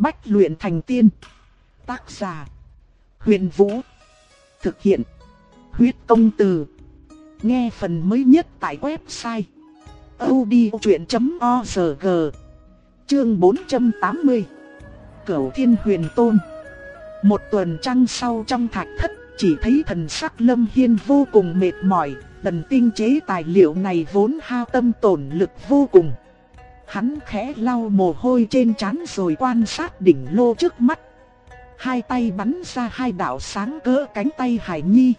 Bách luyện thành tiên. Tác giả: Huyền Vũ. Thực hiện: Huyết Công Từ. Nghe phần mới nhất tại website audiochuyện.org. Chương 480. Cửu Thiên Huyền Tôn. Một tuần trăng sau trong thạch thất, chỉ thấy thần sắc Lâm Hiên vô cùng mệt mỏi. Lần tinh chế tài liệu này vốn hao tâm tổn lực vô cùng. Hắn khẽ lau mồ hôi trên trán rồi quan sát đỉnh lô trước mắt. Hai tay bắn ra hai đạo sáng cỡ cánh tay Hải Nhi.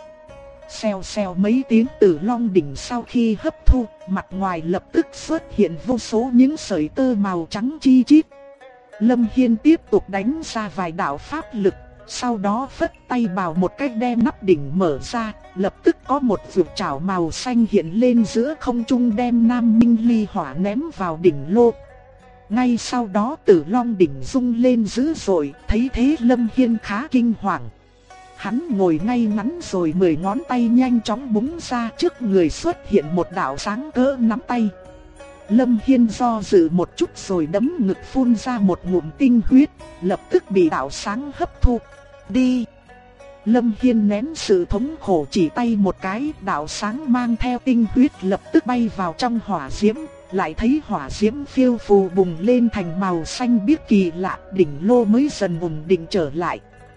Xèo xèo mấy tiếng Tử Long đỉnh sau khi hấp thu, mặt ngoài lập tức xuất hiện vô số những sợi tơ màu trắng chi chít. Lâm Hiên tiếp tục đánh ra vài đạo pháp lực, sau đó phất tay bảo một cái đem nắp đỉnh mở ra, lập tức có một vượt trảo màu xanh hiện lên giữa không trung đem Nam Minh Ly Hỏa ném vào đỉnh lô. Ngay sau đó Tử Long đỉnh rung lên dữ dội, thấy thế Lâm Hiên khá kinh hoàng. Hắn ngồi ngay ngắn rồi 10 ngón tay nhanh chóng búng ra, trước người xuất hiện một đạo sáng cỡ nắm tay. Lâm Hiên do dự một chút rồi đấm ngực phun ra một ngụm tinh huyết, lập tức bị đạo sáng hấp thu. Đi! Lâm Hiên nén sự thống khổ chỉ tay một cái, đạo sáng mang theo tinh huyết lập tức bay vào trong hỏa diễm. Lại thấy hỏa diễm phiêu phù bùng lên thành màu xanh biếc kỳ lạ, đỉnh lô mới dần ổn định trở lại.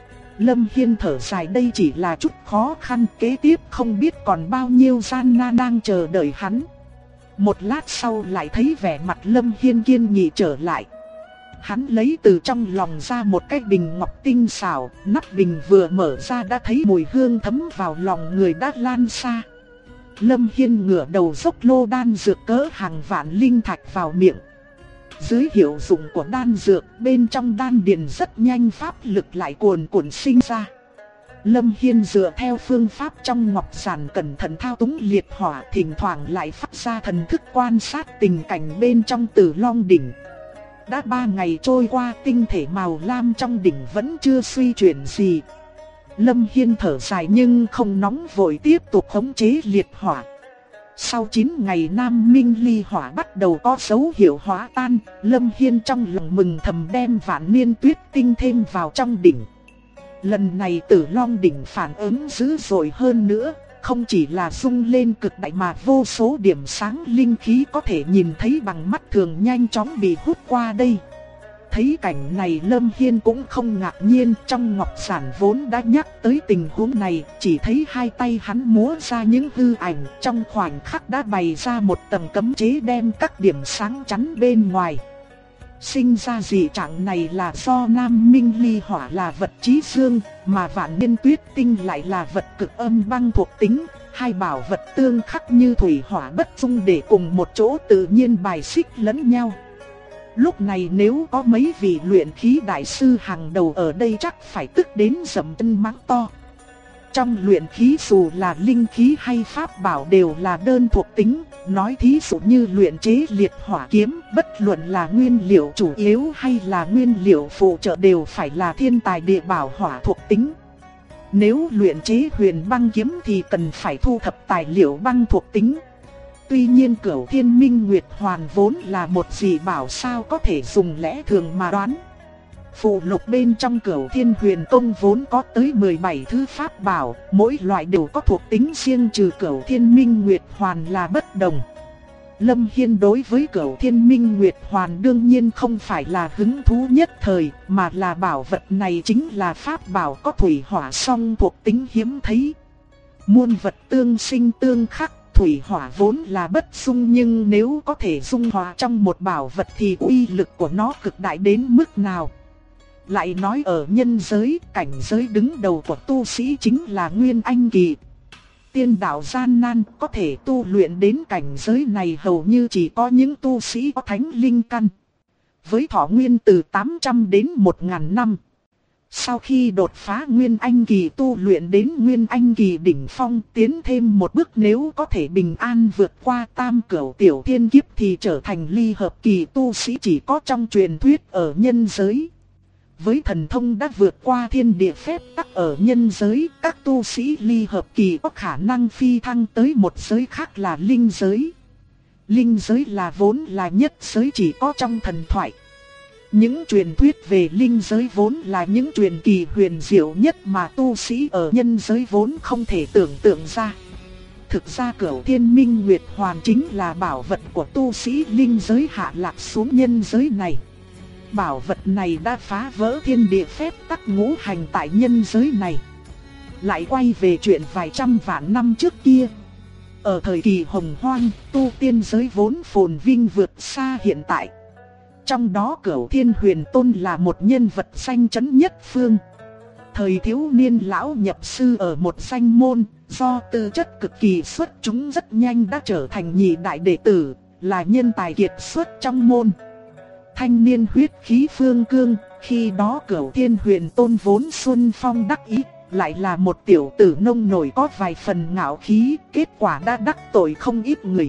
Lâm Hiên thở dài, đây chỉ là chút khó khăn, kế tiếp không biết còn bao nhiêu gian nan đang chờ đợi hắn. Một lát sau lại thấy vẻ mặt Lâm Hiên kiên nghị trở lại. Hắn lấy từ trong lòng ra một cái bình ngọc tinh xảo, nắp bình vừa mở ra đã thấy mùi hương thấm vào lòng người đã lan xa. Lâm Hiên ngửa đầu dốc lô đan dược cỡ hàng vạn linh thạch vào miệng. Dưới hiệu dụng của đan dược, bên trong đan điền rất nhanh pháp lực lại cuồn cuộn sinh ra. Lâm Hiên dựa theo phương pháp trong ngọc giản cẩn thận thao túng liệt hỏa, thỉnh thoảng lại phát ra thần thức quan sát tình cảnh bên trong Tử Long đỉnh. Đã 3 ngày trôi qua, tinh thể màu lam trong đỉnh vẫn chưa suy chuyển gì. Lâm Hiên thở dài nhưng không nóng vội, tiếp tục khống chế liệt hỏa. Sau 9 ngày Nam Minh Ly Hỏa bắt đầu có dấu hiệu hóa tan, Lâm Hiên trong lòng mừng thầm đem Vạn Niên Tuyết Tinh thêm vào trong đỉnh. Lần này Tử Long đỉnh phản ứng dữ dội hơn nữa, không chỉ là rung lên cực đại mà vô số điểm sáng linh khí có thể nhìn thấy bằng mắt thường nhanh chóng bị hút qua đây. Thấy cảnh này Lâm Hiên cũng không ngạc nhiên, trong ngọc giản vốn đã nhắc tới tình huống này, chỉ thấy hai tay hắn múa ra những hư ảnh, trong khoảnh khắc đã bày ra một tầng cấm chế đem các điểm sáng chắn bên ngoài. Sinh ra dị trạng này là do Nam Minh Ly Hỏa là vật chí dương, mà Vạn Niên Tuyết Tinh lại là vật cực âm băng thuộc tính, hai bảo vật tương khắc như thủy hỏa bất dung để cùng một chỗ tự nhiên bài xích lẫn nhau. Lúc này nếu có mấy vị luyện khí đại sư hàng đầu ở đây chắc phải tức đến giẫm chân mắng to. Trong luyện khí dù là linh khí hay pháp bảo đều là đơn thuộc tính, nói thí dụ như luyện chế liệt hỏa kiếm, bất luận là nguyên liệu chủ yếu hay là nguyên liệu phụ trợ đều phải là thiên tài địa bảo hỏa thuộc tính. Nếu luyện chế huyền băng kiếm thì cần phải thu thập tài liệu băng thuộc tính. Tuy nhiên Cửu Thiên Minh Nguyệt Hoàn vốn là một dị bảo, sao có thể dùng lẽ thường mà đoán. Phụ lục bên trong Cửu Thiên Huyền Tông vốn có tới 17 thứ pháp bảo, mỗi loại đều có thuộc tính riêng, trừ Cửu Thiên Minh Nguyệt Hoàn là bất đồng. Lâm Hiên đối với Cửu Thiên Minh Nguyệt Hoàn đương nhiên không phải là hứng thú nhất thời, mà là bảo vật này chính là pháp bảo có thủy hỏa song thuộc tính hiếm thấy. Muôn vật tương sinh tương khắc, thủy hỏa vốn là bất dung, nhưng nếu có thể dung hòa trong một bảo vật thì uy lực của nó cực đại đến mức nào. Lại nói ở nhân giới, cảnh giới đứng đầu của tu sĩ chính là Nguyên Anh Kỳ. Tiên đạo gian nan, có thể tu luyện đến cảnh giới này hầu như chỉ có những tu sĩ có thánh linh căn, với thọ nguyên từ 800 đến 1000 năm. Sau khi đột phá Nguyên Anh Kỳ tu luyện đến Nguyên Anh Kỳ đỉnh phong, tiến thêm một bước nếu có thể bình an vượt qua tam cửu tiểu thiên kiếp thì trở thành ly hợp kỳ tu sĩ chỉ có trong truyền thuyết ở nhân giới. Với thần thông đã vượt qua thiên địa phép tắc ở nhân giới, các tu sĩ ly hợp kỳ có khả năng phi thăng tới một giới khác là linh giới. Linh giới là vốn là nhất giới chỉ có trong thần thoại. Những truyền thuyết về linh giới vốn là những truyền kỳ huyền diệu nhất mà tu sĩ ở nhân giới vốn không thể tưởng tượng ra. Thực ra Cửu Thiên Minh Nguyệt Hoàn chính là bảo vật của tu sĩ linh giới hạ lạc xuống nhân giới này. Bảo vật này đã phá vỡ thiên địa phép tắc ngũ hành tại nhân giới này. Lại quay về chuyện vài trăm vạn năm trước kia. Ở thời kỳ hồng hoang, tu tiên giới vốn phồn vinh vượt xa hiện tại. Trong đó Cửu Thiên Huyền Tôn là một nhân vật danh chấn nhất phương. Thời thiếu niên lão nhập sư ở một danh môn, do tư chất cực kỳ xuất chúng rất nhanh đã trở thành nhị đại đệ tử, là nhân tài kiệt xuất trong môn. Thanh niên huyết khí phương cương, khi đó Cửu Thiên Huyền Tôn vốn xuân phong đắc ý, lại là một tiểu tử nông nổi có vài phần ngạo khí, kết quả đã đắc tội không ít người.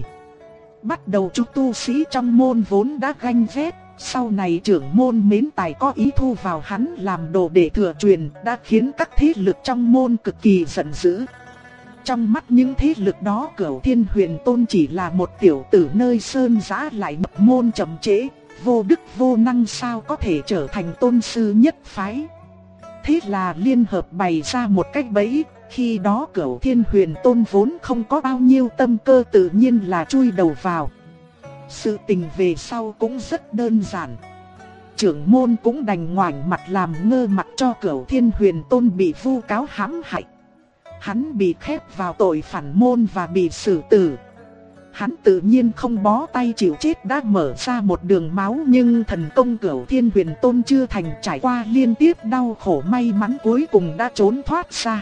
Bắt đầu chúng tu sĩ trong môn vốn đã ganh ghét, sau này trưởng môn mến tài có ý thu vào hắn làm đồ để thừa truyền, đã khiến các thế lực trong môn cực kỳ giận dữ. Trong mắt những thế lực đó, Cửu Thiên Huyền Tôn chỉ là một tiểu tử nơi sơn giã lại nhập môn chậm trễ, vô đức vô năng, sao có thể trở thành tôn sư nhất phái. Thế là liên hợp bày ra một cách bẫy, khi đó Cửu Thiên Huyền Tôn vốn không có bao nhiêu tâm cơ, tự nhiên là chui đầu vào. Sự tình về sau cũng rất đơn giản. Trưởng môn cũng đành ngoảnh mặt làm ngơ mặt cho Cửu Thiên Huyền Tôn bị vu cáo hãm hại. Hắn bị khép vào tội phản môn và bị xử tử. Hắn tự nhiên không bó tay chịu chết, đã mở ra một đường máu, nhưng thần công Cửu Thiên Huyền Tôn chưa thành, trải qua liên tiếp đau khổ, may mắn cuối cùng đã trốn thoát ra.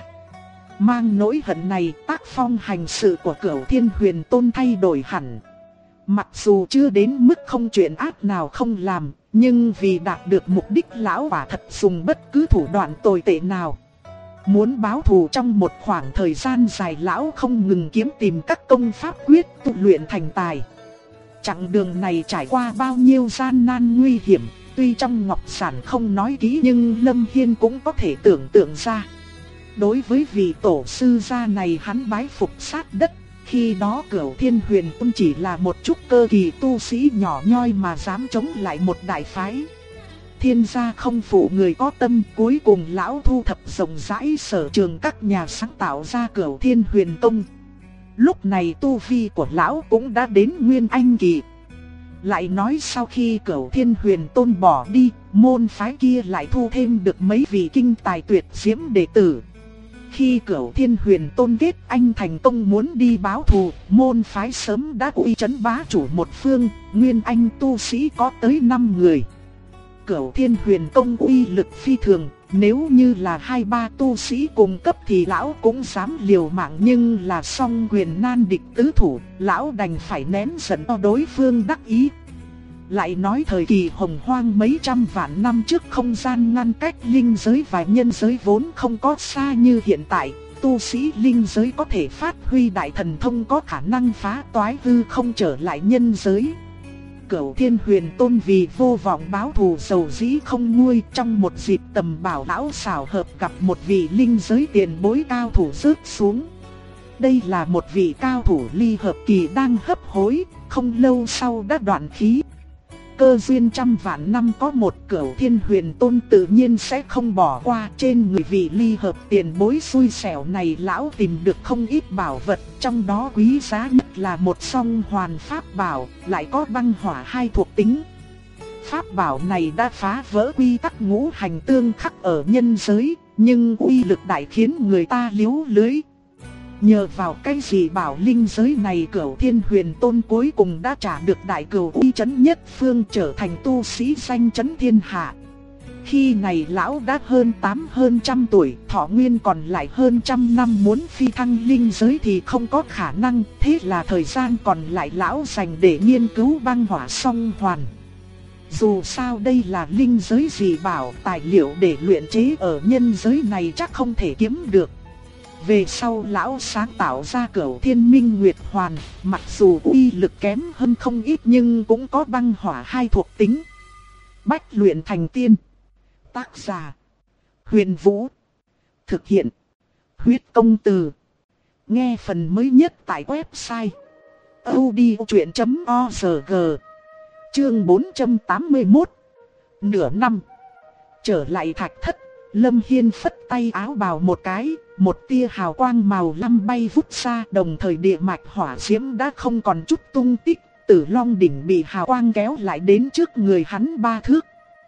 Mang nỗi hận này, tác phong hành sự của Cửu Thiên Huyền Tôn thay đổi hẳn. Mặc dù chưa đến mức không chuyện ác nào không làm, nhưng vì đạt được mục đích, lão quả thật dùng bất cứ thủ đoạn tồi tệ nào. Muốn báo thù trong một khoảng thời gian dài, lão không ngừng kiếm tìm các công pháp quyết tu luyện thành tài. Chặng đường này trải qua bao nhiêu gian nan nguy hiểm, tuy trong ngọc giản không nói kỹ nhưng Lâm Hiên cũng có thể tưởng tượng ra. Đối với vị tổ sư gia này, hắn bái phục sát đất. Khi đó Cửu Thiên Huyền Tôn chỉ là một chút cơ kỳ tu sĩ nhỏ nhoi mà dám chống lại một đại phái. Thiên gia không phụ người có tâm, cuối cùng lão thu thập rộng rãi sở trường các nhà sáng tạo ra Cửu Thiên Huyền Tông. Lúc này tu vi của lão cũng đã đến Nguyên Anh kỳ. Lại nói sau khi Cửu Thiên Huyền Tôn bỏ đi, môn phái kia lại thu thêm được mấy vị kinh tài tuyệt diễm đệ tử. Khi Cửu Thiên Huyền Tôn kết anh thành công muốn đi báo thù, môn phái sớm đã uy chấn bá chủ một phương, Nguyên Anh tu sĩ có tới 5 người. Cửu Thiên Huyền Tông uy lực phi thường, nếu như là 2-3 tu sĩ cùng cấp thì lão cũng dám liều mạng, nhưng là song quyền nan địch tứ thủ, lão đành phải nén giận cho đối phương đắc ý. Lại nói thời kỳ hồng hoang mấy trăm vạn năm trước, không gian ngăn cách linh giới và nhân giới vốn không có xa như hiện tại, tu sĩ linh giới có thể phát huy đại thần thông, có khả năng phá toái hư không trở lại nhân giới. Cửu Thiên Huyền Tôn vì vô vọng báo thù dầu dĩ không nguôi, trong một dịp tầm bảo lão xảo hợp gặp một vị linh giới tiền bối cao thủ rớt xuống. Đây là một vị cao thủ ly hợp kỳ đang hấp hối, không lâu sau đã đoạn khí. Cơ duyên trăm vạn năm có một, Cửu Thiên Huyền Tôn tự nhiên sẽ không bỏ qua. Trên người vị ly hợp tiền bối xui xẻo này, lão tìm được không ít bảo vật, trong đó quý giá nhất là một song hoàn pháp bảo, lại có băng hỏa hai thuộc tính. Pháp bảo này đã phá vỡ quy tắc ngũ hành tương khắc ở nhân giới, nhưng uy lực đại khiến người ta liếu lưới. Nhờ vào cái gì bảo linh giới này, Cửu Thiên Huyền Tôn cuối cùng đã trả được đại cửu uy chấn nhất phương, trở thành tu sĩ danh chấn thiên hạ. Khi này lão đã hơn 100 tuổi, thọ nguyên còn lại hơn 100 năm, muốn phi thăng linh giới thì không có khả năng, thế là thời gian còn lại lão dành để nghiên cứu băng hỏa song hoàn. Dù sao đây là linh giới dị bảo, tài liệu để luyện chế ở nhân giới này chắc không thể kiếm được. Về sau lão sáng tạo ra Cửu Thiên Minh Nguyệt Hoàn, mặc dù uy lực kém hơn không ít nhưng cũng có băng hỏa hai thuộc tính. Bách luyện thành tiên. Tác giả: Huyền Vũ. Thực hiện: Huyết Công Từ. Nghe phần mới nhất tại website audiochuyen.org. Chương 481. Nửa năm. Trở lại thạch thất, Lâm Hiên phất tay áo bào một cái, một tia hào quang màu lam bay vút ra, đồng thời địa mạch hỏa diễm đã không còn chút tung tích, Tử Long đỉnh bị hào quang kéo lại đến trước người hắn 3 thước.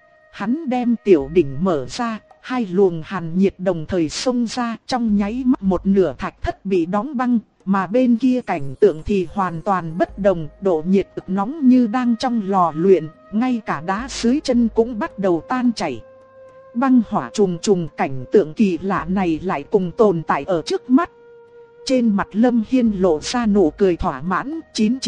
Hắn đem tiểu đỉnh mở ra, hai luồng hàn nhiệt đồng thời xông ra, trong nháy mắt một nửa thạch thất bị đóng băng, mà bên kia cảnh tượng thì hoàn toàn bất đồng, độ nhiệt cực nóng như đang trong lò luyện, ngay cả đá dưới chân cũng bắt đầu tan chảy. Băng hỏa trùng trùng, cảnh tượng kỳ lạ này lại cùng tồn tại ở trước mắt. Trên mặt Lâm Hiên lộ ra nụ cười thỏa mãn,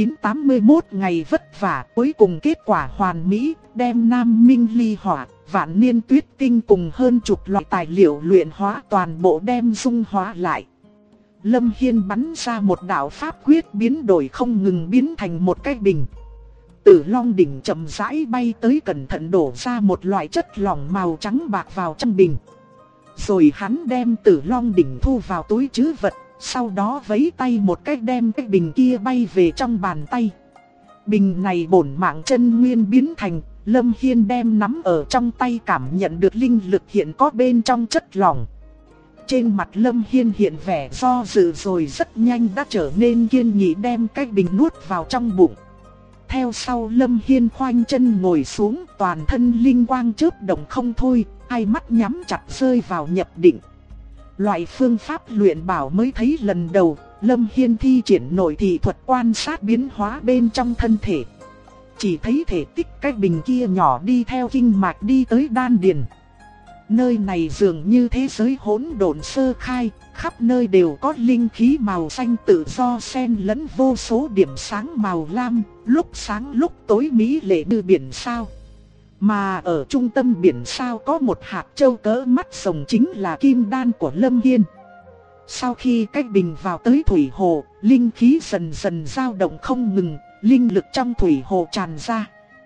9981 ngày vất vả, cuối cùng kết quả hoàn mỹ, đem Nam Minh Ly Hỏa, Vạn Niên Tuyết Tinh cùng hơn chục loại tài liệu luyện hóa toàn bộ đem dung hóa lại. Lâm Hiên bắn ra một đạo pháp quyết biến đổi không ngừng biến thành một cái bình. Tử Long đỉnh chậm rãi bay tới, cẩn thận đổ ra một loại chất lỏng màu trắng bạc vào trong bình. Rồi hắn đem Tử Long đỉnh thu vào túi trữ vật, sau đó vẫy tay một cái đem cái bình kia bay về trong bàn tay. Bình này bổn mạng chân nguyên biến thành, Lâm Hiên đem nắm ở trong tay, cảm nhận được linh lực hiện có bên trong chất lỏng. Trên mặt Lâm Hiên hiện vẻ do dự rồi rất nhanh đã trở nên kiên nhẫn đem cái bình nuốt vào trong bụng. Theo sau Lâm Hiên khoanh chân ngồi xuống, toàn thân linh quang chớp động không thôi, hai mắt nhắm chặt rơi vào nhập định. Loại phương pháp luyện bảo mới thấy lần đầu, Lâm Hiên thi triển nội thị thuật quan sát biến hóa bên trong thân thể. Chỉ thấy thể tích cái bình kia nhỏ đi theo kinh mạch đi tới đan điền. Nơi này dường như thế giới hỗn độn sơ khai, khắp nơi đều có linh khí màu xanh tự do xen lẫn vô số điểm sáng màu lam, lúc sáng lúc tối mỹ lệ như biển sao. Mà ở trung tâm biển sao có một hạt châu cỡ mắt rồng, chính là kim đan của Lâm Hiên. Sau khi cái bình vào tới thủy hồ, linh khí dần dần dao động không ngừng, linh lực trong thủy hồ tràn ra.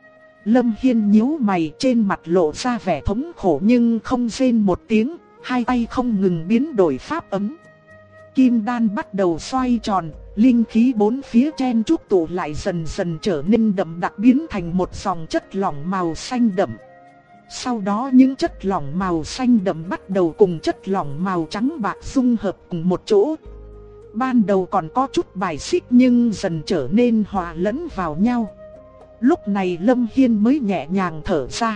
Lâm Hiên nhíu mày, trên mặt lộ ra vẻ thống khổ nhưng không rên một tiếng, hai tay không ngừng biến đổi pháp ấm. Kim đan bắt đầu xoay tròn, linh khí bốn phía chen chúc tụ lại dần dần trở nên đậm đặc, biến thành một dòng chất lỏng màu xanh đậm. Sau đó những chất lỏng màu xanh đậm bắt đầu cùng chất lỏng màu trắng bạc dung hợp cùng một chỗ. Ban đầu còn có chút bài xích nhưng dần trở nên hòa lẫn vào nhau. Lúc này Lâm Hiên mới nhẹ nhàng thở ra.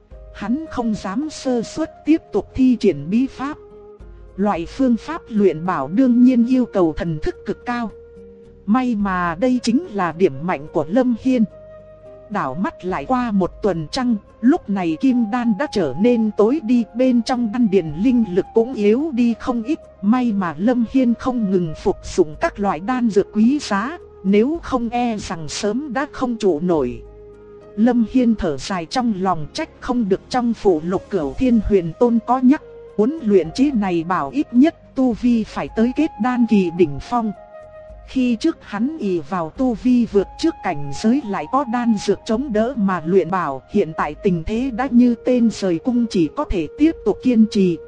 Hắn không dám sơ suất tiếp tục thi triển bí pháp. Loại phương pháp luyện bảo đương nhiên yêu cầu thần thức cực cao. May mà đây chính là điểm mạnh của Lâm Hiên. Đảo mắt lại qua một tuần trăng, lúc này kim đan đã trở nên tối đi, bên trong đan điền linh lực cũng yếu đi không ít. May mà Lâm Hiên không ngừng phục dụng các loại đan dược quý giá, nếu không e rằng sớm đã không trụ nổi. Lâm Hiên thở dài trong lòng, trách không được trong phụ lục Cửu Thiên Huyền Tôn có nhắc, muốn luyện chế này bảo ít nhất tu vi phải tới kết đan kỳ đỉnh phong. Khi trước hắn ỷ vào tu vi vượt trước cảnh giới lại có đan dược chống đỡ mà luyện bảo, hiện tại tình thế đã như tên rời cung, chỉ có thể tiếp tục kiên trì.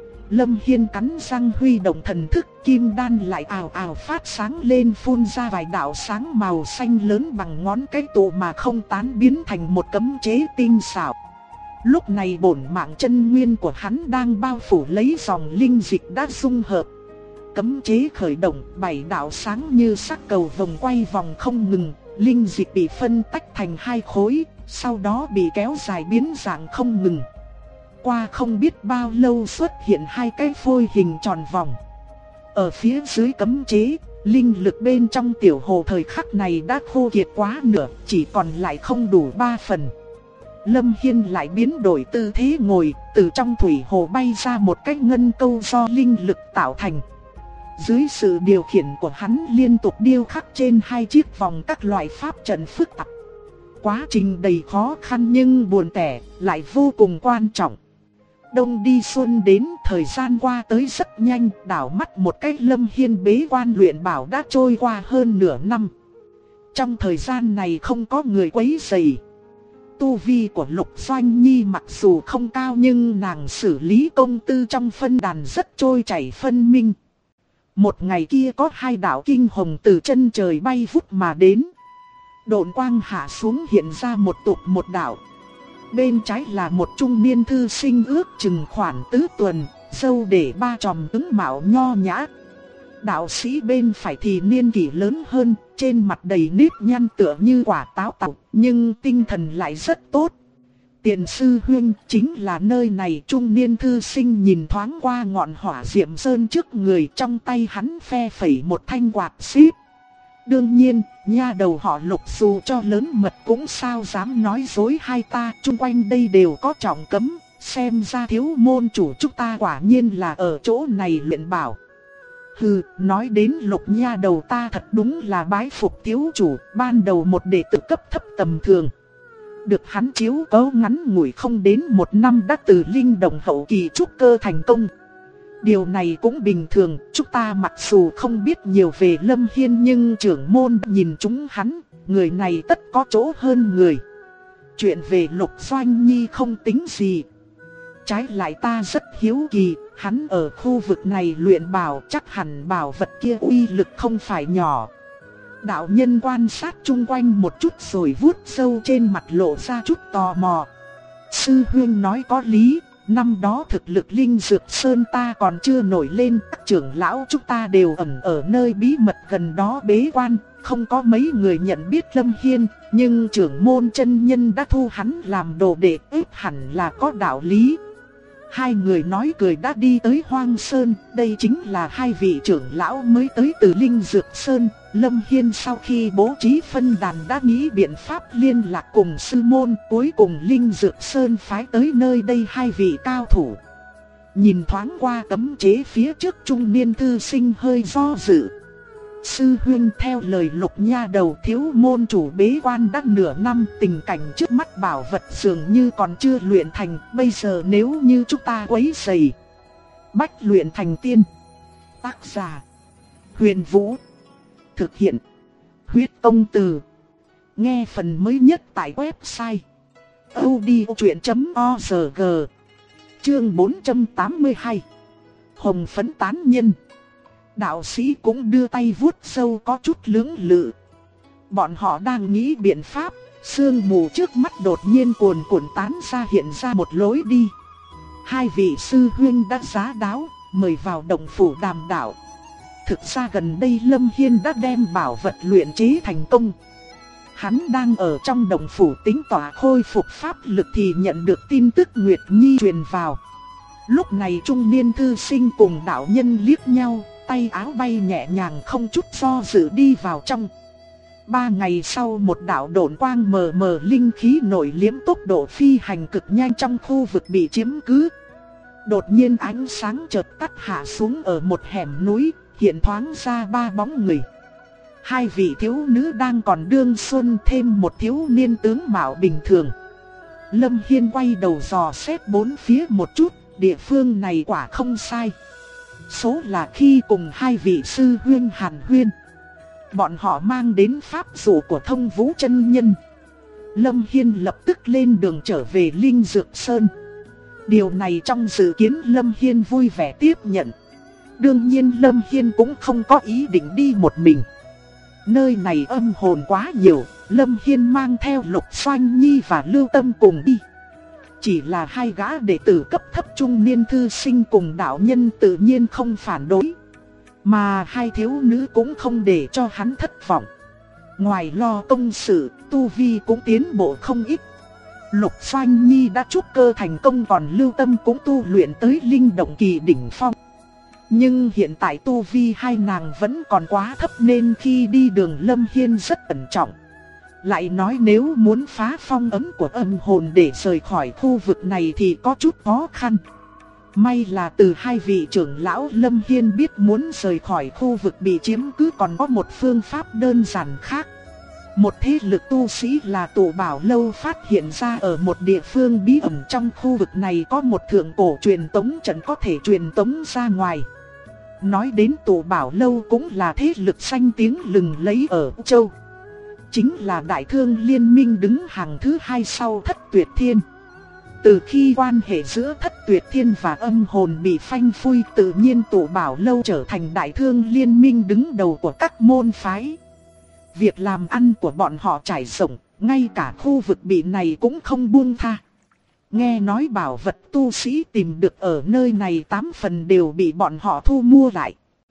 Lâm Hiên cắn răng huy động thần thức, kim đan lại ào ào phát sáng lên, phun ra vài đạo sáng màu xanh lớn bằng ngón cái tụ mà không tán, biến thành một cấm chế tinh xảo. Lúc này bổn mạng chân nguyên của hắn đang bao phủ lấy dòng linh dịch đã dung hợp. Cấm chế khởi động, 7 đạo sáng như sắc cầu vòng quay vòng không ngừng, linh dịch bị phân tách thành 2 khối, sau đó bị kéo dài biến dạng không ngừng. Qua không biết bao lâu xuất hiện 2 cái phôi hình tròn vòng. Ở phía dưới cấm chế, linh lực bên trong tiểu hồ thời khắc này đã khô kiệt quá nửa, chỉ còn lại không đủ 3 phần. Lâm Hiên lại biến đổi tư thế ngồi, từ trong thủy hồ bay ra một cái ngân câu do linh lực tạo thành. Dưới sự điều khiển của hắn liên tục điêu khắc trên 2 chiếc vòng các loại pháp trận phức tạp. Quá trình đầy khó khăn nhưng buồn tẻ, lại vô cùng quan trọng. Đông đi xuân đến, thời gian qua tới rất nhanh, đảo mắt một cái Lâm Hiên bế quan luyện bảo đã trôi qua hơn nửa năm. Trong thời gian này không có người quấy rầy. Tu vi của Lục Doanh Nhi mặc dù không cao nhưng nàng xử lý công tư trong phân đàn rất trôi chảy phân minh. Một ngày kia có 2 đạo kinh hồng từ chân trời bay vút mà đến. Độn quang hạ xuống hiện ra một tục một đạo. Bên trái là một trung niên thư sinh ước chừng khoảng tứ tuần, râu để ba chòm tướng mạo nho nhã. Đạo sĩ bên phải thì niên kỷ lớn hơn, trên mặt đầy nếp nhăn tựa như quả táo tàu, nhưng tinh thần lại rất tốt. Tiền sư huynh, chính là nơi này. Trung niên thư sinh nhìn thoáng qua ngọn hỏa diệm sơn trước người, trong tay hắn phe phẩy một thanh quạt xíp. Đương nhiên, nha đầu họ Lục dù cho lớn mật cũng sao dám nói dối hai ta, chung quanh đây đều có trọng cấm, xem ra thiếu môn chủ chúng ta quả nhiên là ở chỗ này luyện bảo. Hừ, nói đến Lục nha đầu ta thật đúng là bái phục thiếu chủ, ban đầu một đệ tử cấp thấp tầm thường. Được hắn chiếu cố ngắn ngủi không đến một năm đã từ linh động hậu kỳ trúc cơ thành công. Điều này cũng bình thường, chúng ta mặc dù không biết nhiều về Lâm Hiên nhưng trưởng môn nhìn chúng hắn, người này tất có chỗ hơn người. Chuyện về Lục Doanh Nhi không tính gì. Trái lại ta rất hiếu kỳ, hắn ở khu vực này luyện bảo chắc hẳn bảo vật kia uy lực không phải nhỏ. Đạo nhân quan sát chung quanh một chút rồi vuốt râu trên mặt lộ ra chút tò mò. Sư huynh nói có lý, năm đó thực lực Linh Dược Sơn ta còn chưa nổi lên, các trưởng lão chúng ta đều ẩn ở nơi bí mật gần đó bế quan, không có mấy người nhận biết Lâm Hiên, nhưng trưởng môn chân nhân đã thu hắn làm đồ đệ, ếp hẳn là có đạo lý. Hai người nói cười đã đi tới Hoang Sơn, đây chính là hai vị trưởng lão mới tới từ Linh Dược Sơn. Lâm Hiên sau khi bố trí phân đàn đã nghĩ biện pháp liên lạc cùng sư môn, cuối cùng Linh Dược Sơn phái tới nơi đây hai vị cao thủ. Nhìn thoáng qua cấm chế phía trước, trung niên thư sinh hơi do dự. Sư huynh, theo lời Lục nha đầu, thiếu môn chủ bế quan đã nửa năm, tình cảnh trước mắt bảo vật dường như còn chưa luyện thành, bây giờ nếu như chúng ta quấy rầy, bách luyện thành tiên. Tác giả: Huyền Vũ. Thực hiện: Huyết Công Từ. Nghe phần mới nhất tại website audiochuyện.org. Chương 482. Hồng phấn tán nhân. Đạo sĩ cũng đưa tay vuốt râu có chút lưỡng lự. Bọn họ đang nghĩ biện pháp, sương mù trước mắt đột nhiên cuồn cuộn tán ra, hiện ra một lối đi. Hai vị sư huynh đã giá đáo, mời vào động phủ đàm đạo. Thực ra gần đây Lâm Hiên đã đem bảo vật luyện chế thành công. Hắn đang ở trong động phủ tính tỏa khôi phục pháp lực thì nhận được tin tức Nguyệt Nhi truyền vào. Lúc này trung niên thư sinh cùng đạo nhân liếc nhau, tay áo bay nhẹ nhàng không chút do dự đi vào trong. 3 ngày sau, một đạo độn quang mờ mờ linh khí nổi liếm tốc độ phi hành cực nhanh trong khu vực bị chiếm cứ. Đột nhiên ánh sáng chợt tắt hạ xuống ở một hẻm núi, hiện thoáng ra 3 bóng người. Hai vị thiếu nữ đang còn đương xuân, thêm một thiếu niên tướng mạo bình thường. Lâm Hiên quay đầu dò xét bốn phía một chút, địa phương này quả không sai. Số là khi cùng hai vị sư huyên hàn huyên, bọn họ mang đến pháp dụ của Thông Vũ chân nhân. Lâm Hiên lập tức lên đường trở về Linh Dược Sơn. Điều này trong dự kiến Lâm Hiên vui vẻ tiếp nhận. Đương nhiên Lâm Hiên cũng không có ý định đi một mình. Nơi này âm hồn quá nhiều, Lâm Hiên mang theo Lục Doanh Nhi và Lưu Tâm cùng đi. Chỉ là hai gã đệ tử cấp thấp trung niên thư sinh cùng đạo nhân tự nhiên không phản đối. Mà hai thiếu nữ cũng không để cho hắn thất vọng. Ngoài lo công sự, tu vi cũng tiến bộ không ít. Lục Doanh Nhi đã trúc cơ thành công, còn Lưu Tâm cũng tu luyện tới linh động kỳ đỉnh phong. Nhưng hiện tại tu vi hai nàng vẫn còn quá thấp nên khi đi đường Lâm Hiên rất cẩn trọng. Lại nói nếu muốn phá phong ấn của âm hồn để rời khỏi khu vực này thì có chút khó khăn. May là từ hai vị trưởng lão Lâm Hiên biết muốn rời khỏi khu vực bị chiếm cứ còn có một phương pháp đơn giản khác. Một thế lực tu sĩ là Tụ Bảo Lâu phát hiện ra ở một địa phương bí ẩn trong khu vực này có một thượng cổ truyền tống trận có thể truyền tống ra ngoài. Nói đến Tụ Bảo Lâu cũng là thế lực danh tiếng lừng lẫy ở Châu. Chính là đại thương liên minh đứng hàng thứ hai sau Thất Tuyệt Thiên. Từ khi quan hệ giữa Thất Tuyệt Thiên và âm hồn bị phanh phui, tự nhiên Tụ Bảo Lâu trở thành đại thương liên minh đứng đầu của các môn phái. Việc làm ăn của bọn họ trải rộng, ngay cả khu vực bị này cũng không buông tha. Nghe nói bảo vật tu sĩ tìm được ở nơi này 8 phần đều bị bọn họ thu mua lại.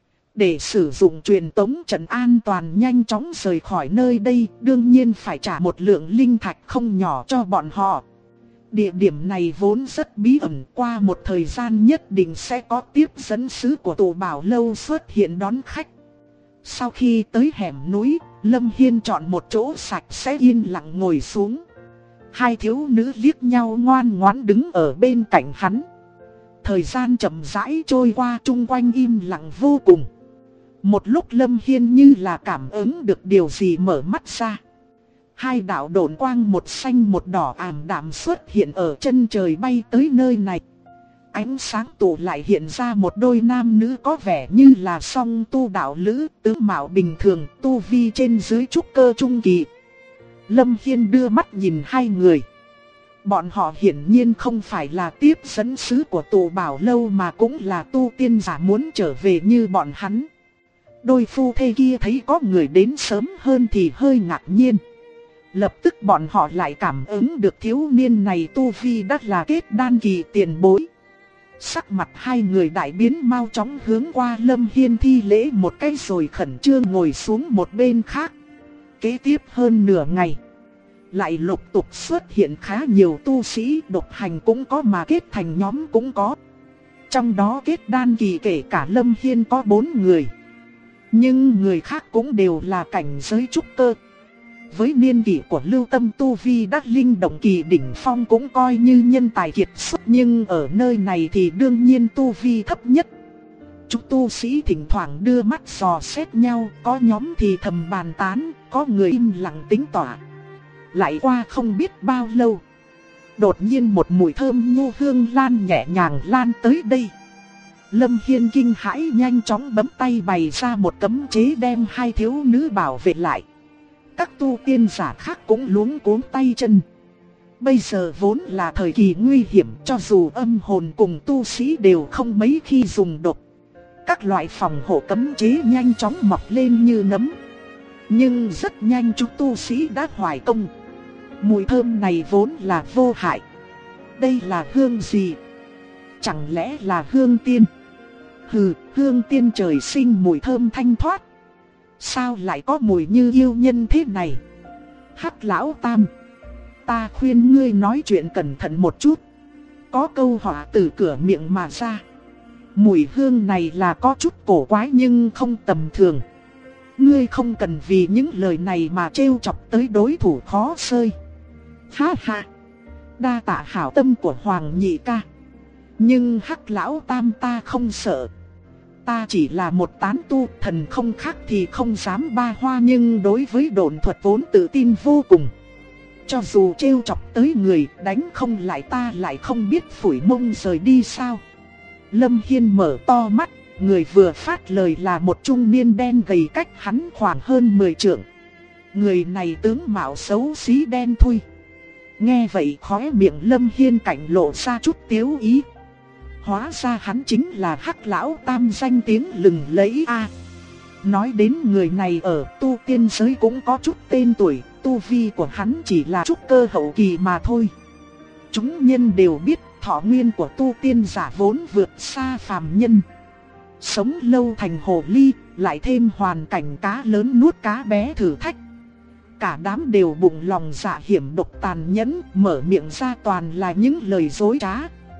Để sử dụng truyền tống trận an toàn nhanh chóng rời khỏi nơi đây, đương nhiên phải trả một lượng linh thạch không nhỏ cho bọn họ. Địa điểm này vốn rất bí ẩn, qua một thời gian nhất định sẽ có tiếp dẫn sứ của Tụ Bảo Lâu xuất hiện đón khách. Sau khi tới hẻm núi, Lâm Hiên chọn một chỗ sạch sẽ yên lặng ngồi xuống. Hai thiếu nữ liếc nhau ngoan ngoãn đứng ở bên cạnh hắn. Thời gian chậm rãi trôi qua, chung quanh im lặng vô cùng. Một lúc Lâm Hiên như là cảm ứng được điều gì mở mắt ra. Hai đạo độn quang một xanh một đỏ ảm đạm xuất hiện ở chân trời bay tới nơi này. Ánh sáng tụ lại hiện ra một đôi nam nữ có vẻ như là song tu đạo lữ, tướng mạo bình thường, tu vi trên dưới trúc cơ trung kỳ. Lâm Hiên đưa mắt nhìn hai người. Bọn họ hiển nhiên không phải là tiếp dẫn sứ của Tụ Bảo Lâu mà cũng là tu tiên giả muốn trở về như bọn hắn. Đôi phu thê kia thấy có người đến sớm hơn thì hơi ngạc nhiên. Lập tức bọn họ lại cảm ứng được thiếu niên này tu vi đắt là kết đan kỳ tiền bối. Sắc mặt hai người đại biến, mau chóng hướng qua Lâm Hiên thi lễ một cái rồi khẩn trương ngồi xuống một bên khác. Kế tiếp hơn nửa ngày, lại lục tục xuất hiện khá nhiều tu sĩ, độc hành cũng có mà kết thành nhóm cũng có. Trong đó kết đan kỳ kể cả Lâm Hiên có 4 người. Nhưng người khác cũng đều là cảnh giới trúc cơ. Với niên kỷ của Lưu Tâm tu vi đắc linh động kỳ đỉnh phong cũng coi như nhân tài kiệt xuất, nhưng ở nơi này thì đương nhiên tu vi thấp nhất. Chúng tu sĩ thỉnh thoảng đưa mắt dò xét nhau, có nhóm thì thầm bàn tán, có người im lặng tính tỏa. Lại qua không biết bao lâu, đột nhiên một mùi thơm nhu hương lan nhẹ nhàng lan tới đây. Lâm Hiên kinh hãi, nhanh chóng bấm tay bày ra một cấm chế đem hai thiếu nữ bảo vệ lại. Các tu tiên giả khác cũng luống cuống tay chân. Bây giờ vốn là thời kỳ nguy hiểm, cho dù âm hồn cùng tu sĩ đều không mấy khi dùng độc. Các loại phòng hộ cấm chế nhanh chóng mọc lên như nấm. Nhưng rất nhanh chúng tu sĩ đã hoài công. Mùi thơm này vốn là vô hại. Đây là hương gì? Chẳng lẽ là hương tiên? Hừ, hương tiên trời sinh mùi thơm thanh thoát. Sao lại có mùi như yêu nhân thế này? Hắc lão tam, ta khuyên ngươi nói chuyện cẩn thận một chút. Có câu họa từ cửa miệng mà ra. Mùi hương này là có chút cổ quái nhưng không tầm thường. Ngươi không cần vì những lời này mà trêu chọc tới đối thủ khó xơi. Ha ha, đa tạ hảo tâm của Hoàng nhị ca. Nhưng Hắc lão tam ta không sợ. Ta chỉ là một tán tu, thần không khác thì không dám ba hoa, nhưng đối với độn thuật vốn tự tin vô cùng. Cho dù trêu chọc tới người, đánh không lại ta lại không biết phủi mông rời đi sao? Lâm Hiên mở to mắt, người vừa phát lời là một trung niên đen gầy cách hắn khoảng hơn 10 trượng. Người này tướng mạo xấu xí đen thui. Nghe vậy khóe miệng Lâm Hiên cảnh lộ ra chút tiếu ý. Hóa ra hắn chính là Hắc lão tam danh tiếng lừng lẫy a. Nói đến người này ở tu tiên giới cũng có chút tên tuổi, tu vi của hắn chỉ là trúc cơ hậu kỳ mà thôi. Chúng nhân đều biết thọ nguyên của tu tiên giả vốn vượt xa phàm nhân. Sống lâu thành hồ ly, lại thêm hoàn cảnh cá lớn nuốt cá bé thử thách. Cả đám đều bụng lòng dạ hiểm độc tàn nhẫn, mở miệng ra toàn là những lời dối trá.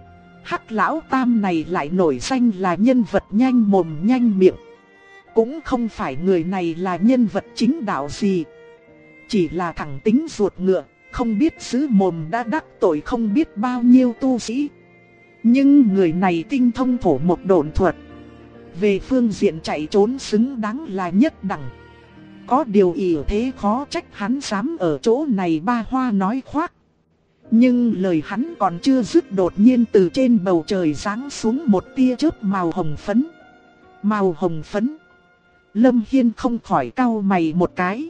Hắc lão tam này lại nổi danh là nhân vật nhanh mồm nhanh miệng. Cũng không phải người này là nhân vật chính đạo gì, chỉ là thẳng tính ruột ngựa, không biết giữ mồm đã đắc tội không biết bao nhiêu tu sĩ. Nhưng người này tinh thông thổ mộc độn thuật, về phương diện chạy trốn xứng đáng là nhất đẳng. Có điều ỷ thế khó trách hắn dám ở chỗ này ba hoa nói khoác. Nhưng lời hắn còn chưa dứt, đột nhiên từ trên bầu trời giáng xuống một tia chớp màu hồng phấn. Màu hồng phấn. Lâm Hiên không khỏi cau mày một cái.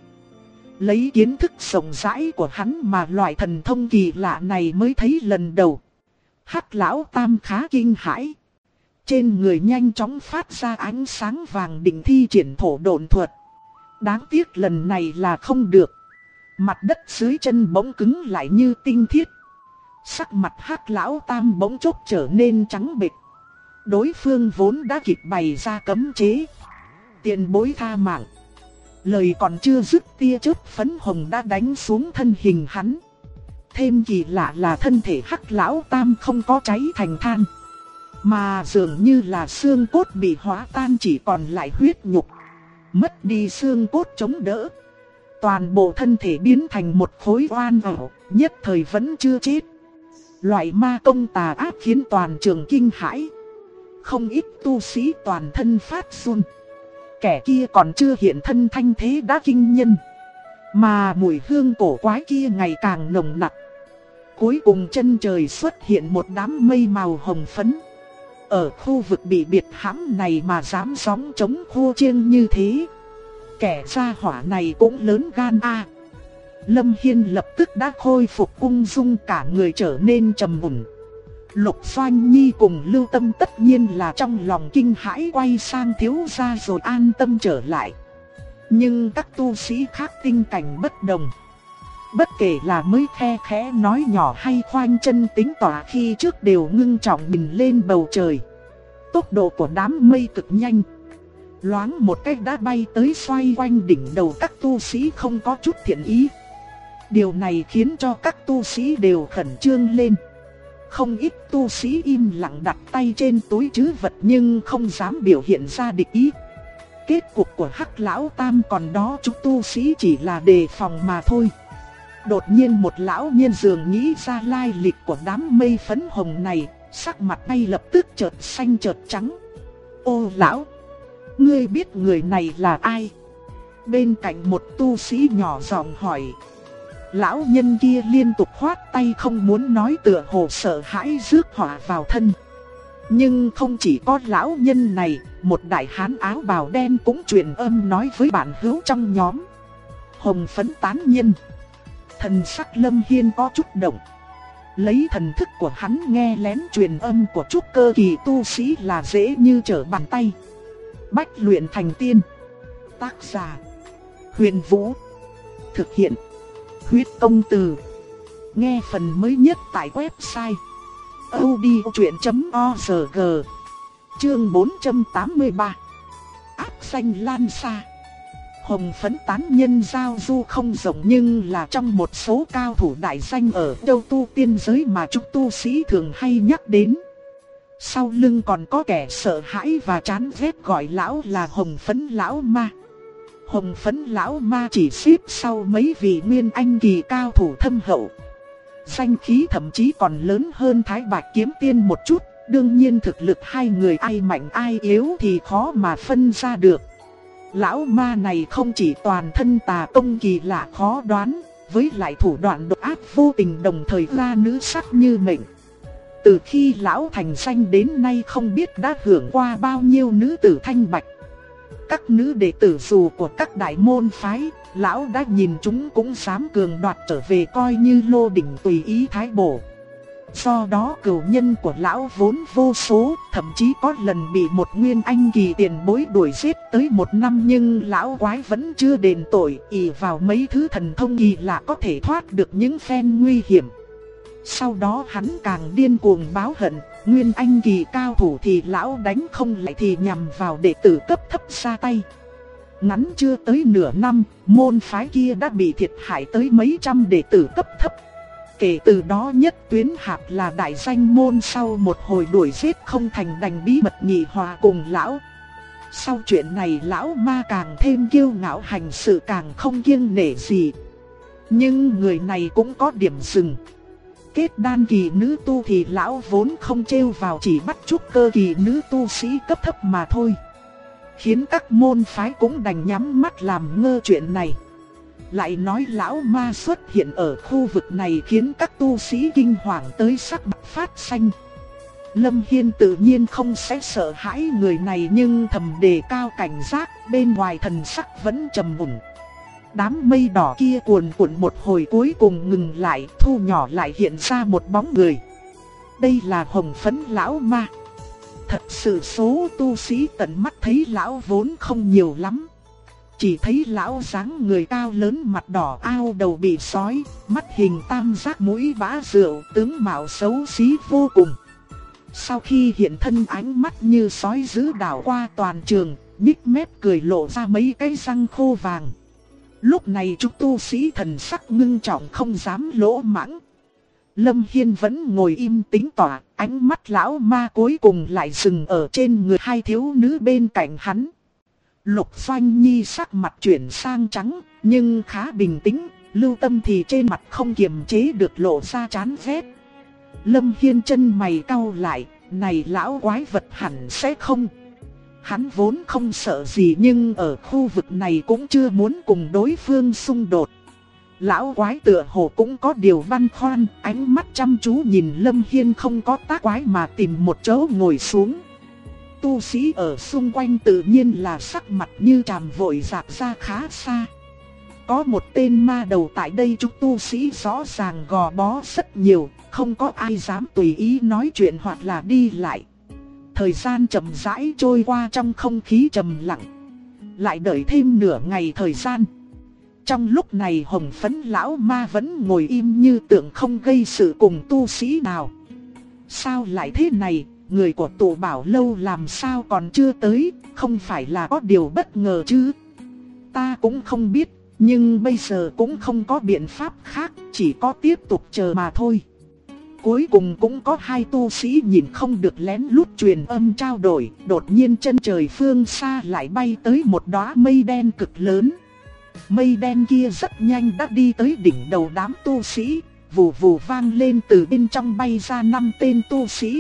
Lấy kiến thức rộng rãi của hắn mà loại thần thông kỳ lạ này mới thấy lần đầu. Hắc lão tam khá kinh hãi. Trên người nhanh chóng phát ra ánh sáng vàng, định thi triển thổ độn thuật. Đáng tiếc lần này là không được. Mặt đất dưới chân bỗng cứng lại như tinh thiết. Sắc mặt Hắc Lão Tam bỗng chốc trở nên trắng bệch. Đối phương vốn đã kịp bày ra cấm chế. Tiền bối tha mạng. Lời còn chưa dứt, tia chớp phấn hồng đã đánh xuống thân hình hắn. Thêm kỳ lạ là thân thể Hắc Lão Tam không có cháy thành than, mà dường như là xương cốt bị hóa tan, chỉ còn lại huyết nhục. Mất đi xương cốt chống đỡ, toàn bộ thân thể biến thành một khối oan ảo, nhất thời vẫn chưa chết. Loại ma công tà ác khiến toàn trường kinh hãi. Không ít tu sĩ toàn thân phát run. Kẻ kia còn chưa hiện thân thanh thế đã kinh nhân, mà mùi hương cổ quái kia ngày càng nồng nặc. Cuối cùng chân trời xuất hiện một đám mây màu hồng phấn. Ở khu vực bị biệt hãm này mà dám gióng chống khua chiêng như thế, kẻ gia hỏa này cũng lớn gan a. Lâm Hiên lập tức đã khôi phục ung dung, cả người trở nên trầm ổn. Lục Doanh Nhi cùng Lưu Tâm tất nhiên là trong lòng kinh hãi quay sang thiếu gia rồi an tâm trở lại. Nhưng các tu sĩ khác tinh cảnh bất đồng. Bất kể là mới khe khẽ nói nhỏ hay khoanh chân tính tỏa khi trước đều ngưng trọng nhìn lên bầu trời. Tốc độ của đám mây cực nhanh, loáng một cách đã bay tới xoay quanh đỉnh đầu các tu sĩ không có chút thiện ý. Điều này khiến cho các tu sĩ đều khẩn trương lên. Không ít tu sĩ im lặng đặt tay trên túi trữ vật nhưng không dám biểu hiện ra địch ý. Kết cục của Hắc Lão Tam còn đó, chúng tu sĩ chỉ là đề phòng mà thôi. Đột nhiên một lão nhân dường nghĩ ra lai lịch của đám mây phấn hồng này, sắc mặt ngay lập tức chợt xanh chợt trắng. Ô lão, ngươi biết người này là ai? Bên cạnh một tu sĩ nhỏ giọng hỏi. Lão nhân kia liên tục khoát tay không muốn nói, tựa hồ sợ hãi rước họa vào thân. Nhưng không chỉ có lão nhân này, một đại hán áo bào đen cũng truyền âm nói với bạn hữu trong nhóm. Hồng phấn tán nhân. Thần sắc Lâm Hiên có chút động. Lấy thần thức của hắn nghe lén truyền âm của trúc cơ kỳ tu sĩ là dễ như trở bàn tay. Bách luyện thành tiên. Tác giả Huyền Vũ. Thực hiện Huyết Công Từ. Nghe phần mới nhất tại website audiochuyện.org. Chương 483. Áp danh lan xa. Hồng phấn tán nhân giao du không rộng nhưng là trong một số cao thủ đại danh ở châu tu tiên giới mà chúng tu sĩ thường hay nhắc đến. Sau lưng còn có kẻ sợ hãi và chán ghét gọi lão là Hồng phấn lão ma. Hồng phấn lão ma chỉ xếp sau mấy vị nguyên anh kỳ cao thủ thâm hậu. Danh khí thậm chí còn lớn hơn Thái Bạch Kiếm Tiên một chút. Đương nhiên thực lực hai người ai mạnh ai yếu thì khó mà phân ra được. Lão ma này không chỉ toàn thân tà công kỳ lạ khó đoán, với lại thủ đoạn độc ác vô tình, đồng thời ra nữ sắc như mệnh. Từ khi lão thành danh đến nay không biết đã hưởng qua bao nhiêu nữ tử thanh bạch. Các nữ đệ tử dù của các đại môn phái, lão đã nhìn chúng cũng dám cường đoạt trở về coi như lô đỉnh tùy ý thái bổ. Do đó cửu nhân của lão vốn vô số, thậm chí có lần bị một nguyên anh kỳ tiền bối đuổi giết tới 1 năm nhưng lão quái vẫn chưa đền tội, ỷ vào mấy thứ thần thông kỳ lạ có thể thoát được những phen nguy hiểm. Sau đó hắn càng điên cuồng báo hận, nguyên anh kỳ cao thủ thì lão đánh không lại thì nhằm vào đệ tử cấp thấp ra tay. Ngắn chưa tới nửa năm, môn phái kia đã bị thiệt hại tới mấy trăm đệ tử cấp thấp. Kể từ đó Nhất Tuyến Hạp là đại danh môn sau một hồi đuổi giết không thành đành bí mật nghị hòa cùng lão. Sau chuyện này lão ma càng thêm kiêu ngạo, hành sự càng không kiêng nể gì. Nhưng người này cũng có điểm dừng. Kết đan kỳ nữ tu thì lão vốn không trêu vào, chỉ bắt trúc cơ kỳ nữ tu sĩ cấp thấp mà thôi. Khiến các môn phái cũng đành nhắm mắt làm ngơ chuyện này. Lại nói lão ma xuất hiện ở khu vực này khiến các tu sĩ kinh hoàng tới sắc mặt phát xanh. Lâm Hiên tự nhiên không sẽ sợ hãi người này nhưng thầm đề cao cảnh giác, bên ngoài thần sắc vẫn trầm ổn. Đám mây đỏ kia cuồn cuộn một hồi cuối cùng ngừng lại, thu nhỏ lại hiện ra một bóng người. Đây là Hồng phấn lão ma. Thật sự số tu sĩ tận mắt thấy lão vốn không nhiều lắm. Chỉ thấy lão dáng người cao lớn mặt đỏ ao đầu bị sói, mắt hình tam giác mũi bã rượu, tướng mạo xấu xí vô cùng. Sau khi hiện thân ánh mắt như sói dữ đảo qua toàn trường, nhếch mép cười lộ ra mấy cái răng khô vàng. Lúc này chúng tu sĩ thần sắc ngưng trọng không dám lỗ mãng. Lâm Hiên vẫn ngồi im tĩnh tỏa, ánh mắt lão ma cuối cùng lại dừng ở trên người hai thiếu nữ bên cạnh hắn. Lục Doanh Nhi sắc mặt chuyển sang trắng, nhưng khá bình tĩnh, Lưu Tâm thì trên mặt không kiềm chế được lộ ra chán ghét. Lâm Hiên chân mày cau lại, này lão quái vật hẳn sẽ không. Hắn vốn không sợ gì nhưng ở khu vực này cũng chưa muốn cùng đối phương xung đột. Lão quái tựa hồ cũng có điều băn khoăn, ánh mắt chăm chú nhìn Lâm Hiên không có tác quái mà tìm một chỗ ngồi xuống. Tu sĩ ở xung quanh tự nhiên là sắc mặt như tràm vội rạc ra khá xa. Có một tên ma đầu tại đây, chúng tu sĩ rõ ràng gò bó rất nhiều, không có ai dám tùy ý nói chuyện hoặc là đi lại. Thời gian chậm rãi trôi qua trong không khí trầm lặng. Lại đợi thêm nửa ngày thời gian. Trong lúc này hồng phấn lão ma vẫn ngồi im như tượng không gây sự cùng tu sĩ nào. Sao lại thế này, người của tụ bảo lâu làm sao còn chưa tới, không phải là có điều bất ngờ chứ? Ta cũng không biết, nhưng bây giờ cũng không có biện pháp khác, chỉ có tiếp tục chờ mà thôi. Cuối cùng cũng có hai tu sĩ nhìn không được lén lút truyền âm trao đổi, đột nhiên chân trời phương xa lại bay tới một đóa mây đen cực lớn. Mây đen kia rất nhanh đã đi tới đỉnh đầu đám tu sĩ, vù vù vang lên, từ bên trong bay ra 5 tên tu sĩ.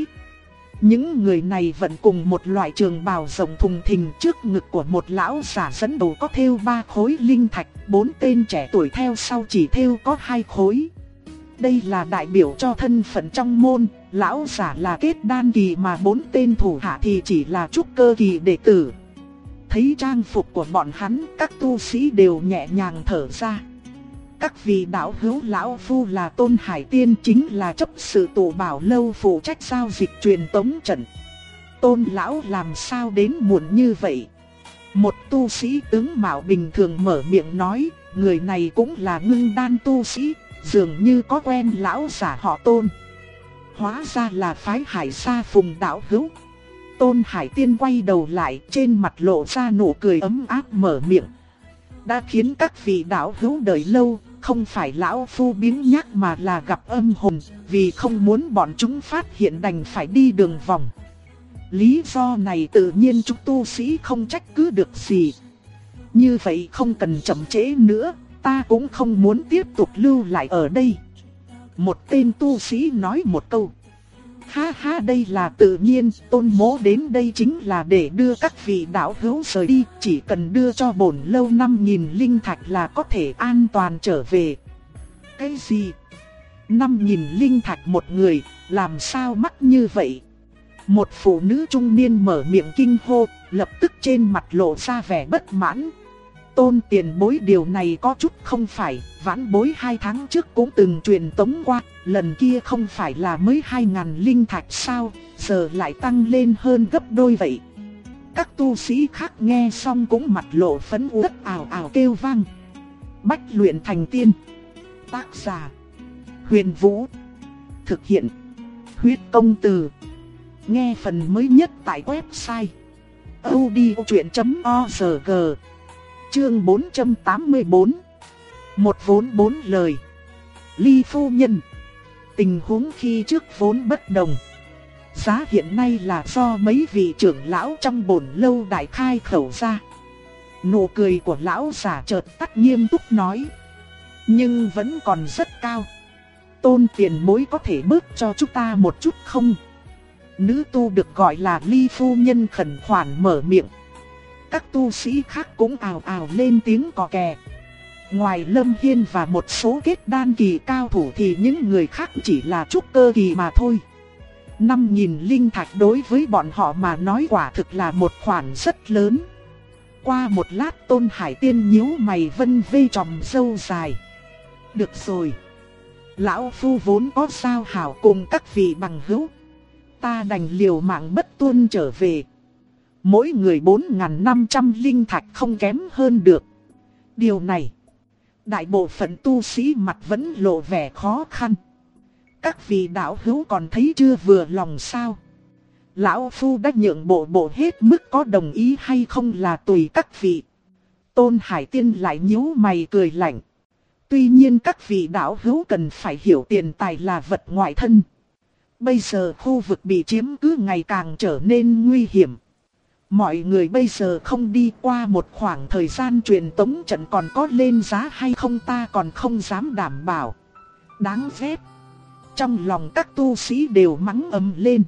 Những người này vẫn cùng một loại trường bào rộng thùng thình, trước ngực của một lão giả dẫn đầu có thêu 3 khối linh thạch, 4 tên trẻ tuổi theo sau chỉ thêu có 2 khối. Đây là đại biểu cho thân phận trong môn, lão giả là kết đan kỳ mà 4 tên thủ hạ thì chỉ là trúc cơ kỳ đệ tử. Thấy trang phục của bọn hắn, các tu sĩ đều nhẹ nhàng thở ra. Các vị đạo hữu, lão phu là Tôn Hải Tiên, chính là chấp sự tụ bảo lâu phụ trách giao dịch truyền tống trận. Tôn lão làm sao đến muộn như vậy? Một tu sĩ tướng mạo bình thường mở miệng nói, người này cũng là ngưng đan tu sĩ, dường như có quen lão giả họ Tôn. Hóa ra là phái Hải Sa Phùng đạo hữu. Tôn Hải Tiên quay đầu lại, trên mặt lộ ra nụ cười ấm áp mở miệng. Đã khiến các vị đạo hữu đợi lâu, không phải lão phu biếng nhác mà là gặp âm hồn, vì không muốn bọn chúng phát hiện đành phải đi đường vòng. Lý do này tự nhiên chúng tu sĩ không trách cứ được gì. Như vậy không cần chậm trễ nữa, ta cũng không muốn tiếp tục lưu lại ở đây. Một tên tu sĩ nói một câu. Ha ha, đây là tự nhiên, Tôn mỗ đến đây chính là để đưa các vị đạo hữu rời đi, chỉ cần đưa cho bổn lâu 5.000 linh thạch là có thể an toàn trở về. Cái gì? 5.000 linh thạch một người, làm sao mắc như vậy? Một phụ nữ trung niên mở miệng kinh hô, lập tức trên mặt lộ ra vẻ bất mãn. Tôn tiền bối, điều này có chút không phải, vãn bối 2 tháng trước cũng từng truyền tống qua, lần kia không phải là mới 2.000 linh thạch sao, giờ lại tăng lên hơn gấp đôi vậy. Các tu sĩ khác nghe xong cũng mặt lộ phấn uất, ào ào kêu vang. Bách luyện thành tiên. Tác giả: Huyền Vũ. Thực hiện: Huyết Công Từ. Nghe phần mới nhất tại website audiochuyện.org. Chương 484. Một vốn 4 lời. Ly phu nhân. Tình huống khi trước vốn bất đồng. Giá hiện nay là do mấy vị trưởng lão trong bổn lâu đại khai khẩu ra. Nụ cười của lão giả chợt tắt, nghiêm túc nói. Nhưng vẫn còn rất cao. Tôn tiền bối có thể bớt cho chúng ta một chút không? Nữ tu được gọi là Ly phu nhân khẩn khoản mở miệng. Các tu sĩ khác cũng ào ào lên tiếng cò kè. Ngoài Lâm Hiên và một số kết đan kỳ cao thủ thì những người khác chỉ là trúc cơ kỳ mà thôi. 5.000 linh thạch đối với bọn họ mà nói quả thực là một khoản rất lớn. Qua một lát Tôn Hải Tiên nhíu mày vân vê tròm râu dài. Được rồi, lão phu vốn có giao hảo cùng các vị bằng hữu, ta đành liều mạng bất tuân trở về. Mỗi người 4.500 linh thạch không kém hơn được. Điều này, đại bộ phận tu sĩ mặt vẫn lộ vẻ khó khăn. Các vị đạo hữu còn thấy chưa vừa lòng sao? Lão Phu đã nhượng bộ hết mức, có đồng ý hay không là tùy các vị. Tôn Hải Tiên lại nhíu mày cười lạnh. Tuy nhiên các vị đạo hữu cần phải hiểu tiền tài là vật ngoại thân. Bây giờ khu vực bị chiếm cứ ngày càng trở nên nguy hiểm. Mọi người bây giờ không đi qua một khoảng thời gian truyền tống trận còn có lên giá hay không ta còn không dám đảm bảo. Đáng ghét. Trong lòng các tu sĩ đều mắng ầm lên.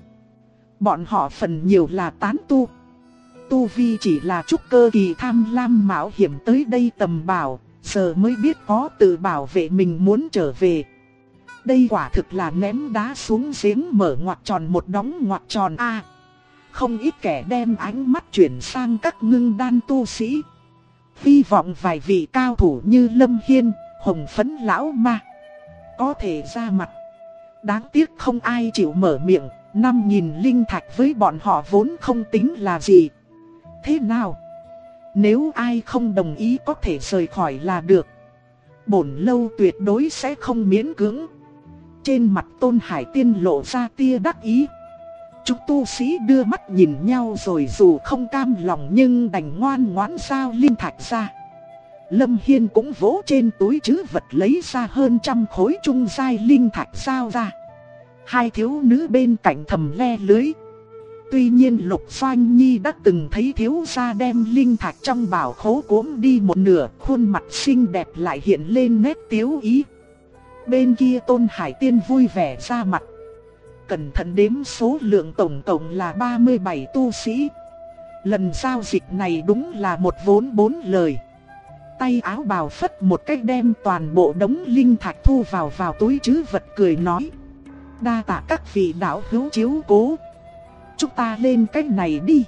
Bọn họ phần nhiều là tán tu. Tu vi chỉ là trúc cơ kỳ tham lam mạo hiểm tới đây tầm bảo, giờ mới biết có tự bảo vệ mình muốn trở về. Đây quả thực là ném đá xuống giếng mở ngoặc tròn một đóng ngoặc tròn a. Không ít kẻ đem ánh mắt chuyển sang các ngưng đan tu sĩ. Hy vọng vài vị cao thủ như Lâm Hiên, Hồng Phấn Lão Ma có thể ra mặt. Đáng tiếc không ai chịu mở miệng. 5.000 linh thạch với bọn họ vốn không tính là gì. Thế nào? Nếu ai không đồng ý có thể rời khỏi là được. Bổn lâu tuyệt đối sẽ không miễn cưỡng. Trên mặt Tôn Hải Tiên lộ ra tia đắc ý. Chúng tu sĩ đưa mắt nhìn nhau rồi dù không cam lòng nhưng đành ngoan ngoãn giao linh thạch ra. Lâm Hiên cũng vỗ trên túi trữ vật lấy ra hơn 100 khối trung giai linh thạch giao ra. Hai thiếu nữ bên cạnh thầm le lưới. Tuy nhiên Lục Doanh Nhi đã từng thấy thiếu gia đem linh thạch trong bảo khố cuốn đi một nửa, khuôn mặt xinh đẹp lại hiện lên nét tiếu ý. Bên kia Tôn Hải Tiên vui vẻ ra mặt. Cẩn thận đếm số lượng tổng cộng là 37 tu sĩ. Lần giao dịch này đúng là một vốn 4 lời. Tay áo bào phất một cách đem toàn bộ đống linh thạch thu vào túi trữ vật cười nói. Đa tạ các vị đạo hữu chiếu cố. Chúng ta lên cái này đi.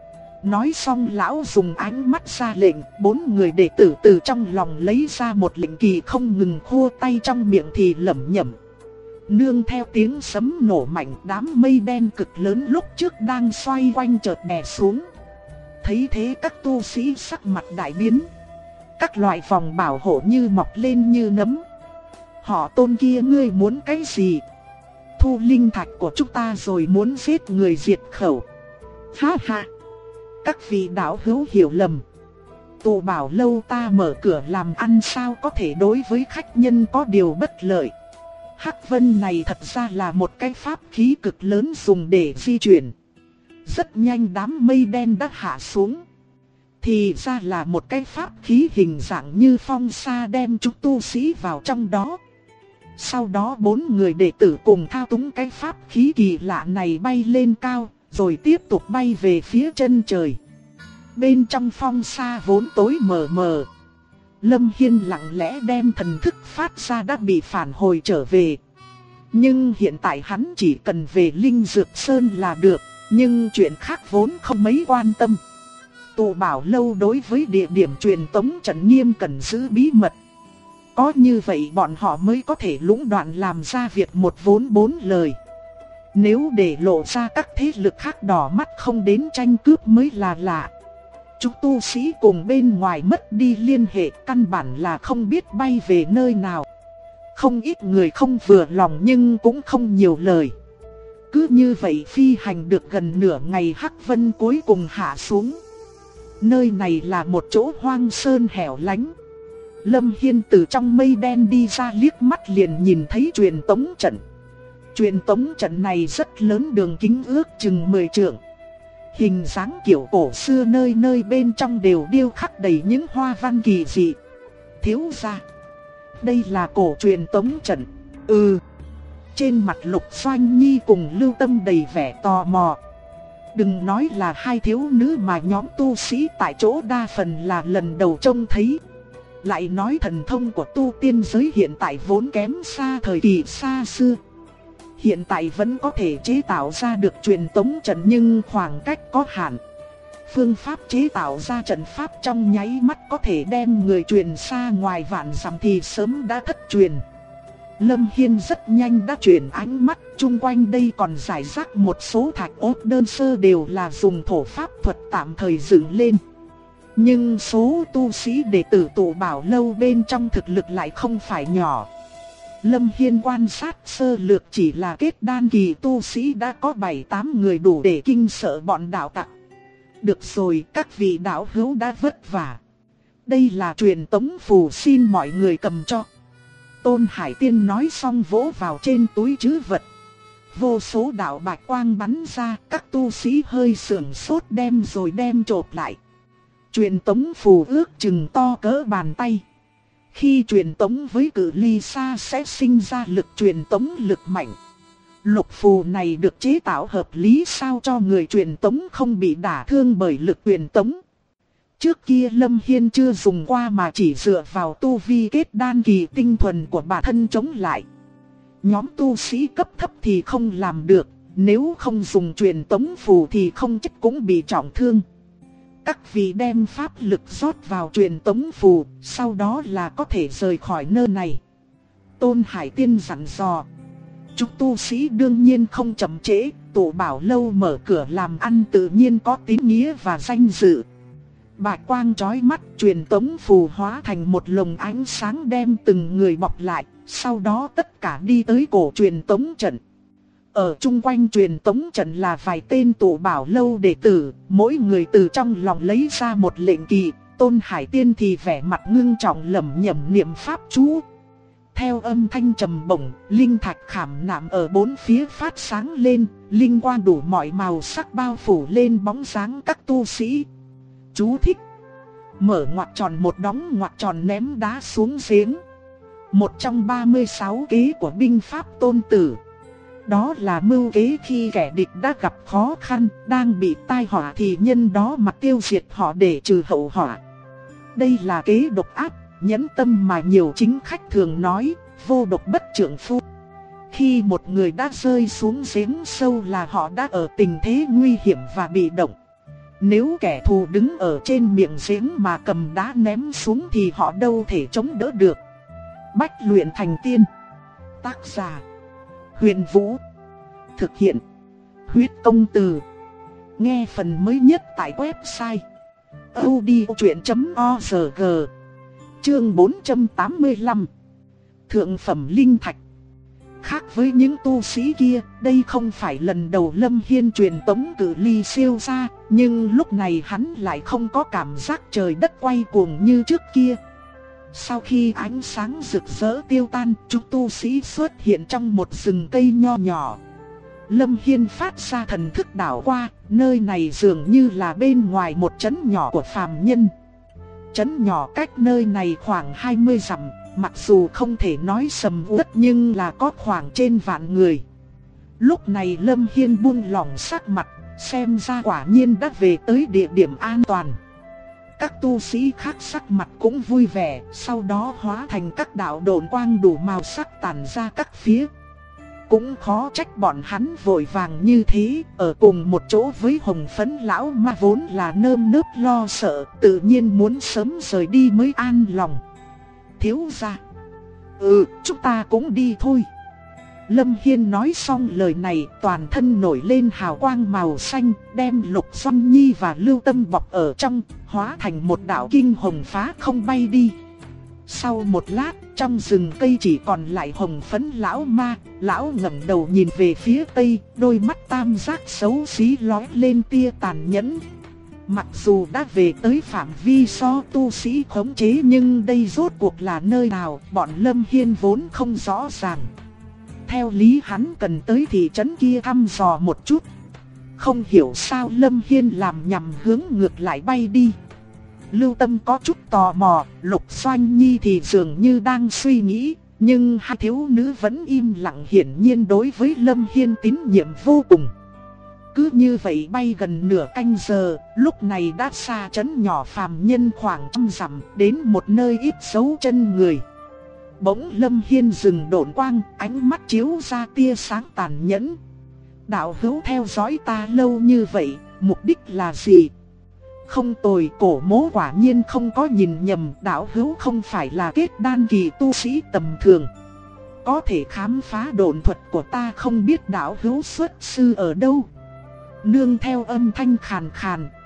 Nói xong lão dùng ánh mắt ra lệnh. 4 người đệ tử từ trong lòng lấy ra một lệnh kỳ không ngừng khua tay trong miệng thì lẩm nhẩm. Nương theo tiếng sấm nổ mạnh, đám mây đen cực lớn lúc trước đang xoay quanh chợt đè xuống. Thấy thế các tu sĩ sắc mặt đại biến. Các loại vòng bảo hộ như mọc lên như nấm. Họ Tôn kia ngươi muốn cái gì? Thu linh thạch của chúng ta rồi muốn giết người diệt khẩu. Ha ha. Các vị đạo hữu hiểu lầm. Tụ bảo lâu ta mở cửa làm ăn sao có thể đối với khách nhân có điều bất lợi. Hắc vân này thật ra là một cái pháp khí cực lớn dùng để di chuyển. Rất nhanh đám mây đen đã hạ xuống. Thì ra là một cái pháp khí hình dạng như phong sa đem chúng tu sĩ vào trong đó. Sau đó 4 người đệ tử cùng thao túng cái pháp khí kỳ lạ này bay lên cao, rồi tiếp tục bay về phía chân trời. Bên trong phong sa vốn tối mờ mờ. Lâm Hiên lặng lẽ đem thần thức phát ra đã bị phản hồi trở về. Nhưng hiện tại hắn chỉ cần về Linh Dược Sơn là được, nhưng chuyện khác vốn không mấy quan tâm. Tụ bảo lâu đối với địa điểm truyền tống trận nghiêm cần giữ bí mật. Có như vậy bọn họ mới có thể lũng đoạn làm ra việc một vốn 4 lời. Nếu để lộ ra các thế lực khác đỏ mắt không đến tranh cướp mới là lạ. Chúng tu sĩ cùng bên ngoài mất đi liên hệ, căn bản là không biết bay về nơi nào. Không ít người không vừa lòng nhưng cũng không nhiều lời. Cứ như vậy phi hành được gần nửa ngày, Hắc Vân cuối cùng hạ xuống. Nơi này là một chỗ hoang sơn hẻo lánh. Lâm Hiên từ trong mây đen đi ra, liếc mắt liền nhìn thấy truyền tống trận. Truyền tống trận này rất lớn, đường kính ước chừng 10 trượng. Hình dáng kiểu cổ xưa, nơi nơi bên trong đều điêu khắc đầy những hoa văn kỳ dị. Thiếu gia, đây là cổ truyền tống trận. Trên mặt Lục Doanh Nhi cùng Lưu Tâm đầy vẻ tò mò. Đừng nói là hai thiếu nữ mà nhóm tu sĩ tại chỗ đa phần là lần đầu trông thấy. Lại nói thần thông của tu tiên giới hiện tại vốn kém xa thời kỳ xa xưa. Hiện tại vẫn có thể chế tạo ra được truyền tống trận nhưng khoảng cách có hạn. Phương pháp chế tạo ra trận pháp trong nháy mắt có thể đem người truyền xa ngoài vạn dặm thì sớm đã thất truyền. Lâm Hiên rất nhanh đã chuyển ánh mắt, chung quanh đây còn rải rác một số thạch ốt đơn sơ đều là dùng thổ pháp thuật tạm thời dựng lên. Nhưng số tu sĩ đệ tử tụ bảo lâu bên trong thực lực lại không phải nhỏ. Lâm Hiên quan sát sơ lược chỉ là kết đan kỳ tu sĩ đã có 7-8 người đủ để kinh sợ bọn đạo tặc. Được rồi, các vị đạo hữu đã vất vả. Đây là truyền tống phù, xin mọi người cầm cho. Tôn Hải Tiên nói xong vỗ vào trên túi trữ vật. Vô số đạo bạch quang bắn ra, các tu sĩ hơi sưởng sốt đem rồi đem chộp lại. Truyền tống phù ước chừng to cỡ bàn tay. Khi truyền tống với cự ly xa sẽ sinh ra lực truyền tống lực mạnh. Lục phù này được chế tạo hợp lý sao cho người truyền tống không bị đả thương bởi lực truyền tống. Trước kia Lâm Hiên chưa dùng qua mà chỉ dựa vào tu vi kết đan kỳ tinh thuần của bản thân chống lại. Nhóm tu sĩ cấp thấp thì không làm được, nếu không dùng truyền tống phù thì không chắc cũng bị trọng thương. Các vị đem pháp lực rót vào truyền tống phù, sau đó là có thể rời khỏi nơi này. Tôn Hải Tiên dặn dò. Chúng tu sĩ đương nhiên không chậm trễ, tụ bảo lâu mở cửa làm ăn tự nhiên có tín nghĩa và danh dự. Bạch quang chói mắt, truyền tống phù hóa thành một lồng ánh sáng đem từng người bọc lại, sau đó tất cả đi tới cổ truyền tống trận. Ở chung quanh truyền tống trận là vài tên tụ bảo lâu đệ tử, mỗi người từ trong lòng lấy ra một lệnh kỳ. Tôn Hải Tiên thì vẻ mặt ngưng trọng lẩm nhẩm niệm pháp chú. Theo âm thanh trầm bổng, linh thạch khảm nạm ở bốn phía phát sáng lên, linh quang đủ mọi màu sắc bao phủ lên bóng dáng các tu sĩ. Chú thích: mở ngoặc tròn một đóng ngoặc tròn ném đá xuống giếng. Một trong 36 kế của binh pháp Tôn Tử. Đó là mưu kế khi kẻ địch đã gặp khó khăn, đang bị tai họa thì nhân đó mà tiêu diệt họ để trừ hậu họa. Đây là kế độc ác, nhẫn tâm mà nhiều chính khách thường nói, vô độc bất trượng phu. Khi một người đã rơi xuống giếng sâu là họ đã ở tình thế nguy hiểm và bị động. Nếu kẻ thù đứng ở trên miệng giếng mà cầm đá ném xuống thì họ đâu thể chống đỡ được. Bách luyện thành tiên. Tác giả: Huyền Vũ. Thực hiện: Huyết Công Từ. Nghe phần mới nhất tại website audiochuyện.org. Chương 485. Thượng phẩm linh thạch. Khác với những tu sĩ kia, đây không phải lần đầu Lâm Hiên truyền tống cự ly siêu xa, nhưng lúc này hắn lại không có cảm giác trời đất quay cuồng như trước kia. Sau khi ánh sáng rực rỡ tiêu tan, chúng tu sĩ xuất hiện trong một rừng cây nho nhỏ. Lâm Hiên phát ra thần thức đảo qua, nơi này dường như là bên ngoài một trấn nhỏ của phàm nhân. Trấn nhỏ cách nơi này khoảng 20 dặm, mặc dù không thể nói sầm uất nhưng là có khoảng trên vạn người. Lúc này Lâm Hiên buông lỏng sắc mặt, xem ra quả nhiên đã về tới địa điểm an toàn. Các tu sĩ khác sắc mặt cũng vui vẻ, sau đó hóa thành các đạo độn quang đủ màu sắc tản ra các phía. Cũng khó trách bọn hắn vội vàng như thế, ở cùng một chỗ với Hồng Phấn lão ma vốn là nơm nớp lo sợ, tự nhiên muốn sớm rời đi mới an lòng. Thiếu gia: chúng ta cũng đi thôi. Lâm Hiên nói xong lời này, toàn thân nổi lên hào quang màu xanh, đem Lục Doanh Nhi và Lưu Tâm bọc ở trong, hóa thành một đạo kinh hồng phá không bay đi. Sau một lát, trong rừng cây chỉ còn lại Hồng Phấn lão ma. Lão ngẩng đầu nhìn về phía tây, đôi mắt tam giác xấu xí lóe lên tia tàn nhẫn. Mặc dù đã về tới phạm vi so tu sĩ khống chế, nhưng đây rốt cuộc là nơi nào, bọn Lâm Hiên vốn không rõ ràng. Theo lý hắn cần tới thị trấn kia thăm dò một chút. Không hiểu sao Lâm Hiên làm nhằm hướng ngược lại bay đi. Lưu Tâm có chút tò mò, Lục Doanh Nhi thì dường như đang suy nghĩ, nhưng hai thiếu nữ vẫn im lặng, hiển nhiên đối với Lâm Hiên tín nhiệm vô cùng. Cứ như vậy bay gần nửa canh giờ, lúc này đã xa trấn nhỏ phàm nhân khoảng 100 dặm, đến một nơi ít dấu chân người. Bỗng Lâm Hiên dừng độn quang, ánh mắt chiếu ra tia sáng tàn nhẫn. Đạo hữu theo dõi ta lâu như vậy, mục đích là gì? Không tồi, cổ mố quả nhiên không có nhìn nhầm, đạo hữu không phải là kết đan kỳ tu sĩ tầm thường. Có thể khám phá độn thuật của ta, không biết đạo hữu xuất sư ở đâu. Nương theo âm thanh khàn khàn,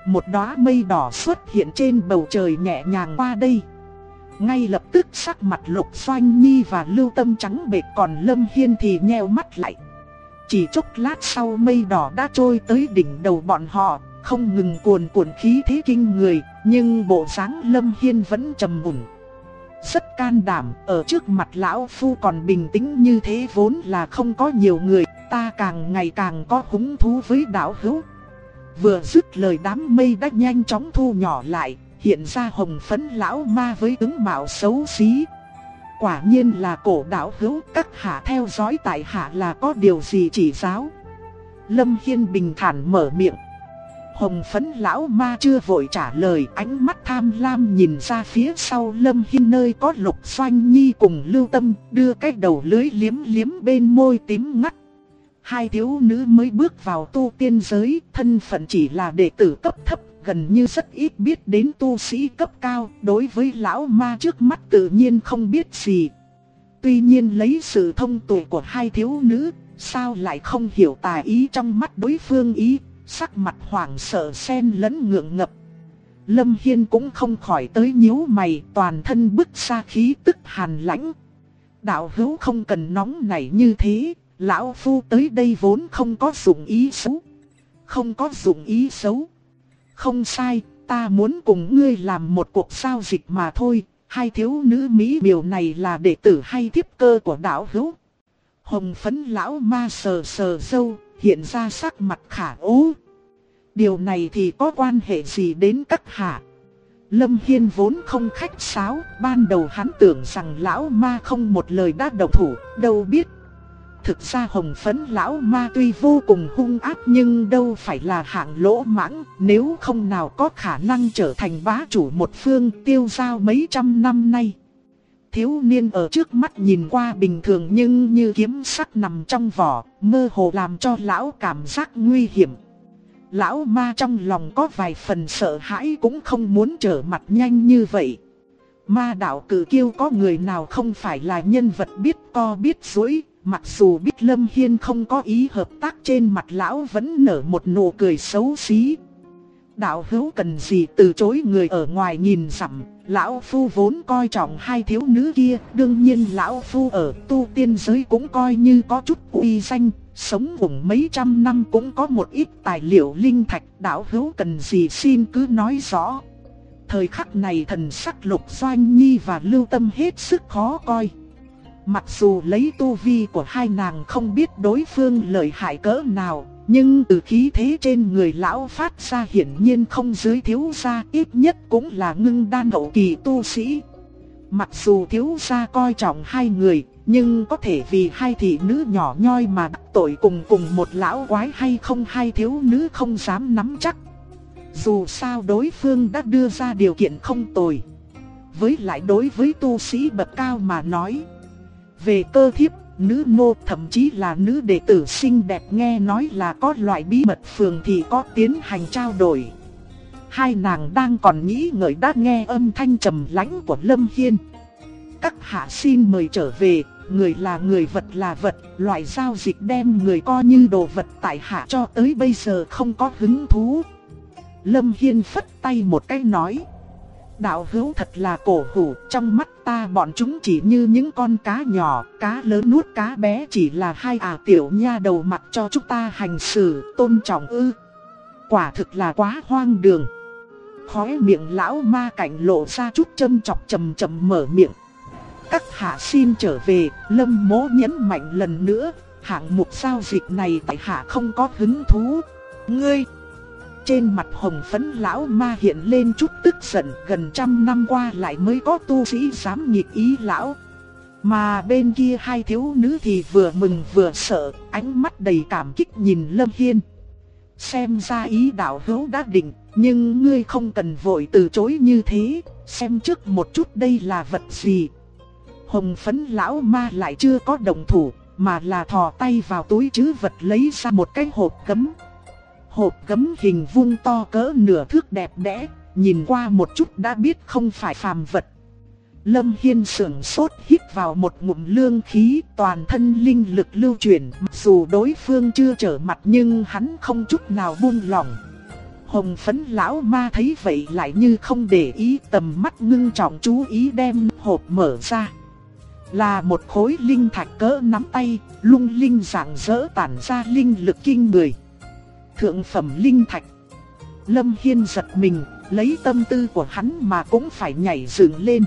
một đóa mây đỏ xuất hiện trên bầu trời nhẹ nhàng qua đây. Ngay lập tức sắc mặt Lục Doanh Nhi và Lưu Tâm trắng bệch, còn Lâm Hiên thì nheo mắt lại. Chỉ chốc lát sau mây đỏ đã trôi tới đỉnh đầu bọn họ, không ngừng cuồn cuộn khí thế kinh người, nhưng bộ dáng Lâm Hiên vẫn trầm ổn. Rất can đảm, ở trước mặt lão phu còn bình tĩnh như thế vốn là không có nhiều người, ta càng ngày càng có hứng thú với đạo hữu. Vừa dứt lời đám mây đã nhanh chóng thu nhỏ lại, hiện ra hồng phấn lão ma với tướng mạo xấu xí. Quả nhiên là cổ đạo hữu, các hạ theo dõi tại hạ là có điều gì chỉ giáo? Lâm Hiên bình thản mở miệng. Hồng phấn lão ma chưa vội trả lời, ánh mắt tham lam nhìn ra phía sau Lâm Hiên nơi có Lục Doanh Nhi cùng Lưu Tâm, đưa cái đầu lưới liếm liếm bên môi tím ngắt. Hai thiếu nữ mới bước vào tu tiên giới, thân phận chỉ là đệ tử cấp thấp, gần như rất ít biết đến tu sĩ cấp cao, đối với lão ma trước mắt tự nhiên không biết gì. Tuy nhiên lấy sự thông tuệ của hai thiếu nữ, sao lại không hiểu tài ý trong mắt đối phương ý, sắc mặt hoảng sợ xen lẫn ngượng ngập. Lâm Hiên cũng không khỏi tới nhíu mày, toàn thân bức ra khí tức hàn lãnh. Đạo hữu không cần nóng nảy như thế, lão phu tới đây vốn không có dụng ý xấu. Không có dụng ý xấu. Không sai, ta muốn cùng ngươi làm một cuộc giao dịch mà thôi. Hai thiếu nữ mỹ miều này là đệ tử hay thiếp cơ của đạo hữu? Hồng phấn lão ma sờ sờ râu, hiện ra sắc mặt khả ố. Điều này thì có quan hệ gì đến các hạ? Lâm Hiên vốn không khách sáo, ban đầu hắn tưởng rằng lão ma không một lời đã động thủ, đâu biết. Thực ra hồng phấn lão ma tuy vô cùng hung ác nhưng đâu phải là hạng lỗ mãng, nếu không nào có khả năng trở thành bá chủ một phương tiêu giao mấy trăm năm nay. Thiếu niên ở trước mắt nhìn qua bình thường nhưng như kiếm sắc nằm trong vỏ, mơ hồ làm cho lão cảm giác nguy hiểm. Lão ma trong lòng có vài phần sợ hãi cũng không muốn trở mặt nhanh như vậy. Ma đạo cử kiêu có người nào không phải là nhân vật biết co biết duỗi. Mặc dù biết Lâm Hiên không có ý hợp tác, trên mặt lão vẫn nở một nụ cười xấu xí. Đạo hữu cần gì từ chối người ở ngoài nhìn dặm, lão phu vốn coi trọng hai thiếu nữ kia, đương nhiên lão phu ở tu tiên giới cũng coi như có chút uy danh, sống cùng mấy trăm năm cũng có một ít tài liệu linh thạch, đạo hữu cần gì xin cứ nói rõ. Thời khắc này thần sắc Lục Doanh Nhi và Lưu Tâm hết sức khó coi. Mặc dù lấy tu vi của hai nàng không biết đối phương lợi hại cỡ nào, nhưng từ khí thế trên người lão phát ra hiển nhiên không dưới thiếu gia, ít nhất cũng là ngưng đan hậu kỳ tu sĩ. Mặc dù thiếu gia coi trọng hai người, nhưng có thể vì hai thị nữ nhỏ nhoi mà đắc tội cùng một lão quái hay không, hai thiếu nữ không dám nắm chắc. Dù sao đối phương đã đưa ra điều kiện không tồi. Với lại đối với tu sĩ bậc cao mà nói, về cơ thiếp, nữ nô thậm chí là nữ đệ tử xinh đẹp nghe nói là có loại bí mật phường thì có tiến hành trao đổi. Hai nàng đang còn nghĩ ngợi đã nghe âm thanh trầm lãnh của Lâm Hiên. Các hạ xin mời trở về, người là người, vật là vật, loại giao dịch đem người coi như đồ vật tại hạ cho tới bây giờ không có hứng thú. Lâm Hiên phất tay một cái nói. Đạo hữu thật là cổ hủ, trong mắt ta bọn chúng chỉ như những con cá nhỏ, cá lớn nuốt cá bé, chỉ là hai tiểu nha đầu mặc cho chúng ta hành xử tôn trọng ư? Quả thực là quá hoang đường. Khóe miệng lão ma cảnh lộ ra chút châm chọc, chậm chậm mở miệng. Các hạ xin trở về. Lâm mỗ nhấn mạnh lần nữa, hạng mục giao dịch này tại hạ không có hứng thú. Ngươi! Trên mặt hồng phấn lão ma hiện lên chút tức giận, gần trăm năm qua lại mới có tu sĩ dám nghịch ý lão. Mà bên kia hai thiếu nữ thì vừa mừng vừa sợ, ánh mắt đầy cảm kích nhìn Lâm Hiên. Xem ra ý đạo hữu đã định, nhưng ngươi không cần vội từ chối như thế, xem trước một chút đây là vật gì. Hồng phấn lão ma lại chưa có động thủ, mà là thò tay vào túi trữ vật lấy ra một cái hộp gấm. Hộp gấm hình vuông to cỡ nửa thước đẹp đẽ, nhìn qua một chút đã biết không phải phàm vật. Lâm Hiên sững sốt hít vào một ngụm lương khí, toàn thân linh lực lưu chuyển, mặc dù đối phương chưa trở mặt nhưng hắn không chút nào buông lỏng. Hồng phấn lão ma thấy vậy lại như không để ý, tầm mắt ngưng trọng chú ý đem hộp mở ra. Là một khối linh thạch cỡ nắm tay, lung linh rạng rỡ tản ra linh lực kinh người. Thượng phẩm linh thạch. Lâm Hiên giật mình, lấy tâm tư của hắn mà cũng phải nhảy dựng lên.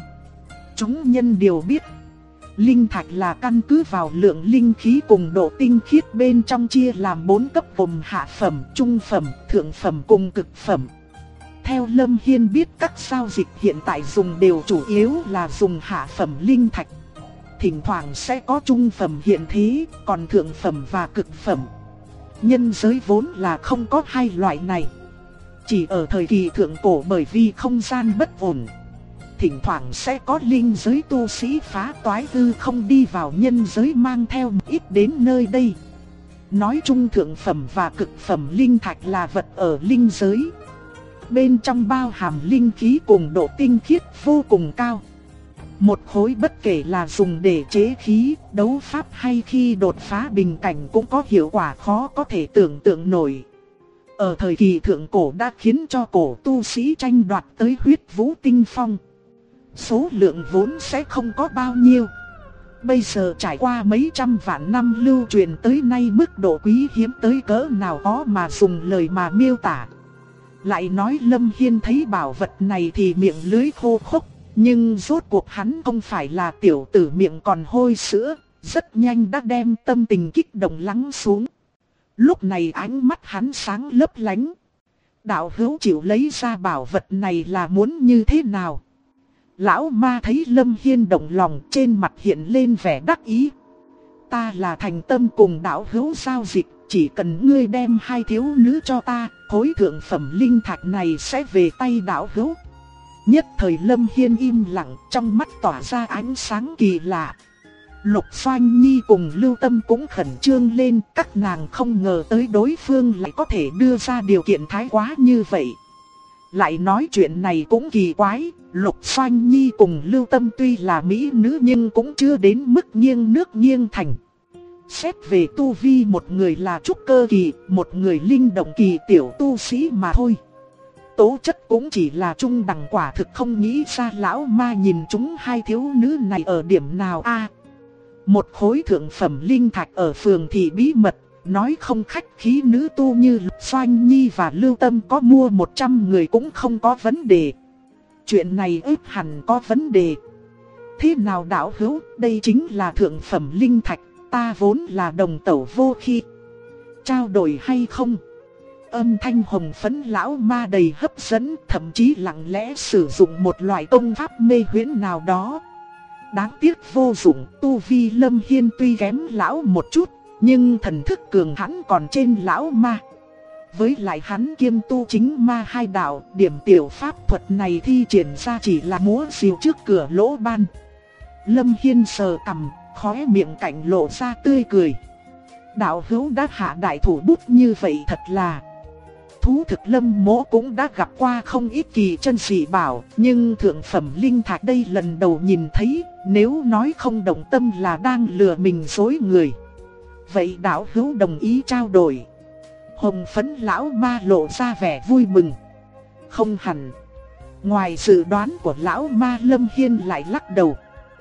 Chúng nhân đều biết, linh thạch là căn cứ vào lượng linh khí cùng độ tinh khiết bên trong chia làm 4 cấp gồm hạ phẩm, trung phẩm, thượng phẩm cùng cực phẩm. Theo Lâm Hiên biết, các giao dịch hiện tại dùng đều chủ yếu là dùng hạ phẩm linh thạch. Thỉnh thoảng sẽ có trung phẩm hiện thế, còn thượng phẩm và cực phẩm. Nhân giới vốn là không có hai loại này. Chỉ ở thời kỳ thượng cổ bởi vì không gian bất ổn, thỉnh thoảng sẽ có linh giới tu sĩ phá toái hư không đi vào nhân giới mang theo một ít đến nơi đây. Nói chung thượng phẩm và cực phẩm linh thạch là vật ở linh giới. Bên trong bao hàm linh khí cùng độ tinh khiết vô cùng cao. Một khối bất kể là dùng để chế khí, đấu pháp hay khi đột phá bình cảnh cũng có hiệu quả khó có thể tưởng tượng nổi. Ở thời kỳ thượng cổ đã khiến cho cổ tu sĩ tranh đoạt tới huyết vũ tinh phong. Số lượng vốn sẽ không có bao nhiêu. Bây giờ trải qua mấy trăm vạn năm lưu truyền tới nay, mức độ quý hiếm tới cỡ nào khó mà dùng lời mà miêu tả. Lại nói Lâm Hiên thấy bảo vật này thì miệng lưỡi khô khốc. Nhưng rốt cuộc hắn không phải là tiểu tử miệng còn hôi sữa, rất nhanh đã đem tâm tình kích động lắng xuống. Lúc này ánh mắt hắn sáng lấp lánh. Đạo hữu chịu lấy ra bảo vật này là muốn như thế nào? Lão ma thấy Lâm Hiên động lòng, trên mặt hiện lên vẻ đắc ý. Ta là thành tâm cùng đạo hữu giao dịch, chỉ cần ngươi đem 2 thiếu nữ cho ta, khối thượng phẩm linh thạch này sẽ về tay đạo hữu. Nhất thời Lâm Hiên im lặng, trong mắt tỏa ra ánh sáng kỳ lạ. Lục Doanh Nhi cùng Lưu Tâm cũng khẩn trương lên, các nàng không ngờ tới đối phương lại có thể đưa ra điều kiện thái quá như vậy. Lại nói chuyện này cũng kỳ quái, Lục Doanh Nhi cùng Lưu Tâm tuy là mỹ nữ nhưng cũng chưa đến mức nghiêng nước nghiêng thành. Xét về tu vi, một người là trúc cơ kỳ, một người linh động kỳ tiểu tu sĩ mà thôi. Tố chất cũng chỉ là trung đẳng, quả thực không nghĩ ra lão ma nhìn chúng 2 thiếu nữ này ở điểm nào a. Một khối thượng phẩm linh thạch ở phường thị bí mật, nói không khách khí nữ tu như Lục Doanh Nhi và Lưu Tâm có mua 100 người cũng không có vấn đề. Chuyện này ếp hẳn có vấn đề. Thế nào đạo hữu, đây chính là thượng phẩm linh thạch, ta vốn là đồng tẩu vô khi. Trao đổi hay không? Âm thanh hồng phấn lão ma đầy hấp dẫn, thậm chí lặng lẽ sử dụng một loại công pháp mê huyễn nào đó. Đáng tiếc vô dụng, tu vi Lâm Hiên tuy kém lão một chút, nhưng thần thức cường hãn còn trên lão ma. Với lại hắn kiêm tu chính ma 2 đạo, điểm tiểu pháp thuật này thi triển ra chỉ là múa rìu trước cửa lỗ ban. Lâm Hiên sờ cằm, khóe miệng cạnh lộ ra tươi cười. Đạo hữu đã hạ đại thủ bút như vậy thật là... Thú thực Lâm mỗ cũng đã gặp qua không ít kỳ chân dị bảo, nhưng thượng phẩm linh thạch đây lần đầu nhìn thấy, nếu nói không động tâm là đang lừa mình dối người. Vậy đạo hữu đồng ý trao đổi? Hồng phấn lão ma lộ ra vẻ vui mừng. Không hẳn. Ngoài dự đoán của lão ma, Lâm Hiên lại lắc đầu.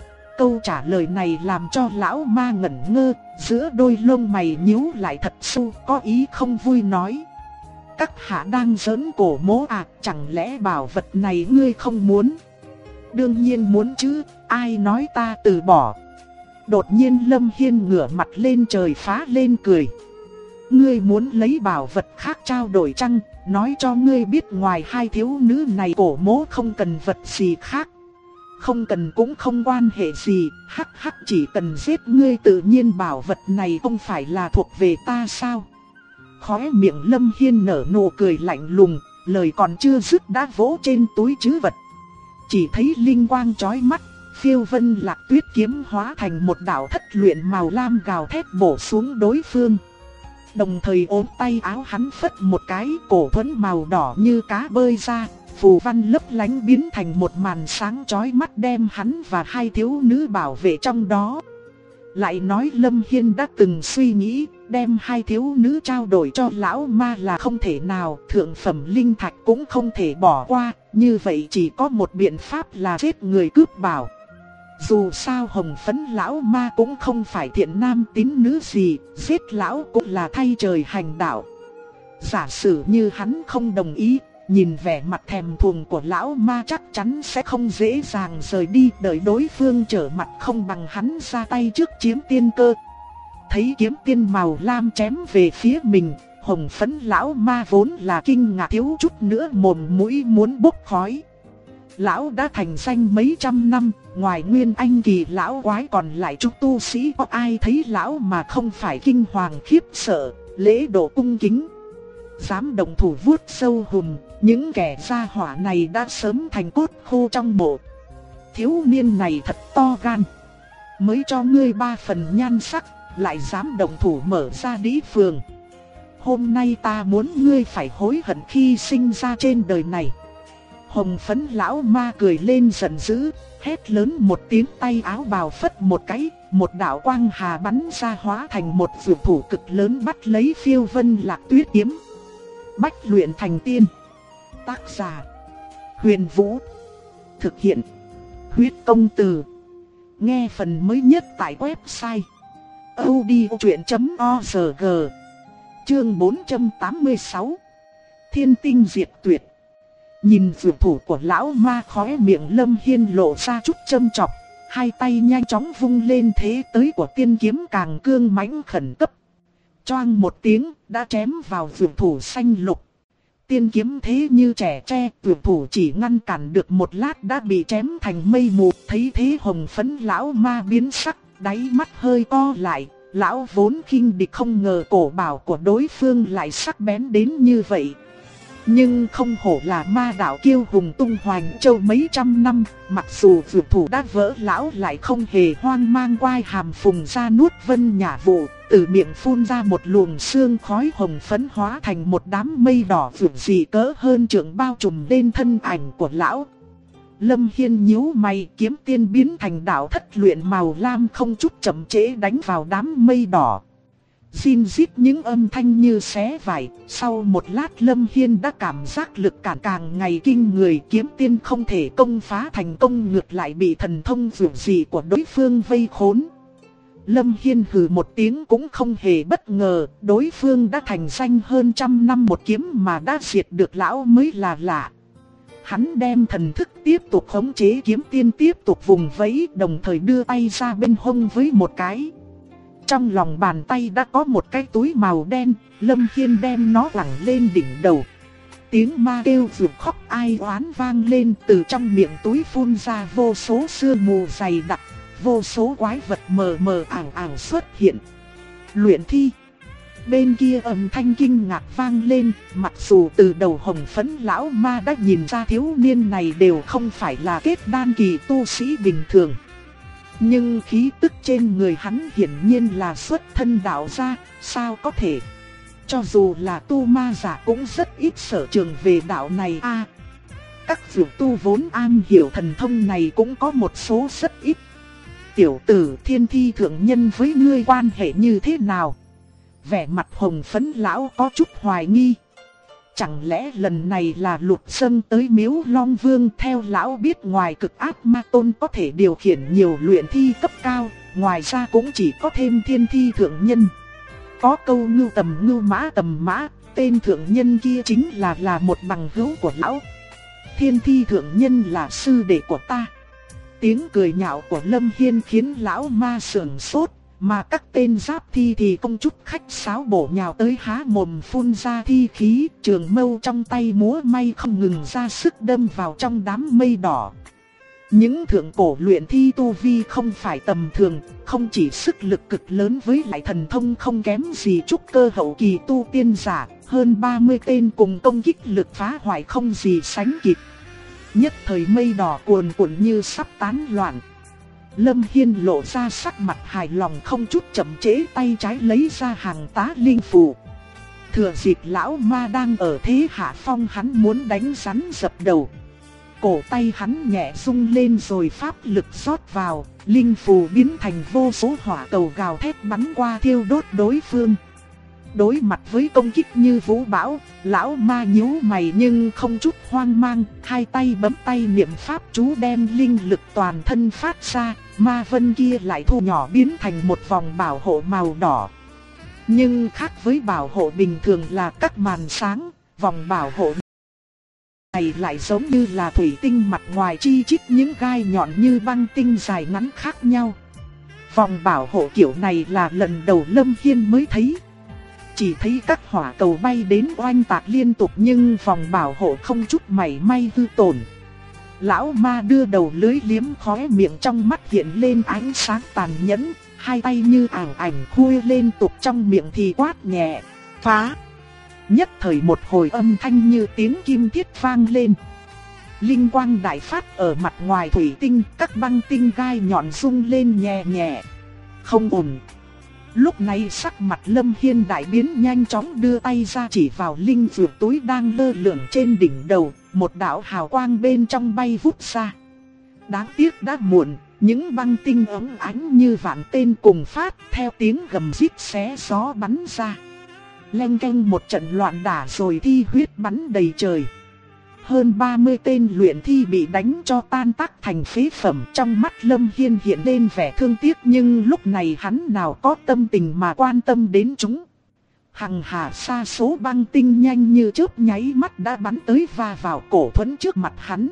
Câu trả lời này làm cho lão ma ngẩn ngơ, giữa đôi lông mày nhíu lại thật sâu, có ý không vui nói. Các hạ đang giỡn cổ mỗ à, chẳng lẽ bảo vật này ngươi không muốn? Đương nhiên muốn chứ, ai nói ta từ bỏ. Đột nhiên Lâm Hiên ngửa mặt lên trời phá lên cười. Ngươi muốn lấy bảo vật khác trao đổi chăng? Nói cho ngươi biết, ngoài 2 thiếu nữ này cổ mỗ không cần vật gì khác. Không cần cũng không quan hệ gì, hắc hắc, chỉ cần giết ngươi tự nhiên bảo vật này không phải là thuộc về ta sao? Khóe miệng Lâm Hiên nở nụ cười lạnh lùng, lời còn chưa dứt đã vỗ trên túi trữ vật. Chỉ thấy linh quang chói mắt, phiêu vân lạc tuyết kiếm hóa thành một đạo thất luyện màu lam gào thét bổ xuống đối phương. Đồng thời ốm tay áo hắn phất một cái, cổ thuẫn màu đỏ như cá bơi ra, phù văn lấp lánh biến thành một màn sáng chói mắt đem hắn và 2 thiếu nữ bảo vệ trong đó. Lại nói Lâm Hiên đã từng suy nghĩ, đem hai thiếu nữ trao đổi cho lão ma là không thể nào, thượng phẩm linh thạch cũng không thể bỏ qua, như vậy chỉ có một biện pháp là giết người cướp bảo. Dù sao hồng phấn lão ma cũng không phải thiện nam tín nữ gì, giết lão cũng là thay trời hành đạo. Giả sử như hắn không đồng ý, nhìn vẻ mặt thèm thuồng của lão ma chắc chắn sẽ không dễ dàng rời đi, đợi đối phương trở mặt không bằng hắn ra tay trước chiếm tiên cơ. Thấy kiếm tiên màu lam chém về phía mình, hồng phấn lão ma vốn là kinh ngạc thiếu chút nữa mồm mũi muốn bốc khói. Lão đã thành danh mấy trăm năm, ngoài Nguyên Anh kỳ lão quái còn lại chút tu sĩ có ai thấy lão mà không phải kinh hoàng khiếp sợ, lễ độ cung kính. Dám động thủ vuốt sâu hùm, những kẻ gia hỏa này đã sớm thành cốt khô trong mộ. Thiếu niên này thật to gan, mới cho ngươi 3 phần nhan sắc, lại dám động thủ mở ra đĩ phường. Hôm nay ta muốn ngươi phải hối hận khi sinh ra trên đời này. Hồng phấn lão ma cười lên giận dữ, hét lớn một tiếng, tay áo bào phất một cái, một đạo quang hà bắn ra hóa thành một phù thủ cực lớn bắt lấy Phiêu Vân Lạc Tuyết kiếm. Bách luyện thành tiên. Tác giả: Huyền Vũ. Thực hiện: Huyết Công Từ. Nghe phần mới nhất tại website audiochuyện.org. Chương 486. Thiên tinh diệt tuyệt. Nhìn phù thủ của lão ma, khóe miệng Lâm Hiên lộ ra chút châm chọc, hai tay nhanh chóng vung lên, thế tới của tiên kiếm càng cương mãnh khẩn cấp. Choang một tiếng, đã chém vào phù thủ xanh lục. Tiên kiếm thế như trẻ tre, phù thủ chỉ ngăn cản được một lát đã bị chém thành mây mù. Thấy thế hồng phấn lão ma biến sắc, đáy mắt hơi co lại. Lão vốn khinh địch, không ngờ cổ bảo của đối phương lại sắc bén đến như vậy. Nhưng không hổ là ma đạo kiêu hùng tung hoành châu mấy trăm năm, mặc dù phù thủ đã vỡ, lão lại không hề hoang mang, quai hàm phùng ra nuốt vân nhả vụ, từ miệng phun ra một luồng sương khói hồng phấn hóa thành một đám mây đỏ vượt dị cỡ hơn trượng bao trùm lên thân ảnh của lão. Lâm Hiên nhíu mày, kiếm tiên biến thành đạo thất luyện màu lam không chút chậm trễ đánh vào đám mây đỏ. Xin rít những âm thanh như xé vải, sau một lát Lâm Hiên đã cảm giác lực cản càng ngày kinh người, kiếm tiên không thể công phá thành công, ngược lại bị thần thông dường dị của đối phương vây khốn. Lâm Hiên hừ một tiếng cũng không hề bất ngờ, đối phương đã thành danh hơn 100 năm một kiếm mà đã diệt được lão mới là lạ. Hắn đem thần thức tiếp tục khống chế kiếm tiên, tiếp tục vùng vẫy, đồng thời đưa tay ra bên hông với một cái. Trong lòng bàn tay đã có một cái túi màu đen, Lâm Hiên đem nó quẳng lên đỉnh đầu. Tiếng ma kêu rụt khóc ai oán vang lên, từ trong miệng túi phun ra vô số sương mù dày đặc, vô số quái vật mờ mờ ảo ảo xuất hiện. Luyện thi. Bên kia âm thanh kinh ngạc vang lên, mặc dù từ đầu hồng phấn lão ma đã nhìn ra thiếu niên này đều không phải là kết đan kỳ tu sĩ bình thường. Nhưng khí tức trên người hắn hiển nhiên là xuất thân đạo gia, sao có thể. Cho dù là tu ma giả cũng rất ít sở trường về đạo này các vị tu vốn am hiểu thần thông này cũng có một số rất ít. Tiểu tử Thiên Thi thượng nhân với ngươi quan hệ như thế nào? Vẻ mặt hồng phấn lão có chút hoài nghi. Chẳng lẽ lần này là lục xâm tới miếu Long Vương? Theo lão biết ngoài cực ác ma tôn có thể điều khiển nhiều luyện thi cấp cao, ngoài ra cũng chỉ có thêm Thiên Thi thượng nhân. Có câu ngưu tầm mã, tên thượng nhân kia chính là một bằng hữu của lão. Thiên Thi thượng nhân là sư đệ của ta. Tiếng cười nhạo của Lâm Hiên khiến lão ma sưởng sốt. Mà các tên giáp thi thì không chút khách sáo bổ nhào tới, há mồm phun ra thi khí, trường mâu trong tay múa may không ngừng ra sức đâm vào trong đám mây đỏ. Những thượng cổ luyện thi tu vi không phải tầm thường, không chỉ sức lực cực lớn với lại thần thông không kém gì trúc cơ hậu kỳ tu tiên giả, hơn 30 tên cùng công kích lực phá hoại không gì sánh kịp. Nhất thời mây đỏ cuồn cuộn như sắp tán loạn. Lâm Hiên lộ ra sắc mặt hài lòng, không chút chậm trễ, tay trái lấy ra hàng tá linh phù. Thừa dịp lão ma đang ở thế hạ phong, hắn muốn đánh rắn dập đầu. Cổ tay hắn nhẹ rung lên rồi pháp lực rót vào, linh phù biến thành vô số hỏa cầu gào thét bắn qua thiêu đốt đối phương. Đối mặt với công kích như vũ bão, lão ma nhíu mày nhưng không chút hoang mang, hai tay bấm tay niệm pháp chú đem linh lực toàn thân phát ra, ma vân kia lại thu nhỏ biến thành một vòng bảo hộ màu đỏ. Nhưng khác với bảo hộ bình thường là các màn sáng, vòng bảo hộ này lại giống như là thủy tinh mặt ngoài chi chít những gai nhọn như băng tinh dài ngắn khác nhau. Vòng bảo hộ kiểu này là lần đầu Lâm Hiên mới thấy. Chỉ thấy các hỏa cầu bay đến oanh tạc liên tục nhưng vòng bảo hộ không chút mảy may hư tổn. Lão ma đưa đầu lưới liếm khóe miệng, trong mắt hiện lên ánh sáng tàn nhẫn, hai tay như ảo ảnh khui lên tục, trong miệng thì quát nhẹ, phá. Nhất thời một hồi âm thanh như tiếng kim thiết vang lên. Linh quang đại phát ở mặt ngoài thủy tinh, các băng tinh gai nhọn rung lên nhẹ nhẹ. Không ổn. Lúc này sắc mặt Lâm Hiên đại biến, nhanh chóng đưa tay ra chỉ vào linh dược túi đang lơ lửng trên đỉnh đầu, một đạo hào quang bên trong bay vút ra. Đáng tiếc đã muộn, những băng tinh óng ánh như vạn tên cùng phát, theo tiếng gầm rít xé gió bắn ra. Leng keng một trận loạn đả rồi thi huyết bắn đầy trời. Hơn 30 tên luyện thi bị đánh cho tan tác thành phế phẩm. Trong mắt Lâm Hiên hiện lên vẻ thương tiếc, nhưng lúc này hắn nào có tâm tình mà quan tâm đến chúng. Hằng hà sa số băng tinh nhanh như chớp nháy mắt đã bắn tới và vào cổ Thuẫn trước mặt hắn.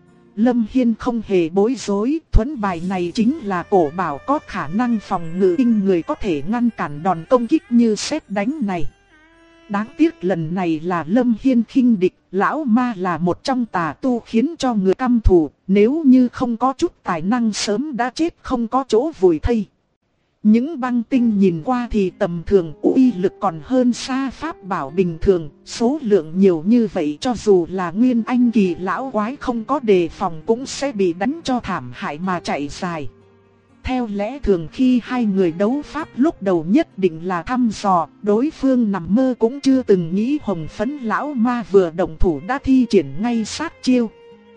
Lâm Hiên không hề bối rối, thuẫn bài này chính là cổ bảo có khả năng phòng ngự kinh người, có thể ngăn cản đòn công kích như sét đánh này. Đáng tiếc lần này là Lâm Hiên khinh địch, lão ma là một trong tà tu khiến cho người căm thù, nếu như không có chút tài năng sớm đã chết không có chỗ vùi thây. Những băng tinh nhìn qua thì tầm thường, uy lực còn hơn xa pháp bảo bình thường, số lượng nhiều như vậy cho dù là nguyên anh kỳ lão quái không có đề phòng cũng sẽ bị đánh cho thảm hại mà chạy dài. Theo lẽ thường khi hai người đấu pháp lúc đầu nhất định là thăm dò, đối phương nằm mơ cũng chưa từng nghĩ hồng phấn lão ma vừa động thủ đã thi triển ngay sát chiêu.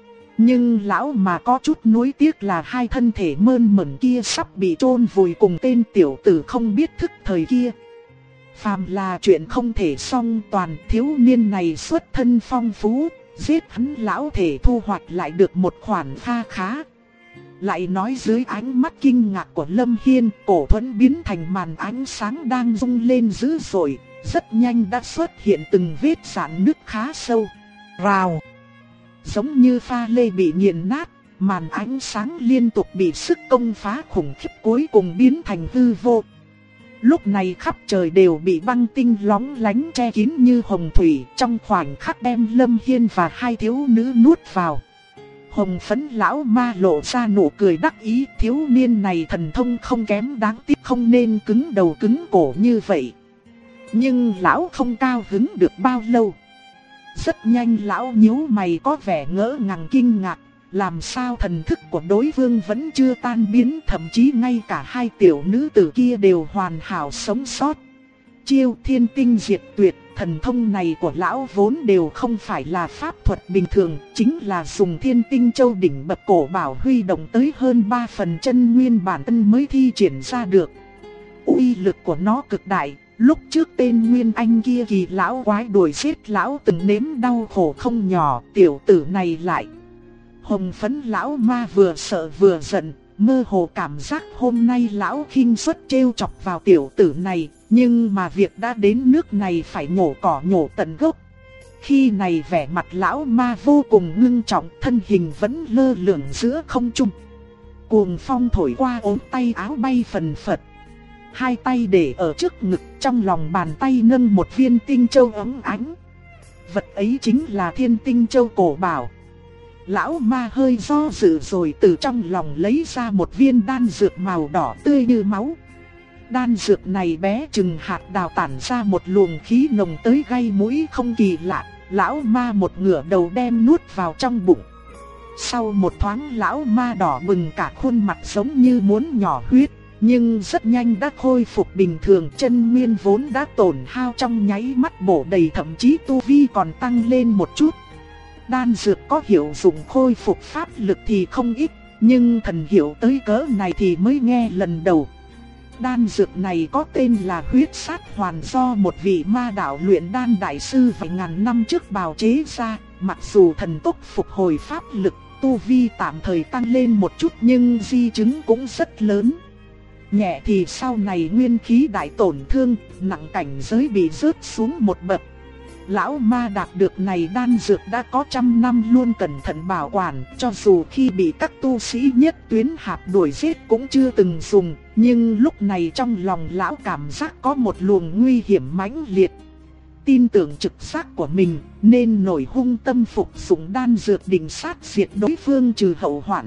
Nhưng lão mà có chút nuối tiếc là hai thân thể mơn mởn kia sắp bị chôn vùi cùng tên tiểu tử không biết thức thời kia. Phàm là chuyện không thể song toàn, thiếu niên này xuất thân phong phú, giết hắn lão thể thu hoạch lại được một khoản kha khá. Lại nói dưới ánh mắt kinh ngạc của Lâm Hiên, cổ thuẫn biến thành màn ánh sáng đang rung lên dữ dội, rất nhanh đã xuất hiện từng vết rạn nứt khá sâu. Rào! Giống như pha lê bị nghiền nát, màn ánh sáng liên tục bị sức công phá khủng khiếp cuối cùng biến thành hư vô. Lúc này khắp trời đều bị băng tinh lóng lánh che kín như hồng thủy, trong khoảnh khắc đem Lâm Hiên và hai thiếu nữ nuốt vào. Hồng phấn lão ma lộ ra nụ cười đắc ý, thiếu niên này thần thông không kém, đáng tiếc không nên cứng đầu cứng cổ như vậy. Nhưng lão không cao hứng được bao lâu. Rất nhanh lão nhíu mày có vẻ ngỡ ngàng kinh ngạc, làm sao thần thức của đối phương vẫn chưa tan biến, thậm chí ngay cả hai tiểu nữ tử kia đều hoàn hảo sống sót. Chiêu thiên tinh diệt tuyệt, thần thông này của lão vốn đều không phải là pháp thuật bình thường, chính là dùng thiên tinh châu đỉnh bậc cổ bảo huy động tới hơn 3 phần chân nguyên bản thân mới thi triển ra được. Uy lực của nó cực đại, lúc trước tên nguyên anh kia kỳ lão quái đuổi giết lão từng nếm đau khổ không nhỏ, tiểu tử này lại. Hồng phấn lão ma vừa sợ vừa giận, mơ hồ cảm giác hôm nay lão khinh suất trêu chọc vào tiểu tử này, nhưng mà việc đã đến nước này phải nhổ cỏ nhổ tận gốc. Khi này vẻ mặt lão ma vô cùng ngưng trọng, thân hình vẫn lơ lửng giữa không trung. Cuồng phong thổi qua ốm tay áo bay phần phật. Hai tay để ở trước ngực, trong lòng bàn tay nâng một viên tinh châu óng ánh. Vật ấy chính là thiên tinh châu cổ bảo. Lão ma hơi do dự rồi từ trong lòng lấy ra một viên đan dược màu đỏ tươi như máu. Đan dược này bé chừng hạt đào tản ra một luồng khí nồng tới gây mũi không kỳ lạ. Lão ma một ngửa đầu đem nuốt vào trong bụng. Sau một thoáng lão ma đỏ bừng cả khuôn mặt giống như muốn nhỏ huyết. Nhưng rất nhanh đã khôi phục bình thường, chân nguyên vốn đã tổn hao trong nháy mắt bổ đầy, thậm chí tu vi còn tăng lên một chút. Đan dược có hiệu dụng khôi phục pháp lực thì không ít, nhưng thần hiệu tới cỡ này thì mới nghe lần đầu. đan dược này có tên là huyết sát hoàn, do một vị ma đạo luyện đan đại sư vài ngàn năm trước bào chế ra. Mặc dù thần tốc phục hồi pháp lực, tu vi tạm thời tăng lên một chút nhưng di chứng cũng rất lớn. Nhẹ thì sau này nguyên khí đại tổn thương, nặng cảnh giới bị rớt xuống một bậc. Lão ma đạt được này đan dược đã có trăm năm luôn cẩn thận bảo quản, cho dù khi bị các tu sĩ nhất tuyến hạp đuổi giết cũng chưa từng dùng, nhưng lúc này trong lòng lão cảm giác có một luồng nguy hiểm mãnh liệt. Tin tưởng trực giác của mình nên nổi hung tâm phục dụng đan dược định sát diệt đối phương trừ hậu hoạn.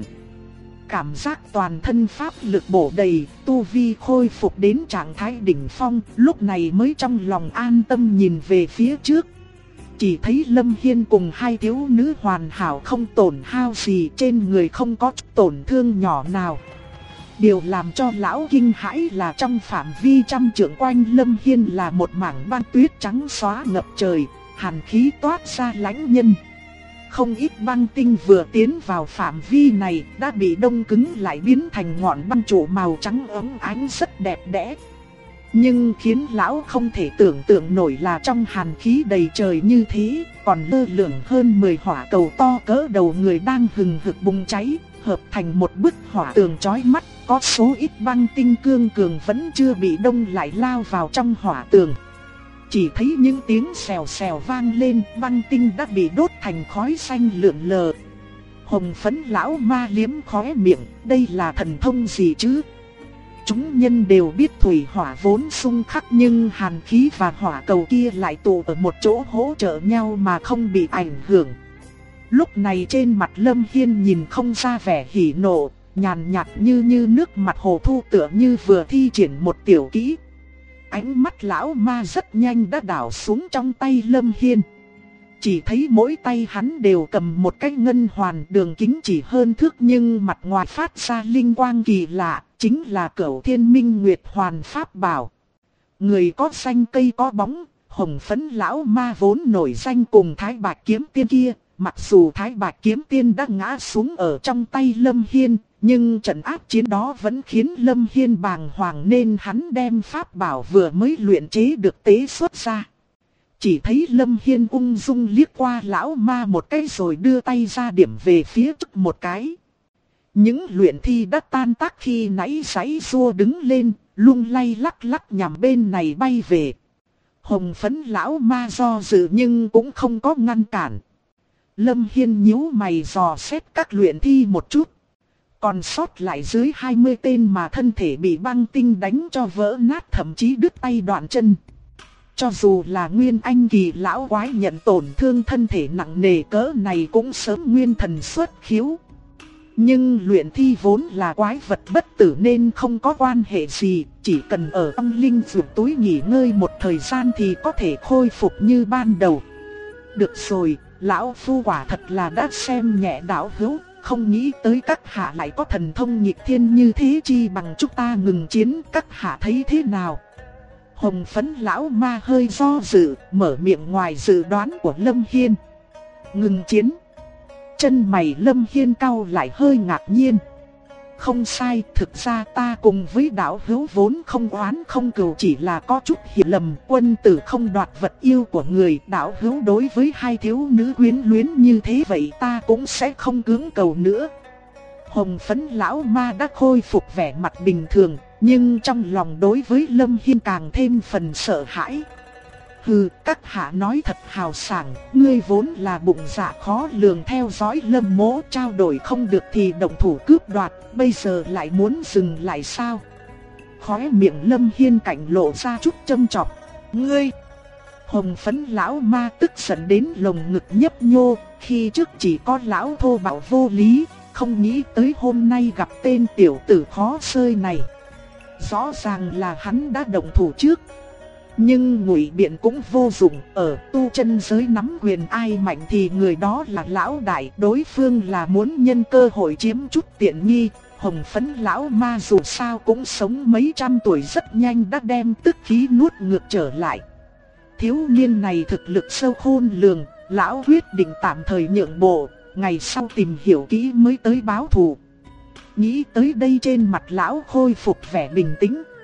Cảm giác toàn thân pháp lực bổ đầy, tu vi khôi phục đến trạng thái đỉnh phong, lúc này mới trong lòng an tâm nhìn về phía trước. Chỉ thấy Lâm Hiên cùng hai thiếu nữ hoàn hảo không tổn hao gì, trên người không có chút tổn thương nhỏ nào. Điều làm cho lão kinh hãi là trong phạm vi trăm trượng quanh Lâm Hiên là một mảng băng tuyết trắng xóa ngập trời, hàn khí toát ra lãnh nhân. Không ít băng tinh vừa tiến vào phạm vi này đã bị đông cứng lại biến thành ngọn băng trụ màu trắng óng ánh rất đẹp đẽ. Nhưng khiến lão không thể tưởng tượng nổi là trong hàn khí đầy trời như thế, còn lơ lửng hơn 10 hỏa cầu to cỡ đầu người đang hừng hực bùng cháy, hợp thành một bức hỏa tường chói mắt. Có số ít băng tinh cương cường vẫn chưa bị đông lại lao vào trong hỏa tường. Chỉ thấy những tiếng xèo xèo vang lên, băng tinh đã bị đốt thành khói xanh lượn lờ. Hồng phấn lão ma liếm khóe miệng, đây là thần thông gì chứ? Chúng nhân đều biết thủy hỏa vốn xung khắc, nhưng hàn khí và hỏa cầu kia lại tụ ở một chỗ hỗ trợ nhau mà không bị ảnh hưởng. Lúc này trên mặt Lâm Hiên nhìn không ra vẻ hỉ nộ, nhàn nhạt như nước mặt hồ thu, tựa như vừa thi triển một tiểu kỹ. Ánh mắt lão ma rất nhanh đã đảo xuống trong tay Lâm Hiên. Chỉ thấy mỗi tay hắn đều cầm một cái ngân hoàn đường kính chỉ hơn thước, nhưng mặt ngoài phát ra linh quang kỳ lạ, chính là Cửu Thiên Minh Nguyệt Hoàn pháp bảo. Người có xanh cây có bóng, hồng phấn lão ma vốn nổi danh cùng Thái Bạch Kiếm Tiên kia. Mặc dù Thái Bạch Kiếm Tiên đã ngã xuống ở trong tay Lâm Hiên, nhưng trận áp chiến đó vẫn khiến Lâm Hiên bàng hoàng, nên hắn đem pháp bảo vừa mới luyện chế được tế xuất ra. Chỉ thấy Lâm Hiên ung dung liếc qua lão ma một cái rồi đưa tay ra điểm về phía trước một cái. Những luyện thi đã tan tác khi nãy giãy giụa đứng lên, lung lay lắc lắc nhằm bên này bay về. Hồng phấn lão ma do dự nhưng cũng không có ngăn cản. Lâm Hiên nhíu mày dò xét các luyện thi một chút. Còn sót lại dưới 20 tên mà thân thể bị băng tinh đánh cho vỡ nát, thậm chí đứt tay đoạn chân. Cho dù là Nguyên Anh kỳ lão quái nhận tổn thương thân thể nặng nề cỡ này cũng sớm nguyên thần xuất khiếu. Nhưng luyện thi vốn là quái vật bất tử nên không có quan hệ gì, chỉ cần ở trong linh dược túi nghỉ ngơi một thời gian thì có thể khôi phục như ban đầu. Được rồi, lão phu quả thật là đã xem nhẹ đạo hữu, không nghĩ tới các hạ lại có thần thông nghịch thiên như thế, chi bằng chúng ta ngừng chiến, các hạ thấy thế nào? Hồng phấn lão ma hơi do dự, mở miệng ngoài dự đoán của Lâm Hiên. Ngừng chiến. Chân mày Lâm Hiên cau lại hơi ngạc nhiên. Không sai, thực ra ta cùng với đạo hữu vốn không oán không cừu, chỉ là có chút hiểu lầm. Quân tử không đoạt vật yêu của người, đạo hữu đối với hai thiếu nữ quyến luyến như thế vậy ta cũng sẽ không cưỡng cầu nữa. Hồng phấn lão ma đã khôi phục vẻ mặt bình thường, nhưng trong lòng đối với Lâm Hiên càng thêm phần sợ hãi. Hừ, các hạ nói thật hào sảng, ngươi vốn là bụng dạ khó lường, theo dõi Lâm mỗ trao đổi không được thì động thủ cướp đoạt, bây giờ lại muốn dừng lại sao? Khóe miệng Lâm Hiên cảnh lộ ra chút châm chọc. Ngươi! Hồng phấn lão ma tức giận đến lồng ngực nhấp nhô, khi trước chỉ có lão thô bạo vô lý, không nghĩ tới hôm nay gặp tên tiểu tử khó xơi này. Rõ ràng là hắn đã động thủ trước. Nhưng ngụy biện cũng vô dụng, ở tu chân giới nắm quyền ai mạnh thì người đó là lão đại, đối phương là muốn nhân cơ hội chiếm chút tiện nghi. Hồng phấn lão ma dù sao cũng sống mấy trăm tuổi, rất nhanh đã đem tức khí nuốt ngược trở lại. Thiếu niên này thực lực sâu khôn lường, lão quyết định tạm thời nhượng bộ, ngày sau tìm hiểu kỹ mới tới báo thù. Nghĩ tới đây trên mặt lão khôi phục vẻ bình tĩnh.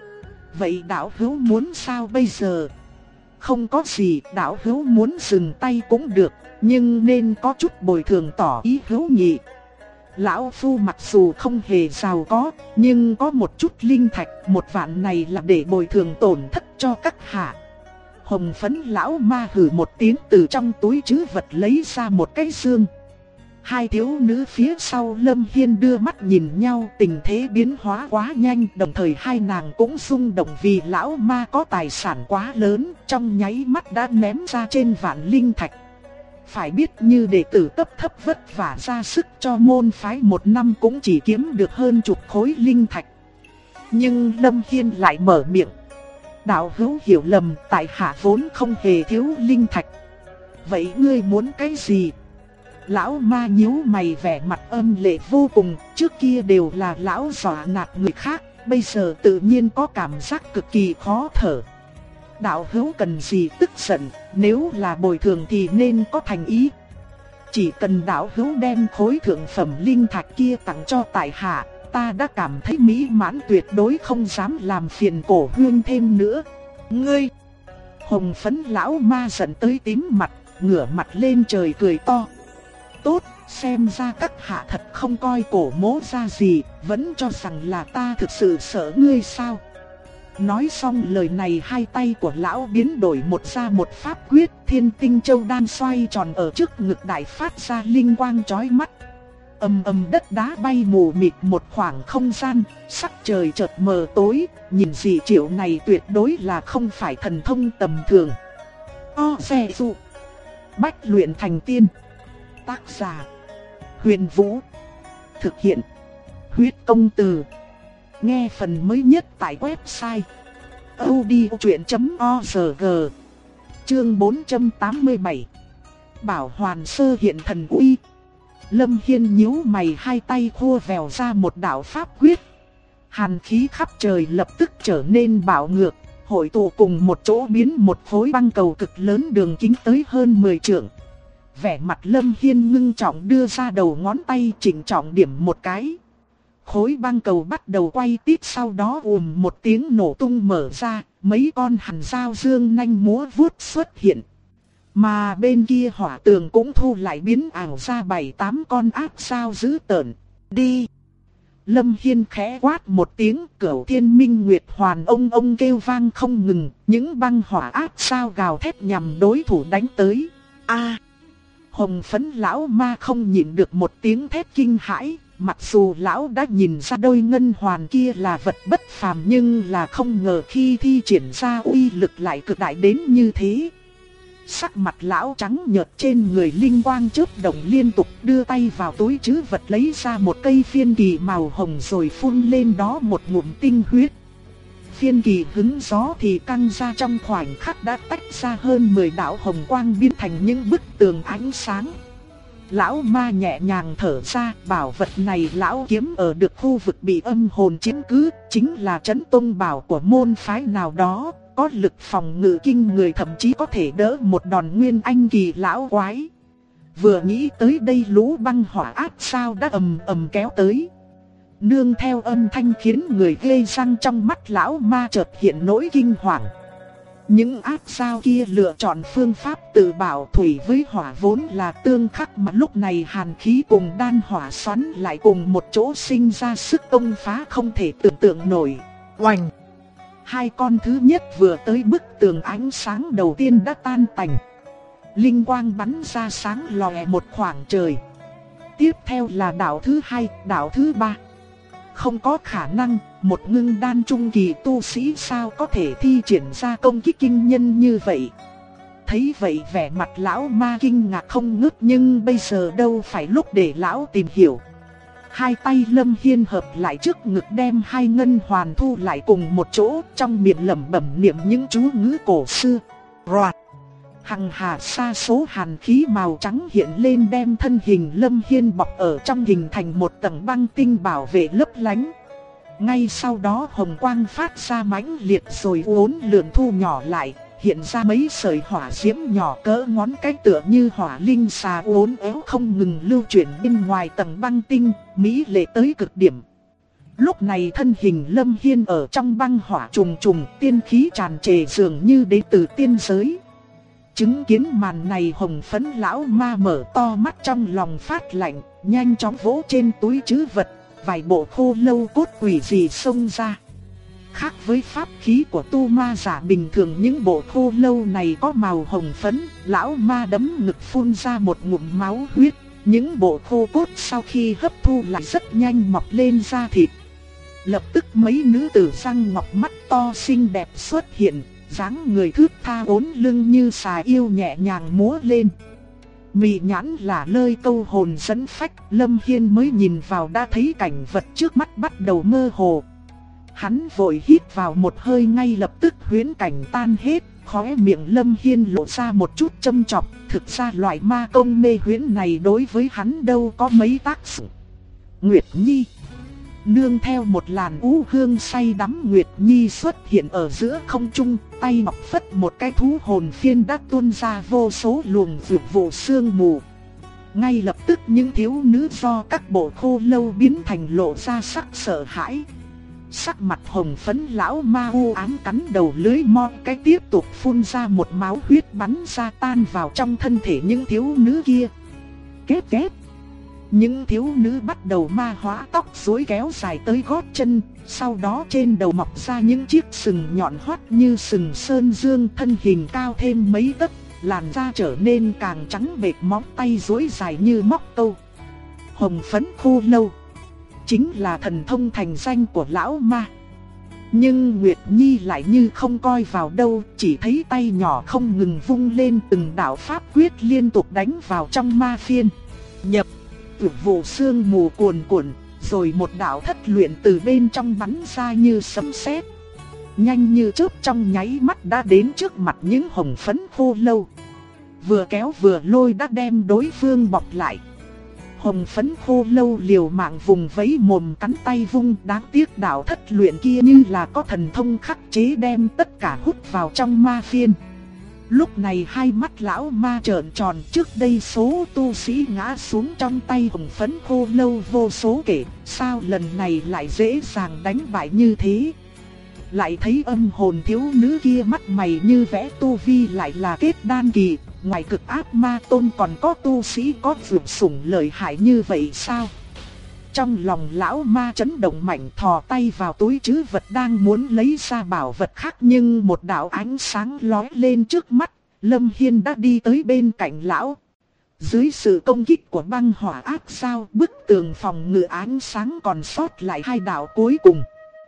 Vậy đạo hữu muốn sao bây giờ? Không có gì, đạo hữu muốn dừng tay cũng được, nhưng nên có chút bồi thường tỏ ý hữu nghị. Lão phu mặc dù không hề giàu có, nhưng có một chút linh thạch, 1 vạn này là để bồi thường tổn thất cho các hạ. Hồng phấn lão ma hừ một tiếng, từ trong túi trữ vật lấy ra một cái dương. Hai thiếu nữ phía sau Lâm Hiên đưa mắt nhìn nhau, tình thế biến hóa quá nhanh, đồng thời hai nàng cũng rung động vì lão ma có tài sản quá lớn, trong nháy mắt đã ném ra trên vạn linh thạch. Phải biết như đệ tử cấp thấp vất vả ra sức cho môn phái 1 năm cũng chỉ kiếm được hơn chục khối linh thạch. Nhưng Lâm Hiên lại mở miệng. Đạo hữu hiểu lầm, tại hạ vốn không hề thiếu linh thạch. Vậy ngươi muốn cái gì? Lão ma nhíu mày, vẻ mặt âm lệ vô cùng, trước kia đều là lão dọa nạt người khác, bây giờ tự nhiên có cảm giác cực kỳ khó thở. Đạo hữu cần gì tức giận, nếu là bồi thường thì nên có thành ý. Chỉ cần đạo hữu đem khối thượng phẩm linh thạch kia tặng cho tại hạ, ta đã cảm thấy mỹ mãn, tuyệt đối không dám làm phiền cổ hương thêm nữa. Ngươi! Hồng phấn lão ma giận tới tím mặt, ngửa mặt lên trời cười to. Tốt, xem ra các hạ thật không coi cổ mỗ ra gì, vẫn cho rằng là ta thực sự sợ ngươi sao? Nói xong lời này, hai tay của lão biến đổi một pháp quyết, Thiên Tinh Châu Đan xoay tròn ở trước ngực đại phát ra linh quang chói mắt. Ầm ầm đất đá bay mù mịt một khoảng không gian, sắc trời chợt mờ tối, nhìn dị triệu này tuyệt đối là không phải thần thông tầm thường. Xe dụ. Bách luyện thành tiên. Tác giả Huyền Vũ. Thực hiện Huyết Công Từ. Nghe phần mới nhất tại website audiochuyện.org. Chương 487. Bảo Hoàn Sơ hiện thần uy. Lâm Hiên nhíu mày, hai tay khua vèo ra một đạo pháp quyết. Hàn khí khắp trời lập tức trở nên bạo ngược, hội tụ cùng một chỗ biến một khối băng cầu cực lớn đường kính tới hơn 10 trượng. Vẻ mặt Lâm Hiên ngưng trọng, đưa ra đầu ngón tay chỉnh trọng điểm một cái. Khối băng cầu bắt đầu quay tít, sau đó một tiếng nổ tung mở ra, mấy con hàn dao dương nanh múa vuốt xuất hiện. Mà bên kia hỏa tường cũng thu lại, biến ảo ra 7-8 con ác dao dữ tợn. Đi! Lâm Hiên khẽ quát một tiếng, Cửu Thiên Minh Nguyệt Hoàn ông kêu vang không ngừng, những băng hỏa ác dao gào thét nhằm đối thủ đánh tới. A! Hồng phấn lão ma không nhịn được một tiếng thét kinh hãi, mặc dù lão đã nhìn ra đôi ngân hoàn kia là vật bất phàm, nhưng là không ngờ khi thi triển ra uy lực lại cực đại đến như thế. Sắc mặt lão trắng nhợt, trên người linh quang chớp động liên tục, đưa tay vào túi trữ vật lấy ra một cây phiên kỳ màu hồng rồi phun lên đó một ngụm tinh huyết. Phiên kỳ hứng gió thì căng ra, trong khoảnh khắc đã tách ra hơn 10 đạo hồng quang biến thành những bức tường ánh sáng. Lão ma nhẹ nhàng thở ra, bảo vật này lão kiếm ở được khu vực bị âm hồn chiếm cứ, chính là trấn tông bảo của môn phái nào đó, có lực phòng ngự kinh người, thậm chí có thể đỡ một đòn nguyên anh kỳ lão quái. Vừa nghĩ tới đây, lũ băng hỏa ác sao đã ầm ầm kéo tới. Nương theo âm thanh khiến người ghê răng, trong mắt lão ma chợt hiện nỗi kinh hoàng. Những ác sao kia lựa chọn phương pháp tự bảo, thủy với hỏa vốn là tương khắc, mà lúc này hàn khí cùng đan hỏa xoắn lại cùng một chỗ, sinh ra sức công phá không thể tưởng tượng nổi. Oành! Hai con thứ nhất vừa tới bức tường ánh sáng đầu tiên đã tan tành. Linh quang bắn ra sáng lòe một khoảng trời. Tiếp theo là đạo thứ hai, đạo thứ ba. Không có khả năng, một ngưng đan trung kỳ tu sĩ sao có thể thi triển ra công kích kinh nhân như vậy. Thấy vậy vẻ mặt lão ma kinh ngạc không ngớt, nhưng bây giờ đâu phải lúc để lão tìm hiểu. Hai tay Lâm Hiên hợp lại trước ngực, đem hai ngân hoàn thu lại cùng một chỗ, trong miệng lẩm bẩm niệm những chú ngữ cổ xưa. Roạt! Hằng hà sa số hàn khí màu trắng hiện lên, đem thân hình Lâm Hiên bọc ở trong, hình thành một tầng băng tinh bảo vệ lấp lánh. Ngay sau đó hồng quang phát ra mãnh liệt rồi uốn lượn thu nhỏ lại, hiện ra mấy sợi hỏa diễm nhỏ cỡ ngón cái, tựa như hỏa linh xà uốn éo không ngừng lưu chuyển bên ngoài tầng băng tinh, mỹ lệ tới cực điểm. Lúc này thân hình Lâm Hiên ở trong băng hỏa trùng trùng, tiên khí tràn trề dường như đến từ tiên giới. Chứng kiến màn này, Hồng Phấn lão ma mở to mắt trong lòng phát lạnh, nhanh chóng vỗ trên túi trữ vật, vài bộ khô lâu cốt quỷ dị xông ra. Khác với pháp khí của tu ma giả bình thường, những bộ khô lâu này có màu hồng phấn, lão ma đấm ngực phun ra một ngụm máu huyết. Những bộ khô cốt sau khi hấp thu lại rất nhanh mọc lên da thịt. Lập tức mấy nữ tử răng ngọc mắt to xinh đẹp xuất hiện, dáng người thướt tha uốn lưng như xà yêu nhẹ nhàng múa lên. Mị nhãn là lơi câu hồn dẫn phách, Lâm Hiên mới nhìn vào đã thấy cảnh vật trước mắt bắt đầu mơ hồ. Hắn vội hít vào một hơi, ngay lập tức huyễn cảnh tan hết, khóe miệng Lâm Hiên lộ ra một chút châm chọc. Thực ra loại ma công mê huyễn này đối với hắn đâu có mấy tác dụng. Nguyệt Nhi nương theo một làn u hương say đắm, Nguyệt Nhi xuất hiện ở giữa không trung, tay ngọc phất một cái thú hồn phiên đã tuôn ra vô số luồng dược vụ sương mù. Ngay lập tức những thiếu nữ do các bộ khô lâu biến thành lộ ra sắc sợ hãi. Sắc mặt Hồng Phấn lão ma u ám cắn đầu lưới mo cái, tiếp tục phun ra một máu huyết bắn ra tan vào trong thân thể những thiếu nữ kia. Két két. Những thiếu nữ bắt đầu ma hóa, tóc rối kéo dài tới gót chân, sau đó trên đầu mọc ra những chiếc sừng nhọn hoắt như sừng sơn dương, thân hình cao thêm mấy tấc, làn da trở nên càng trắng bệch, móng tay rối dài như móc câu. Hồng Phấn khô lâu chính là thần thông thành danh của lão ma. Nhưng Nguyệt Nhi lại như không coi vào đâu, chỉ thấy tay nhỏ không ngừng vung lên, từng đạo pháp quyết liên tục đánh vào trong ma phiên. Nhập, vụ sương mù cuồn cuộn, rồi một đạo thất luyện từ bên trong bắn ra như sấm sét, nhanh như chớp trong nháy mắt đã đến trước mặt những Hồng Phấn khô lâu. Vừa kéo vừa lôi đã đem đối phương bọc lại. Hồng Phấn khô lâu liều mạng vùng vẫy mồm cắn tay vung, đáng tiếc đạo thất luyện kia như là có thần thông khắc chế, đem tất cả hút vào trong ma phiên. Lúc này hai mắt lão ma trợn tròn, trước đây số tu sĩ ngã xuống trong tay Hồng Phấn khô lâu vô số kể, sao lần này lại dễ dàng đánh bại như thế. Lại thấy âm hồn thiếu nữ kia mắt mày như vẽ, tu vi lại là kết đan kỳ. Ngoài cực ác ma tôn còn có tu sĩ có vượt sủng lợi hại như vậy sao? Trong lòng lão ma chấn động mạnh, thò tay vào túi trữ vật đang muốn lấy ra bảo vật khác, nhưng một đạo ánh sáng lóe lên trước mắt, Lâm Hiên đã đi tới bên cạnh lão. Dưới sự công kích của băng hỏa ác sao, bức tường phòng ngự ánh sáng còn sót lại hai đạo cuối cùng.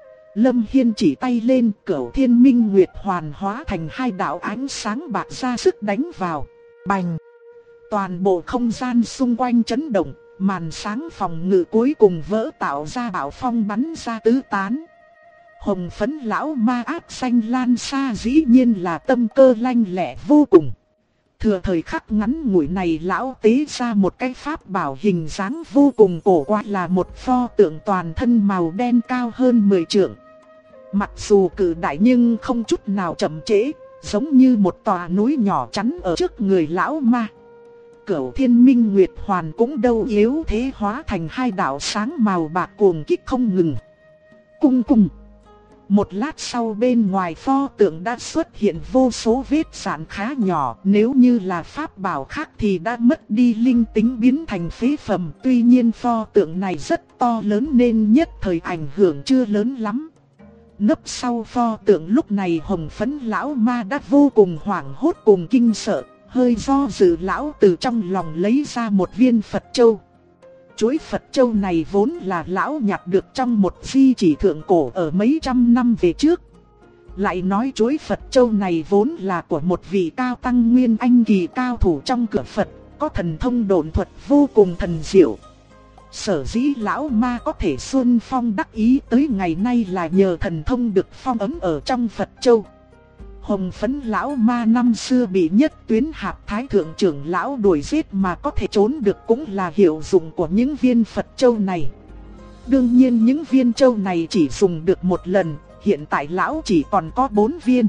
Lâm Hiên chỉ tay lên, Cửu Thiên Minh Nguyệt hoàn hóa thành hai đạo ánh sáng bạc ra sức đánh vào. Bành! Toàn bộ không gian xung quanh chấn động, màn sáng phòng ngự cuối cùng vỡ, tạo ra bão phong bắn ra tứ tán. Hồng Phấn lão ma ác xanh lan xa dĩ nhiên là tâm cơ lanh lẹ vô cùng. Thừa thời khắc ngắn ngủi này, lão tế ra một cái pháp bảo hình dáng vô cùng cổ quái, là một pho tượng toàn thân màu đen cao hơn 10 trượng. Mặc dù cự đại nhưng không chút nào chậm trễ, giống như một tòa núi nhỏ chắn ở trước người lão ma. Cửu Thiên Minh Nguyệt Hoàn cũng đâu yếu thế, hóa thành hai đạo sáng màu bạc cuồng kích không ngừng. Cung cung. Một lát sau, bên ngoài pho tượng đã xuất hiện vô số vết rạn khá nhỏ, nếu như là pháp bảo khác thì đã mất đi linh tính, biến thành phế phẩm. Tuy nhiên pho tượng này rất to lớn nên nhất thời ảnh hưởng chưa lớn lắm. Nấp sau pho tượng lúc này, Hồng Phấn lão ma đã vô cùng hoảng hốt cùng kinh sợ, hơi do dự, lão từ trong lòng lấy ra một viên Phật Châu. Chuỗi Phật Châu này vốn là lão nhặt được trong một di chỉ thượng cổ ở mấy trăm năm về trước. Lại nói chuỗi Phật Châu này vốn là của một vị cao tăng nguyên anh kỳ cao thủ trong cửa Phật, có thần thông độn thuật vô cùng thần diệu. Sở dĩ lão ma có thể xuân phong đắc ý tới ngày nay là nhờ thần thông được phong ấn ở trong Phật Châu. Hồng Phấn lão ma năm xưa bị Nhất Tuyến Hạp Thái thượng trưởng lão đuổi giết mà có thể trốn được cũng là hiệu dụng của những viên Phật Châu này. Đương nhiên những viên châu này chỉ dùng được một lần, hiện tại lão chỉ còn có 4 viên.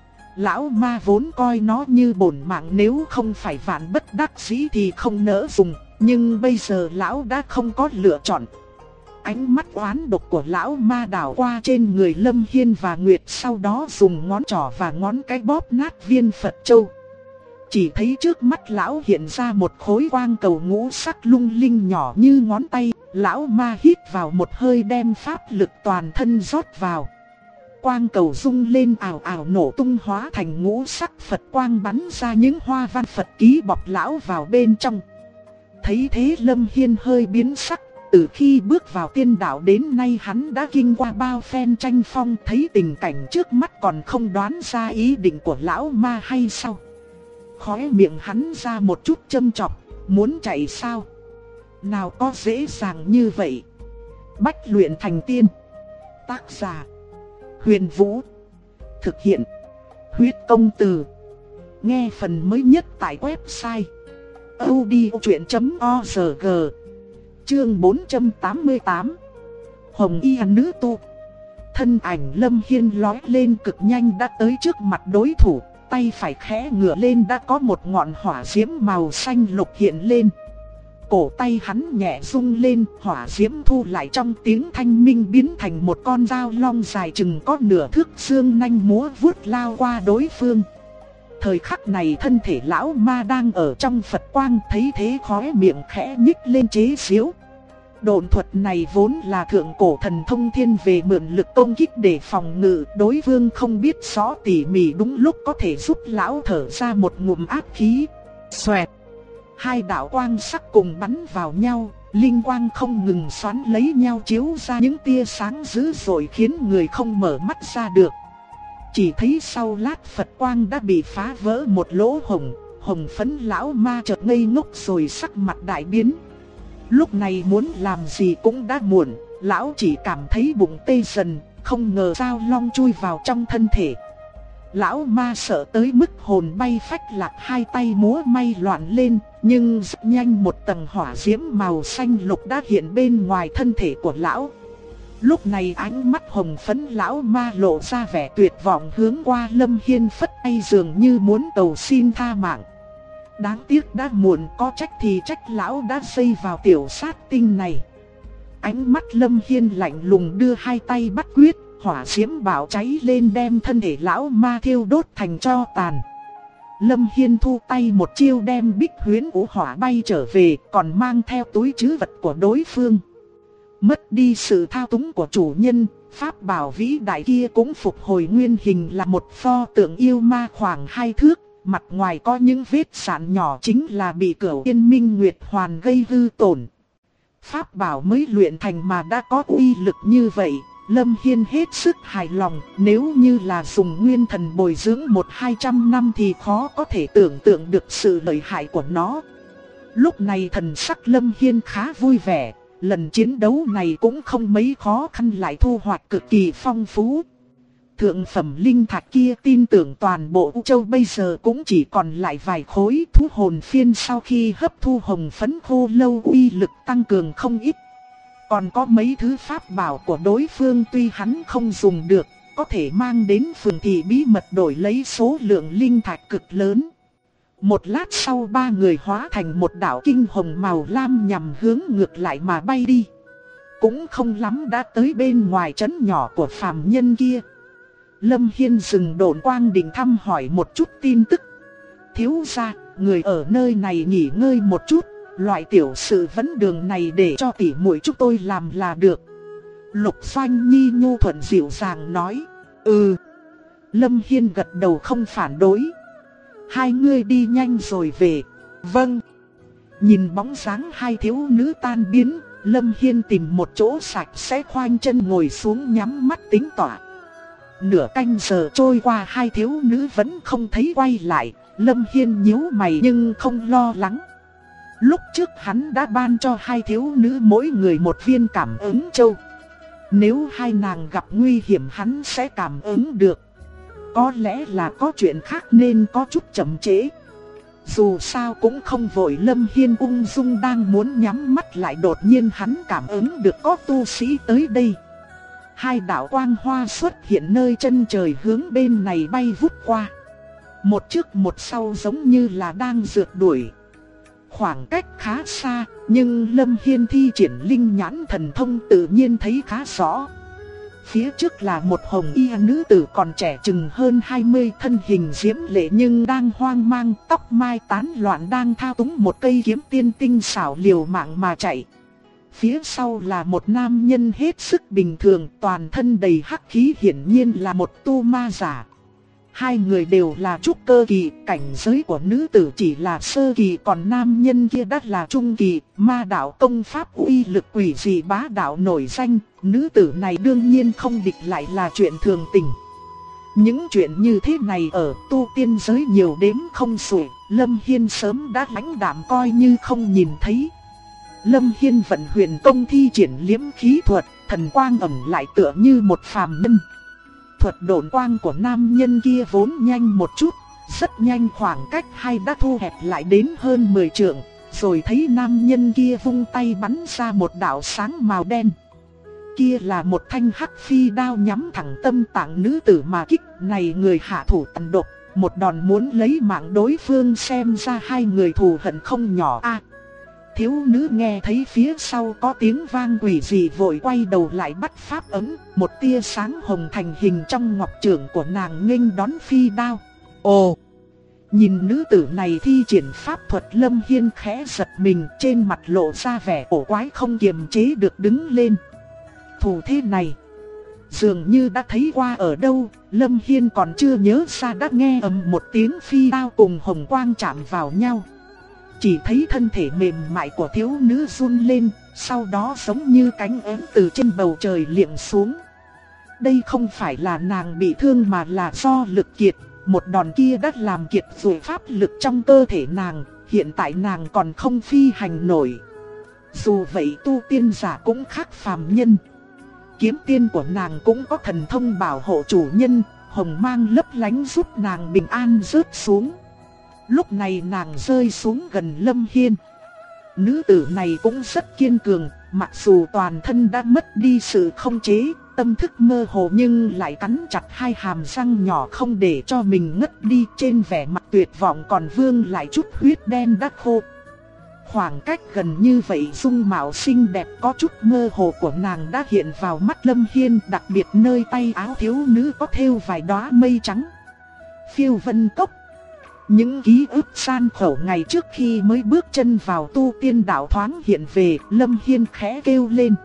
Lão ma vốn coi nó như bổn mạng, nếu không phải vạn bất đắc dĩ thì không nỡ dùng, nhưng bây giờ lão đã không có lựa chọn. Ánh mắt oán độc của lão ma đảo qua trên người Lâm Hiên và Nguyệt, sau đó dùng ngón trỏ và ngón cái bóp nát viên Phật châu. Chỉ thấy trước mắt lão hiện ra một khối quang cầu ngũ sắc lung linh nhỏ như ngón tay. Lão ma hít vào một hơi đem pháp lực toàn thân rót vào. Quang cầu rung lên ào ào nổ tung hóa thành ngũ sắc Phật quang bắn ra những hoa văn Phật ký bọc lão vào bên trong. Thấy thế Lâm Hiên hơi biến sắc. Từ khi bước vào tiên đạo đến nay hắn đã kinh qua bao phen tranh phong, thấy tình cảnh trước mắt còn không đoán ra ý định của lão ma hay sao. Khóe miệng hắn ra một chút châm chọc, muốn chạy sao? Nào có dễ dàng như vậy. Bách luyện thành tiên. Tác giả Huyền Vũ. Thực hiện Huyết Công Từ. Nghe phần mới nhất tại website audiochuyện.org. Chương 488. Hồng Y nữ tu. Thân ảnh Lâm Hiên lói lên cực nhanh đã tới trước mặt đối thủ. Tay phải khẽ ngửa lên đã có một ngọn hỏa diễm màu xanh lục hiện lên. Cổ tay hắn nhẹ rung lên, hỏa diễm thu lại trong tiếng thanh minh biến thành một con dao long dài chừng có nửa thước, xương nanh múa vuốt lao qua đối phương. Thời khắc này thân thể lão ma đang ở trong Phật quang, thấy thế khóe miệng khẽ nhích lên chế giễu. Độn thuật này vốn là thượng cổ thần thông thiên về mượn lực công kích để phòng ngự, đối phương không biết rõ tỉ mỉ đúng lúc có thể giúp lão thở ra một ngụm ác khí. Xoẹt! Hai đạo quang sắc cùng bắn vào nhau, linh quang không ngừng xoắn lấy nhau chiếu ra những tia sáng dữ dội khiến người không mở mắt ra được. Chỉ thấy sau lát Phật quang đã bị phá vỡ một lỗ hổng, hồng phấn lão ma chợt ngây ngốc rồi sắc mặt đại biến. Lúc này muốn làm gì cũng đã muộn, lão chỉ cảm thấy bụng tê dần, không ngờ dao long chui vào trong thân thể. Lão ma sợ tới mức hồn bay phách lạc, hai tay múa may loạn lên, nhưng rất nhanh một tầng hỏa diễm màu xanh lục đã hiện bên ngoài thân thể của lão. Lúc này ánh mắt hồng phấn lão ma lộ ra vẻ tuyệt vọng hướng qua Lâm Hiên phất tay dường như muốn cầu xin tha mạng. Đáng tiếc đã muộn, có trách thì trách lão đã dây vào tiểu sát tinh này. Ánh mắt Lâm Hiên lạnh lùng đưa hai tay bắt quyết, hỏa diễm bạo cháy lên đem thân thể lão ma thiêu đốt thành tro tàn. Lâm Hiên thu tay một chiêu đem bích huyễn vũ hỏa bay trở về, còn mang theo túi trữ vật của đối phương. Mất đi sự thao túng của chủ nhân, pháp bảo vĩ đại kia cũng phục hồi nguyên hình là một pho tượng yêu ma khoảng 2 thước. Mặt ngoài có những vết sạn nhỏ chính là bị Cửu Yên Minh Nguyệt Hoàn gây hư tổn. Pháp bảo mới luyện thành mà đã có uy lực như vậy, Lâm Hiên hết sức hài lòng. Nếu như là dùng nguyên thần bồi dưỡng 100-200 năm thì khó có thể tưởng tượng được sự lợi hại của nó. Lúc này thần sắc Lâm Hiên khá vui vẻ, lần chiến đấu này cũng không mấy khó khăn lại thu hoạch cực kỳ phong phú. Thượng phẩm linh thạch kia tin tưởng toàn bộ U Châu bây giờ cũng chỉ còn lại vài khối. Thú hồn phiên sau khi hấp thu hồng phấn khô lâu uy lực tăng cường không ít. Còn có mấy thứ pháp bảo của đối phương tuy hắn không dùng được, có thể mang đến phường thị bí mật đổi lấy số lượng linh thạch cực lớn. Một lát sau ba người hóa thành một đạo kinh hồng màu lam nhằm hướng ngược lại mà bay đi. Cũng không lắm đã tới bên ngoài trấn nhỏ của phàm nhân kia. Lâm Hiên dừng độn quang định thăm hỏi một chút tin tức. Thiếu gia, người ở nơi này nghỉ ngơi một chút, loại tiểu sự vấn đường này để cho tỷ muội chúng tôi làm là được. Lục Doanh Nhi nhu thuận dịu dàng nói. Lâm Hiên gật đầu không phản đối. Hai ngươi đi nhanh rồi về. Vâng. Nhìn bóng dáng hai thiếu nữ tan biến, Lâm Hiên tìm một chỗ sạch sẽ khoanh chân ngồi xuống nhắm mắt tính tọa. Nửa canh giờ trôi qua hai thiếu nữ vẫn không thấy quay lại, Lâm Hiên nhíu mày nhưng không lo lắng. Lúc trước hắn đã ban cho hai thiếu nữ mỗi người một viên cảm ứng châu. Nếu hai nàng gặp nguy hiểm hắn sẽ cảm ứng được. Có lẽ là có chuyện khác nên có chút chậm trễ. Dù sao cũng không vội. Lâm Hiên ung dung đang muốn nhắm mắt lại, đột nhiên hắn cảm ứng được có tu sĩ tới đây. Hai đạo quang hoa xuất hiện nơi chân trời hướng bên này bay vút qua. Một trước một sau giống như là đang rượt đuổi. Khoảng cách khá xa, nhưng Lâm Hiên thi triển linh nhãn thần thông tự nhiên thấy khá rõ. Phía trước là một hồng y nữ tử còn trẻ chừng hơn 20, thân hình diễm lệ nhưng đang hoang mang, tóc mai tán loạn, đang thao túng một cây kiếm tiên tinh xảo liều mạng mà chạy. Phía sau là một nam nhân hết sức bình thường, toàn thân đầy hắc khí, hiển nhiên là một tu ma giả. Hai người đều là trúc cơ kỳ, cảnh giới của nữ tử chỉ là sơ kỳ, còn nam nhân kia đã là trung kỳ, ma đạo công pháp uy lực quỷ dị bá đạo nổi danh, nữ tử này đương nhiên không địch lại là chuyện thường tình. Những chuyện như thế này ở tu tiên giới nhiều đếm không xuể, Lâm Hiên sớm đã lãnh đạm coi như không nhìn thấy. Lâm Hiên vận huyền công thi triển liếm khí thuật, thần quang ẩn lại tựa như một phàm nhân. Thuật độn quang của nam nhân kia vốn nhanh một chút, rất nhanh khoảng cách hai đã thu hẹp lại đến hơn 10 trượng, rồi thấy nam nhân kia vung tay bắn ra một đạo sáng màu đen. Kia là một thanh hắc phi đao nhắm thẳng tâm tạng nữ tử mà kích, này người hạ thủ tàn độc, một đòn muốn lấy mạng đối phương, xem ra hai người thù hận không nhỏ a. Thiếu nữ nghe thấy phía sau có tiếng vang quỷ dị, vội quay đầu lại bắt pháp ấn, một tia sáng hồng thành hình trong ngọc trưởng của nàng nghênh đón phi đao. Ồ! Nhìn nữ tử này thi triển pháp thuật, Lâm Hiên khẽ giật mình, trên mặt lộ ra vẻ cổ quái không kiềm chế được đứng lên. Thủ thế này, dường như đã thấy qua ở đâu, Lâm Hiên còn chưa nhớ ra đã nghe ầm một tiếng phi đao cùng hồng quang chạm vào nhau. Chỉ thấy thân thể mềm mại của thiếu nữ run lên, sau đó giống như cánh én từ trên bầu trời liệng xuống. Đây không phải là nàng bị thương mà là do lực kiệt, một đòn kia đã làm kiệt rồi pháp lực trong cơ thể nàng, hiện tại nàng còn không phi hành nổi. Dù vậy tu tiên giả cũng khác phàm nhân. Kiếm tiên của nàng cũng có thần thông bảo hộ chủ nhân, hồng mang lấp lánh giúp nàng bình an rớt xuống. Lúc này nàng rơi xuống gần Lâm Hiên. Nữ tử này cũng rất kiên cường, mặc dù toàn thân đã mất đi sự không chế, tâm thức mơ hồ nhưng lại cắn chặt hai hàm răng nhỏ không để cho mình ngất đi, trên vẻ mặt tuyệt vọng còn vương lại chút huyết đen đã khô. Khoảng cách gần như vậy, dung mạo xinh đẹp có chút mơ hồ của nàng đã hiện vào mắt Lâm Hiên, đặc biệt nơi tay áo thiếu nữ có thêu vài đóa mây trắng. Phiêu Vân Cốc. Những ký ức san khẩu ngày trước khi mới bước chân vào tu tiên đạo thoáng hiện về, Lâm Hiên khẽ kêu lên.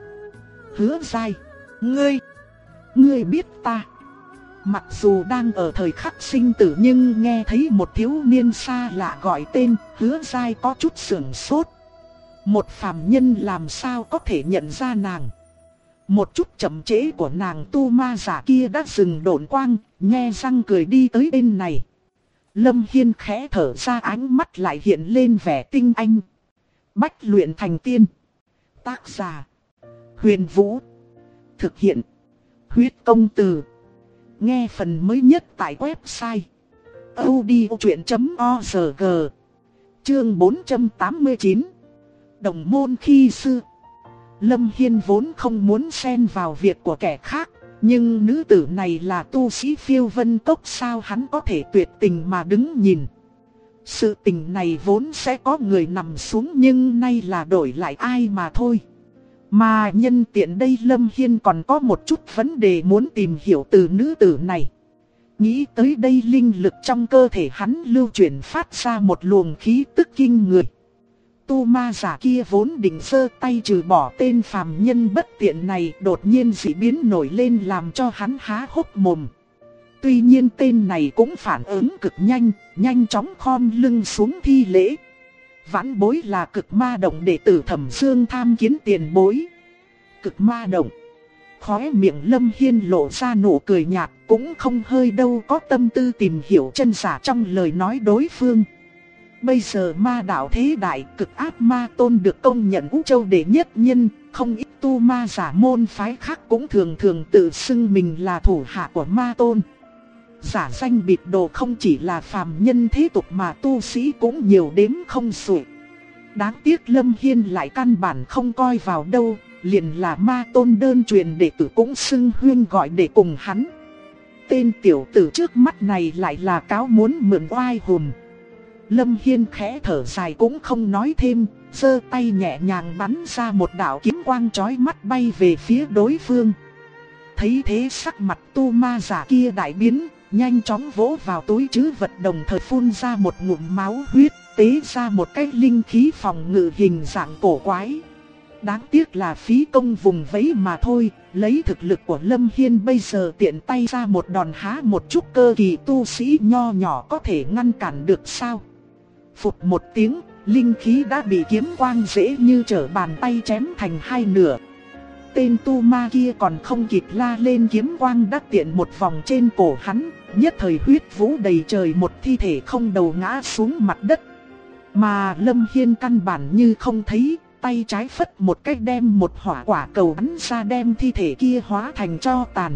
Hứa Giai, ngươi biết ta. Mặc dù đang ở thời khắc sinh tử nhưng nghe thấy một thiếu niên xa lạ gọi tên, Hứa Giai có chút sửng sốt. Một phàm nhân làm sao có thể nhận ra nàng. Một chút chậm trễ của nàng tu ma giả kia đã dừng độn quang, nhe răng cười đi tới bên này. Lâm Hiên khẽ thở ra, ánh mắt lại hiện lên vẻ tinh anh. Bách luyện thành tiên. Tác giả: Huyền Vũ. Thực hiện: Huyết Công Từ. Nghe phần mới nhất tại website audiochuyện.org. Chương 489. Đồng môn khi xưa. Lâm Hiên vốn không muốn xen vào việc của kẻ khác, nhưng nữ tử này là tu sĩ Phiêu Vân Cốc, sao hắn có thể tuyệt tình mà đứng nhìn. Sự tình này vốn sẽ có người nằm xuống nhưng nay là đổi lại ai mà thôi. Mà nhân tiện đây Lâm Hiên còn có một chút vấn đề muốn tìm hiểu từ nữ tử này. Nghĩ tới đây, linh lực trong cơ thể hắn lưu chuyển phát ra một luồng khí tức kinh người. Tu ma giả kia vốn định giơ tay trừ bỏ tên phàm nhân bất tiện này, đột nhiên dị biến nổi lên làm cho hắn há hốc mồm. Tuy nhiên tên này cũng phản ứng cực nhanh, nhanh chóng khom lưng xuống thi lễ. Vãn bối là Cực Ma Động đệ tử Thẩm Dương tham kiến tiền bối. Cực Ma Động. Khóe miệng Lâm Hiên lộ ra nụ cười nhạt, cũng không hơi đâu có tâm tư tìm hiểu chân giả trong lời nói đối phương. Bây giờ ma đạo thế đại, Cực Ác Ma Tôn được công nhận Vũ Châu đệ nhất nhân, không ít tu ma giả môn phái khác cũng thường thường tự xưng mình là thủ hạ của Ma Tôn. Giả danh bịt đồ không chỉ là phàm nhân thế tục mà tu sĩ cũng nhiều đếm không xuể. Đáng tiếc Lâm Hiên lại căn bản không coi vào đâu, liền là Ma Tôn đơn truyền đệ tử cũng xưng huyên gọi để cùng hắn. Tên tiểu tử trước mắt này lại là cáo muốn mượn oai hùm. Lâm Hiên khẽ thở dài cũng không nói thêm, giơ tay nhẹ nhàng bắn ra một đạo kiếm quang chói mắt bay về phía đối phương. Thấy thế sắc mặt tu ma giả kia đại biến, nhanh chóng vỗ vào túi trữ vật đồng thời phun ra một ngụm máu huyết, tế ra một cái linh khí phòng ngự hình dạng cổ quái. Đáng tiếc là phí công vùng vẫy mà thôi, lấy thực lực của Lâm Hiên bây giờ tiện tay ra một đòn há một chút cơ kỳ tu sĩ nho nhỏ có thể ngăn cản được sao. Phụt một tiếng, linh khí đã bị kiếm quang dễ như trở bàn tay chém thành hai nửa. Tên tu ma kia còn không kịp la lên, kiếm quang đã tiện một vòng trên cổ hắn, nhất thời huyết vũ đầy trời, một thi thể không đầu ngã xuống mặt đất. Mà Lâm Hiên căn bản như không thấy, tay trái phất một cái đem một hỏa quả cầu bắn ra đem thi thể kia hóa thành tro tàn.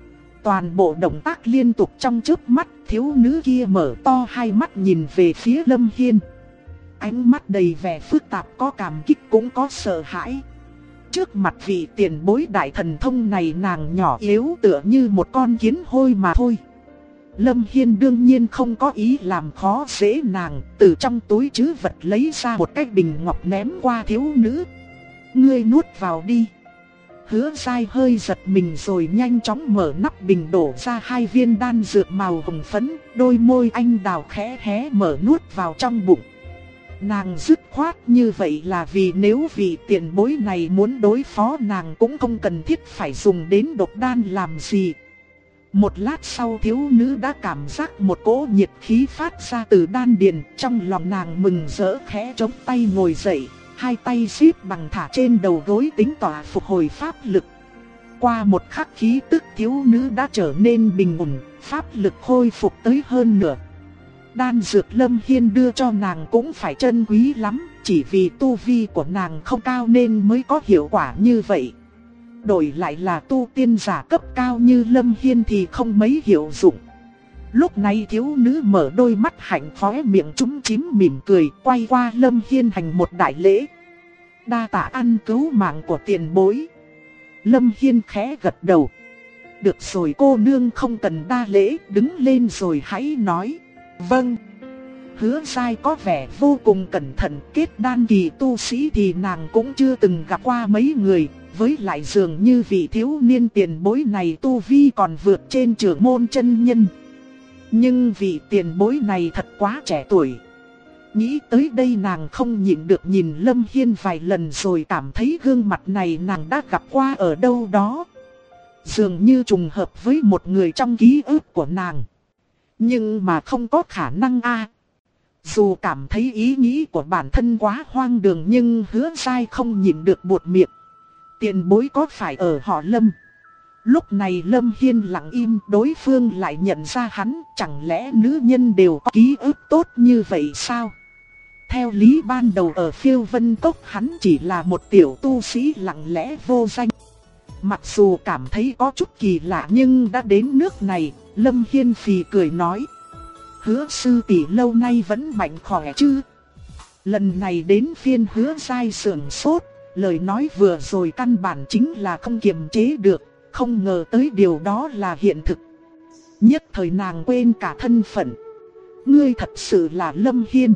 Toàn bộ động tác liên tục trong chớp mắt, thiếu nữ kia mở to hai mắt nhìn về phía Lâm Hiên. Ánh mắt đầy vẻ phức tạp, có cảm kích cũng có sợ hãi. Trước mặt vị tiền bối đại thần thông này, nàng nhỏ yếu tựa như một con kiến hôi mà thôi. Lâm Hiên đương nhiên không có ý làm khó dễ nàng, từ trong túi trữ vật lấy ra một cái bình ngọc ném qua thiếu nữ. Ngươi nuốt vào đi. Hứa Gai hơi giật mình rồi nhanh chóng mở nắp bình đổ ra hai viên đan dược màu hồng phấn, đôi môi anh đào khẽ hé mở nuốt vào trong bụng. Nàng dứt khoát như vậy là vì nếu vị tiền bối này muốn đối phó nàng cũng không cần thiết phải dùng đến độc đan làm gì. Một lát sau thiếu nữ đã cảm giác một cỗ nhiệt khí phát ra từ đan điền, trong lòng nàng mừng rỡ khẽ chống tay ngồi dậy, hai tay xếp bằng thả trên đầu gối tính tỏa phục hồi pháp lực. Qua một khắc khí tức thiếu nữ đã trở nên bình ổn, pháp lực khôi phục tới hơn nửa. Đan dược Lâm Hiên đưa cho nàng cũng phải trân quý lắm, chỉ vì tu vi của nàng không cao nên mới có hiệu quả như vậy. Đổi lại là tu tiên giả cấp cao như Lâm Hiên thì không mấy hiệu dụng. Lúc này thiếu nữ mở đôi mắt hạnh khóe miệng chúm chím mỉm cười, quay qua Lâm Hiên hành một đại lễ. Đa tạ ăn cứu mạng của tiền bối. Lâm Hiên khẽ gật đầu. Được rồi cô nương, không cần đa lễ, đứng lên rồi hãy nói. Vâng. Hứa Gai có vẻ vô cùng cẩn thận, kết đan kỳ tu sĩ thì nàng cũng chưa từng gặp qua mấy người. Với lại dường như vị thiếu niên tiền bối này tu vi còn vượt trên trưởng môn chân nhân. Nhưng vị tiền bối này thật quá trẻ tuổi. Nghĩ tới đây nàng không nhịn được nhìn Lâm Hiên vài lần rồi cảm thấy gương mặt này nàng đã gặp qua ở đâu đó. Dường như trùng hợp với một người trong ký ức của nàng. Nhưng mà không có khả năng a. Dù cảm thấy ý nghĩ của bản thân quá hoang đường nhưng Hứa Gai không nhịn được buột miệng. Tiền bối có phải ở họ Lâm? Lúc này Lâm Hiên lặng im, đối phương lại nhận ra hắn, chẳng lẽ nữ nhân đều có ký ức tốt như vậy sao? Theo lý ban đầu ở Phiêu Vân Cốc hắn chỉ là một tiểu tu sĩ lặng lẽ vô danh. Mặc dù cảm thấy có chút kỳ lạ nhưng đã đến nước này, Lâm Hiên phì cười nói. Hứa sư tỷ lâu nay vẫn mạnh khỏe chứ? Lần này đến phiên Hứa Gai sưởng sốt. Lời nói vừa rồi căn bản chính là không kiềm chế được, không ngờ tới điều đó là hiện thực. Nhất thời nàng quên cả thân phận. Ngươi thật sự là Lâm Hiên.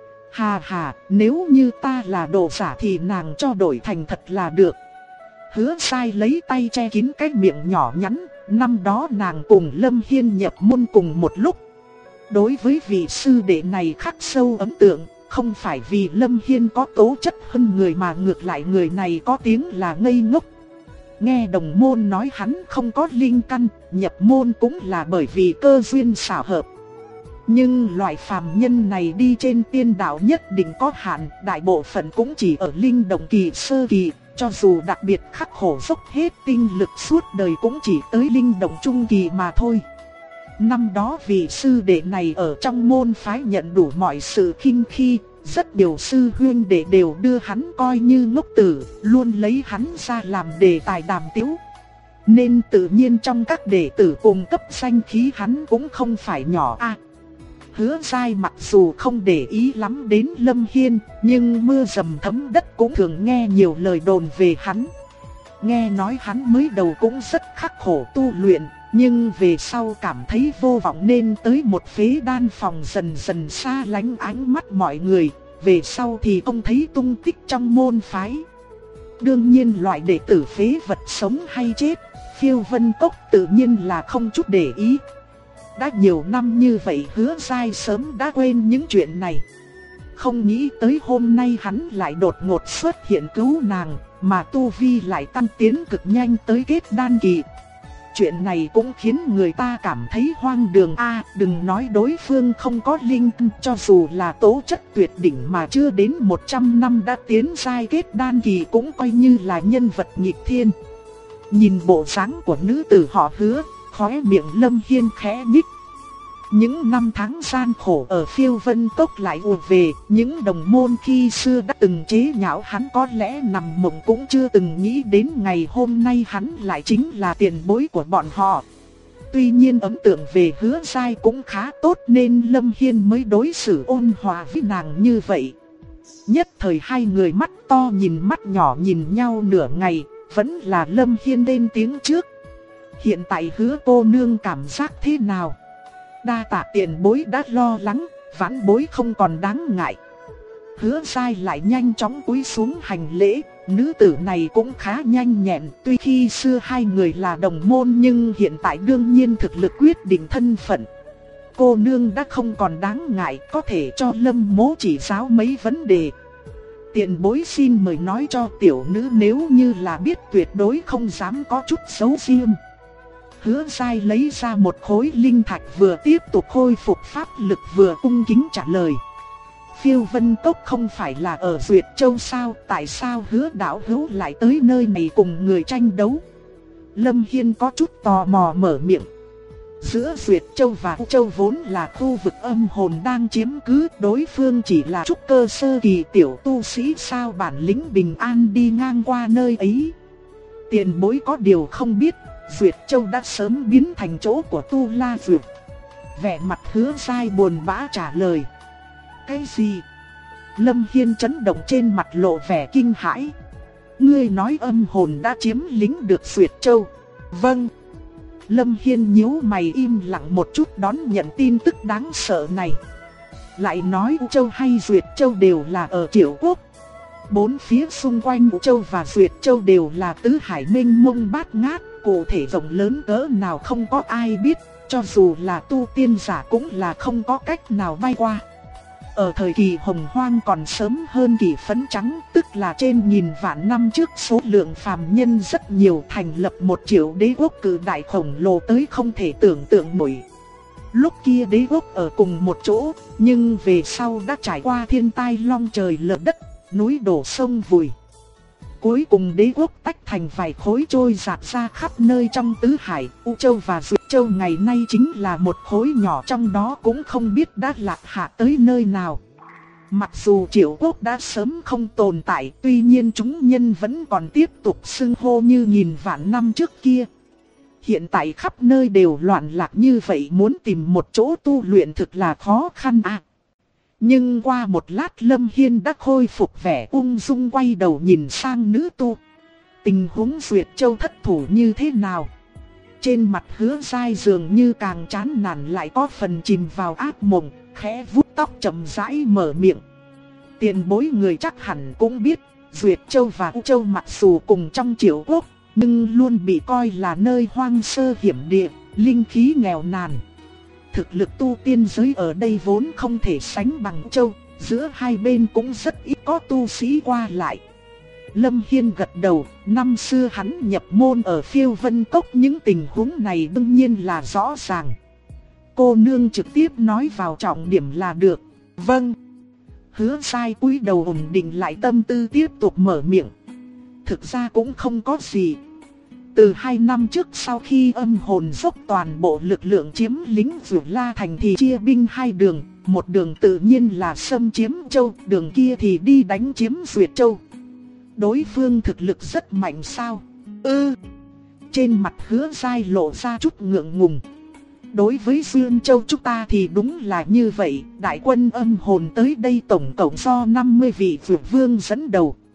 Hà hà, nếu như ta là đồ giả thì nàng cho đổi thành thật là được. Hứa Gai lấy tay che kín cái miệng nhỏ nhắn. Năm đó nàng cùng Lâm Hiên nhập môn cùng một lúc. Đối với vị sư đệ này khắc sâu ấn tượng. Không phải vì Lâm Hiên có tố chất hơn người mà ngược lại người này có tiếng là ngây ngốc. Nghe đồng môn nói hắn không có linh căn, nhập môn cũng là bởi vì cơ duyên xảo hợp. Nhưng loại phàm nhân này đi trên tiên đạo nhất định có hạn, đại bộ phận cũng chỉ ở linh động kỳ sơ kỳ, cho dù đặc biệt khắc khổ dốc hết tinh lực suốt đời cũng chỉ tới linh động trung kỳ mà thôi. Năm đó vị sư đệ này ở trong môn phái nhận đủ mọi sự khinh khi, rất nhiều sư huynh đệ đều đưa hắn coi như ngốc tử, luôn lấy hắn ra làm đề tài đàm tiếu. Nên tự nhiên trong các đệ tử cùng cấp danh khí hắn cũng không phải nhỏ a. Hứa Gai mặc dù không để ý lắm đến Lâm Hiên, nhưng mưa dầm thấm đất cũng thường nghe nhiều lời đồn về hắn. Nghe nói hắn mới đầu cũng rất khắc khổ tu luyện, Nhưng về sau cảm thấy vô vọng nên tới một phế đan phòng dần dần xa lánh ánh mắt mọi người, về sau thì không thấy tung tích trong môn phái. Đương nhiên loại đệ tử phế vật sống hay chết, Phiêu Vân Cốc tự nhiên là không chút để ý. Đã nhiều năm như vậy Hứa Gai sớm đã quên những chuyện này. Không nghĩ tới hôm nay hắn lại đột ngột xuất hiện cứu nàng, mà tu vi lại tăng tiến cực nhanh tới kết đan kỳ. Chuyện này cũng khiến người ta cảm thấy hoang đường đừng nói đối phương không có linh, cho dù là tố chất tuyệt đỉnh mà chưa đến 100 năm đã tiến giai kết đan kỳ cũng coi như là nhân vật nghịch thiên. Nhìn bộ dáng của nữ tử họ Hứa, khóe miệng Lâm Hiên khẽ nhích. Những năm tháng gian khổ ở Phiêu Vân Cốc lại ùa về, những đồng môn khi xưa đã từng chế nhạo hắn có lẽ nằm mộng cũng chưa từng nghĩ đến ngày hôm nay hắn lại chính là tiền bối của bọn họ. Tuy nhiên ấn tượng về Hứa Gai cũng khá tốt nên Lâm Hiên mới đối xử ôn hòa với nàng như vậy. Nhất thời hai người mắt to nhìn mắt nhỏ nhìn nhau nửa ngày, vẫn là Lâm Hiên lên tiếng trước. Hiện tại Hứa cô nương cảm giác thế nào? Đa tạ tiền bối đã lo lắng, vãn bối không còn đáng ngại. Hứa Gai lại nhanh chóng cúi xuống hành lễ, nữ tử này cũng khá nhanh nhẹn. Tuy khi xưa hai người là đồng môn nhưng hiện tại đương nhiên thực lực quyết định thân phận. Cô nương đã không còn đáng ngại, có thể cho Lâm mỗ chỉ giáo mấy vấn đề. Tiền bối xin mời nói cho tiểu nữ, nếu như là biết tuyệt đối không dám có chút xấu riêng. Hứa Gai lấy ra một khối linh thạch vừa tiếp tục khôi phục pháp lực vừa cung kính trả lời. Phiêu Vân Cốc không phải là ở Duyệt Châu sao, tại sao Hứa đạo hữu lại tới nơi này cùng người tranh đấu? Lâm Hiên có chút tò mò mở miệng. Giữa Duyệt Châu và U Châu vốn là khu vực âm hồn đang chiếm cứ, đối phương chỉ là trúc cơ sơ kỳ tiểu tu sĩ, sao bản lĩnh bình an đi ngang qua nơi ấy. Tiền bối có điều không biết, Duyệt Châu đã sớm biến thành chỗ của Tu La Duyệt. Vẻ mặt Hứa Gai buồn bã trả lời. Cái gì? Lâm Hiên chấn động, trên mặt lộ vẻ kinh hãi. Ngươi nói âm hồn đã chiếm lĩnh được Duyệt Châu? Vâng. Lâm Hiên nhíu mày im lặng một chút đón nhận tin tức đáng sợ này. Lại nói U Châu hay Duyệt Châu đều là ở Triệu Quốc. Bốn phía xung quanh U Châu và Duyệt Châu đều là tứ hải mênh mông bát ngát, cụ thể rộng lớn cỡ nào không có ai biết, cho dù là tu tiên giả cũng là không có cách nào bay qua. Ở thời kỳ hồng hoang còn sớm hơn kỳ phấn trắng, tức là trên nghìn vạn năm trước, số lượng phàm nhân rất nhiều, thành lập một triệu đế quốc cự đại khổng lồ tới không thể tưởng tượng nổi. Lúc kia đế quốc ở cùng một chỗ, nhưng về sau đã trải qua thiên tai long trời lở đất, núi đổ sông vùi. Cuối cùng đế quốc tách thành vài khối trôi rạt ra khắp nơi trong tứ hải. U Châu và Duyệt Châu ngày nay chính là một khối nhỏ trong đó, cũng không biết đã lạc hạ tới nơi nào. Mặc dù Triệu Quốc đã sớm không tồn tại, tuy nhiên chúng nhân vẫn còn tiếp tục xưng hô như nghìn vạn năm trước kia. Hiện tại khắp nơi đều loạn lạc như vậy, muốn tìm một chỗ tu luyện thực là khó khăn Nhưng qua một lát Lâm Hiên đã khôi phục vẻ ung dung, quay đầu nhìn sang nữ tu. Tình huống Duyệt Châu thất thủ như thế nào? Trên mặt Hứa Gai dường như càng chán nản lại có phần chìm vào ác mộng, khẽ vuốt tóc chậm rãi mở miệng. Tiền bối người chắc hẳn cũng biết, Duyệt Châu và U Châu mặc dù cùng trong Triệu Quốc, nhưng luôn bị coi là nơi hoang sơ hiểm địa, linh khí nghèo nàn. Thực lực tu tiên giới ở đây vốn không thể sánh bằng U Châu, giữa hai bên cũng rất ít có tu sĩ qua lại. Lâm Hiên gật đầu, năm xưa hắn nhập môn ở Phiêu Vân Cốc, những tình huống này đương nhiên là rõ ràng. Cô nương trực tiếp nói vào trọng điểm là được. Vâng. Hứa Gai cúi đầu ổn định lại tâm tư tiếp tục mở miệng. Thực ra cũng không có gì. Từ 2 năm trước sau khi âm hồn dốc toàn bộ lực lượng chiếm lĩnh Vượt La Thành thì chia binh hai đường. Một đường tự nhiên là xâm chiếm Châu, đường kia thì đi đánh chiếm Duyệt Châu. Đối phương thực lực rất mạnh sao? Trên mặt Hứa Gai lộ ra chút ngượng ngùng. Đối với Dương Châu chúng ta thì đúng là như vậy. Đại quân âm hồn tới đây tổng cộng do 50 vị Vượt Vương dẫn đầu.